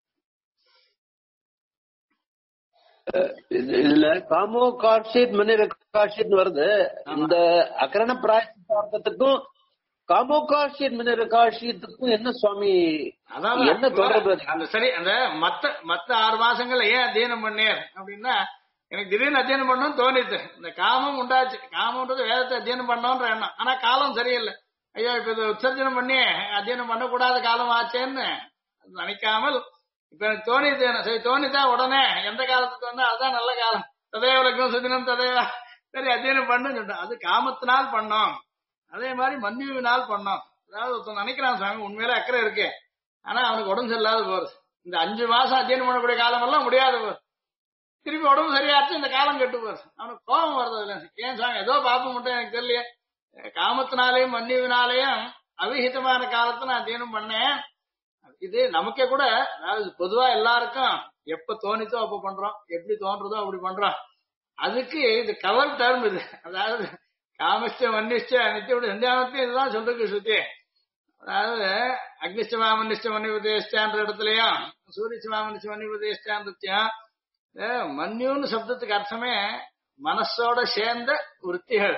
இதுல காமோ காட்ஷீட் மனித காட்ஷீட் வருது. இந்த அகரண பிராயத்துக்கும் காமோ காட்ஷீட் மனித காட்ஷீட்டுக்கும் என்ன சுவாமி என்ன தொடர்பு? அந்த சரி, அந்த மத்த 6 மாசங்கள்ல ஏன் அத்தியனம் பண்ணேன் அப்படின்னா, எனக்கு திடீர்னு அத்தியனம் பண்ணணும்னு தோணித்து. இந்த காமம் உண்டாச்சு. காமம்ன்றது வேதத்தை அத்தியனம் பண்ணோன்ற எண்ணம். ஆனா காலம் சரியில்லை. ஐயோ இப்ப இது உற்சர்ஜனம் பண்ணி அத்தியனம் பண்ணக்கூடாத காலம் ஆச்சேன்னு நினைக்காமல் இப்ப எனக்கு தோணிது. சரி தோணித்தா உடனே எந்த காலத்துக்கு வந்தா அதுதான் நல்ல காலம். ததேவலக்கும் சுதினம் ததேவா, சரி அத்தியனம் பண்ணுன்னு சொல்லிட்டோம். அது காமத்தினால் பண்ணோம். அதே மாதிரி மன்னிவினால் பண்ணோம். அதாவது ஒருத்தன் நினைக்கிறான் சாமி உண்மையில அக்கறை இருக்கு, ஆனா அவனுக்கு உடம்பு சரியில்லாத போறது. இந்த 5 மாசம் அத்தியனம் பண்ணக்கூடிய காலம் எல்லாம் முடியாது போகுது. திருப்பி உடம்பு சரியாச்சு இந்த காலம் கெட்டு போகுது. அவனுக்கு கோபம் வருது. அதுல ஏன் சாமி ஏதோ பாப்பம் மட்டும் எனக்கு தெரியலையே, காமத்தினாலேயும் மன்னிவினாலேயும் அவிஹிதமான காலத்தை நான் அத்தியனம் பண்ணேன். இது நமக்கே கூட, அதாவது பொதுவா எல்லாருக்கும் எப்ப தோணித்தோ அப்ப பண்றோம், எப்படி தோன்றதோ அப்படி பண்றோம். அதுக்கு இது கவர் டர்ம் இது. அதாவது காமஸ்ட மன்னிஷ்ட நித்தியோட சந்தியானத்தையும் இதுதான் சொல்றதுக்கு சுத்தி. அதாவது அக்னிஷ்டமாமன்னிஷ்ட மன்னிபதேஷ்டான்ற இடத்துலயும் சூரியமாமன்னிஷ்ட மன்னிபதேஷ்டான்றத்தையும் மன்னியூன்னு சப்தத்துக்கு அர்த்தமே மனசோட சேர்ந்த விற்த்திகள்.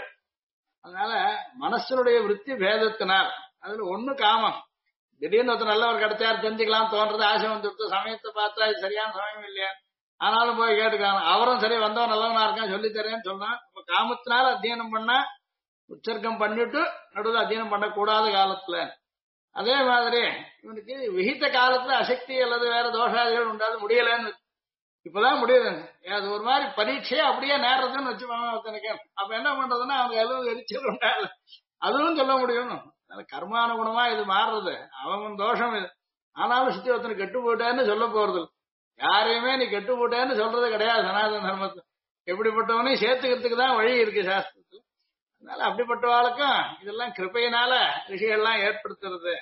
அதனால மனசனுடைய விற்பி பேதத்தினால் அதுல ஒண்ணு காமம். திடீர்னு ஒருத்தர் நல்லவர் கிடைச்சாரு தெரிஞ்சுக்கலாம் தோன்றது, ஆசை வந்துடுத்து. சமயத்தை பார்த்தா இது சரியான சமயம் இல்லையா, ஆனாலும் போய் கேட்டுக்கலாம். அவரும் சரி வந்தவன் நல்லவனா இருக்கான் சொல்லித்தரேன்னு சொன்னான். இப்ப காமத்தினால அத்தியனம் பண்ணா உற்சர்க்கம் பண்ணிட்டு நடுவில் அத்தியனம் பண்ணக்கூடாத காலத்துல. அதே மாதிரி இவனுக்கு விகித காலத்துல அசக்தி அல்லது வேற தோஷாதிகள் உண்டாது முடியலன்னு இப்பதான் முடியுது. அது ஒரு மாதிரி பரீட்சையை அப்படியே நேரத்துன்னு வச்சுப்பாங்க ஒருத்தனுக்கு. அப்ப என்ன பண்றதுன்னா அவங்க எதுவும் எரிச்சல் உண்டாது, அதுவும் சொல்ல முடியும். கர்மானுகுணமா இது மாறுறது, அவன் தோஷம் இது. ஆனாலும் சுத்தி ஒருத்தனை கெட்டு போட்டேன்னு சொல்ல போறது. யாரையுமே நீ கெட்டு போட்டேன்னு சொல்றது கிடையாது சனாதன தர்மத்தை. எப்படிப்பட்டவனையும் சேர்த்துக்கிறதுக்கு தான் வழி இருக்கு சாஸ்திரத்துல. அதனால அப்படிப்பட்டவாளுக்கும் இதெல்லாம் கிருப்பையினால ரிஷிகள்லாம் ஏற்படுத்துறது.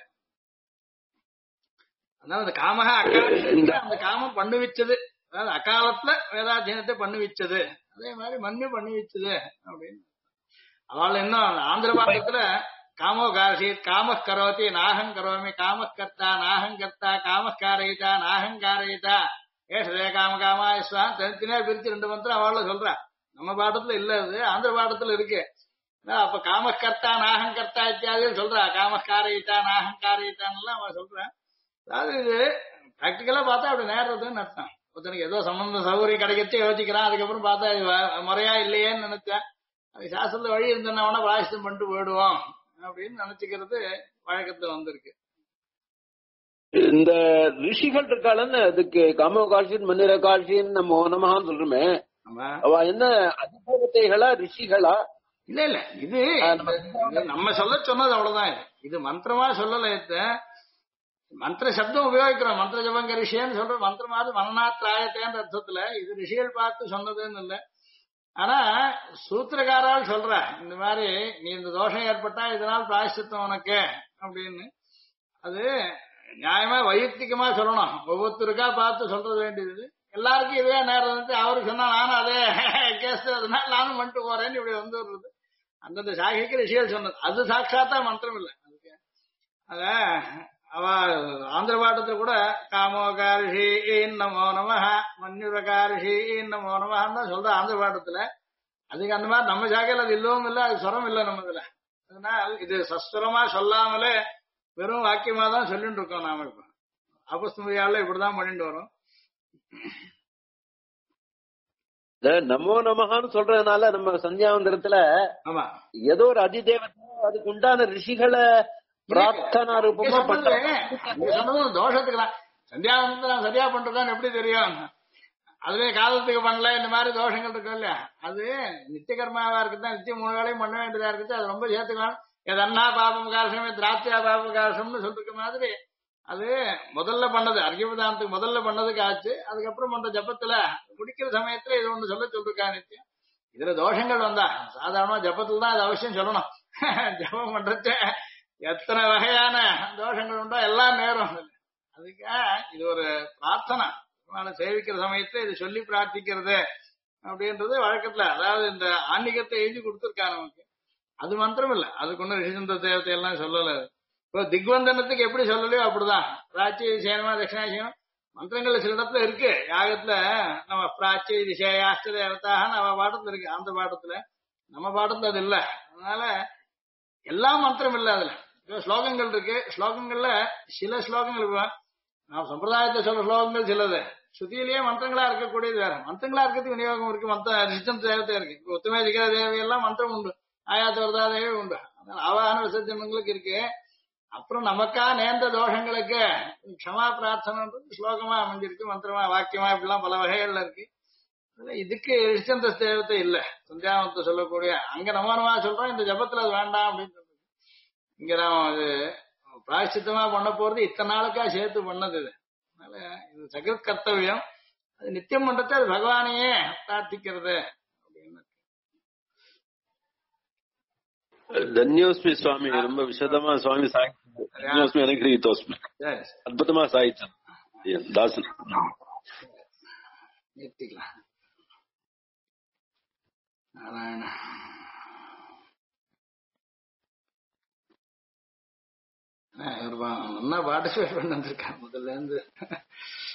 அதனால அந்த காமகா அந்த காமம் பண்ணுவிச்சது. அதாவது அகாலத்துல வேதாத்தியனத்தை பண்ணுவிச்சது. அதே மாதிரி மண்ணு பண்ணுவிச்சது அப்படின்னு. அவள் இன்னும் ஆந்திர பாடத்துல காமோ காரசீத் காம கரோதி நாகம் கரோமி காம கர்த்தா நாகம் கர்த்தா காம காரயிதா நாகம் காரயிதா ஏஷதே காம காமாயஸ்வான் தனித்தனியா பிரிச்சு 2 மந்திரம் அவள சொல்றா. நம்ம பாடத்துல இல்ல, அது ஆந்திர பாடத்துல இருக்கு. அப்ப காம கர்த்தா நாகம் கர்த்தா இத்தியாதிகள் சொல்றா. காம காரயிதா நாகம் காரயிதான்னு அவன் சொல்றான். அதாவது இது பிராக்டிக்கலா பார்த்தா அப்படி நேர்றதுன்னு அர்த்தம். ஒருத்தனுக்கு ஏதோ சம்பந்தம் சௌகரியம் கிடைக்கச்சே யோசிக்கிறான். அதுக்கப்புறம் பார்த்தா முறையா இல்லையேன்னு நினைச்சேன். அது சாஸ்திரத்துல வழி இருந்தோம்னா பிராயசித்தம் பண்ணிட்டு போயிடுவோம் அப்படின்னு நினைச்சுக்கிறது வழக்கத்துல வந்திருக்கு. இந்த ரிஷிகள் இருக்காளன்னு அதுக்கு காமோ காட்சின் மன்னிர காட்சின்னு நம்ம நமகான்னு சொல்றோமே, அவ என்ன அதிபூர்வத்தைகளா ரிஷிகளா? இல்ல இல்ல, இது நம்ம சொல்ல சொன்னது அவ்வளவுதான். இது மந்திரமா சொல்லல. மந்திர சப்தம் உபயோகிக்கிறோம். மந்திர ஜபங்க ரிஷியன்னு சொல்ற மந்திரமாவது மனநாத்திராயத்தேன்ற அர்த்தத்துல. இது ரிஷிகள் பார்த்து சொன்னதுன்னு இல்லை. ஆனா சூத்திரக்காரால் சொல்ற இந்த மாதிரி நீ இந்த தோஷம் ஏற்பட்டா இதனால் பிராயசித்தம் உனக்கு அப்படின்னு. அது நியாயமா வையக்திகமா சொல்லணும். ஒவ்வொருத்தருக்கா பார்த்து சொல்றது வேண்டியது. எல்லாருக்கும் இதே நேரம் இருந்து அவருக்கு சொன்னா நானும் அதே கேஸ் அதனால நானும் பண்ணிட்டு போறேன்னு இப்படி வந்துடுறது. அந்தந்த சாகைக்கு ரிஷிகள் சொன்னது. அது சாட்சாத்தா மந்திரம் இல்லை. அதுக்கு அத அவ ஆந்திர பாட்டத்துல கூட காமோகாரிஷி நமோ நம மன்யுரகாரிஷி நமோ நமஹான்னு தான் சொல்ற ஆந்திர பாட்டத்துல. அதுக்கு அந்த மாதிரி நம்ம சாகையில் அது இல்லவும் இல்லை, அது ஸ்வரம் இல்லை நம்ம இதுல. அதனால இது சஸ்வரமா சொல்லாமலே வெறும் வாக்கியமா தான் சொல்லிட்டு இருக்கோம் நாம. இப்ப அபஸ்துமியால இப்படிதான் பண்ணிட்டு வரோம். நமோ நமகான்னு சொல்றதுனால நம்ம சந்தியாவந்தரத்துல ஆமா ஏதோ ஒரு அதிதேவத்தை அதுக்கு உண்டான ரிஷிகளை பிரார்த்தனா ரூபமா பண்றதும் தோஷத்துக்கு தான். சந்தியாவந்தத்தை நான் சரியா பண்றதான்னு எப்படி தெரியும்? அதுவே காலத்துக்கு பண்ணல இந்த மாதிரி தோஷங்கள் இருக்கு இல்லையா, அது நித்திய கர்மாவா இருக்குதான். நித்தியம் 3 வேளையும் பண்ண வேண்டியதா இருக்குது. அது ரொம்ப சேர்த்துக்கலாம். எதன்னா பாபம் காரசம் திராட்சா பாப காரசம்னு சொல்லிருக்க மாதிரி அது முதல்ல பண்ணது அர்க்கியபதானத்துக்கு முதல்ல பண்ணதுக்கு ஆச்சு. அதுக்கப்புறம் பண்ற ஜபத்துல முடிக்கிற சமயத்துல இது ஒண்ணு சொல்லிருக்கா நித்தியம். இதுல தோஷங்கள் வந்தா சாதாரணமா ஜபத்துல தான் அது அவசியம் சொல்லணும். ஜபம் பண்றச்ச எத்தனை வகையான தோஷங்கள் உண்டோ எல்லாம் நேரம். அதுக்காக இது ஒரு பிரார்த்தனை. பெருமாளை சேவிக்கிற சமயத்துல இது சொல்லி பிரார்த்திக்கிறது அப்படின்றது வழக்கத்துல, அதாவது இந்த ஆன்மீகத்தை எழுதி கொடுத்திருக்காங்க நமக்கு. அது மந்திரம் இல்ல, அதுக்கு ஒன்னும் ரிஷிசந்த தேவத்தை எல்லாம் சொல்லல. இப்போ திக்வந்தனத்துக்கு எப்படி சொல்லலையோ அப்படிதான் பிராச்சி சேனமா தட்சிணாசியம் மந்திரங்கள்ல சில இடத்துல இருக்கு. யாகத்துல நம்ம பிராச்சி திசையாஷ்ட தேவதாக நம்ம பாடத்துல இருக்கு, அந்த பாடத்துல. நம்ம பாடத்துல அது இல்ல. அதனால எல்லாம் மந்திரம் இல்ல. அதுல ஸ்லோகங்கள் இருக்கு. ஸ்லோகங்கள்ல சில ஸ்லோகங்கள் நான் சம்பிரதாயத்தை சொல்ற ஸ்லோகங்கள் சிலது ஸ்ருதியிலேயே மந்திரங்களா இருக்கக்கூடியது வேற. மந்திரங்களா இருக்கிறதுக்கு விநியோகம் இருக்கு, மந்திர ரிஷிசந்த தேவத்தை இருக்கு. இப்போ ஒத்துமை திகிற தேவையெல்லாம் மந்திரம் உண்டு, ஆயாத்த வரதா தேவை உண்டு, ஆவான விசர்ஜனங்களுக்கு இருக்கு. அப்புறம் நமக்கா நேர்ந்த தோஷங்களுக்கு க்ஷமா பிரார்த்தனைன்றது ஸ்லோகமா அமைஞ்சிருக்கு, மந்திரமா வாக்கியமா இப்படிலாம் பல வகைகள்ல இருக்கு. இதுக்கு ரிஷிசந்த தேவத்தை இல்ல. சந்தியாவத்தை சொல்லக்கூடிய அங்க நமனமா சொல்றோம், இந்த ஜபத்துல அது வேண்டாம் அப்படின்னு சொல்றது. இங்க நாம் அது பிராயச்சித்தமா பண்ண போறது இத்தனை நாளுக்கா சேர்த்து பண்ணது இது. அதனால இது சகத் கர்த்தவியம். அது நித்தியம் பண்றது அது பகவானையே பிரார்த்திக்கிறது அப்படின்னு. தன்யோஸ்மி சுவாமி, ரொம்ப விசதமா சுவாமி சாய்ந்தோஸ்மி அனுகிரகித்தோஸ்மி, அற்புதமா சாய்த்தம் தாசன். நிறுத்திக்கலாம். நாராயண நல்லா பார்ட்டிசிபேட் பண்ண வந்திருக்கேன் முதல்ல இருந்து.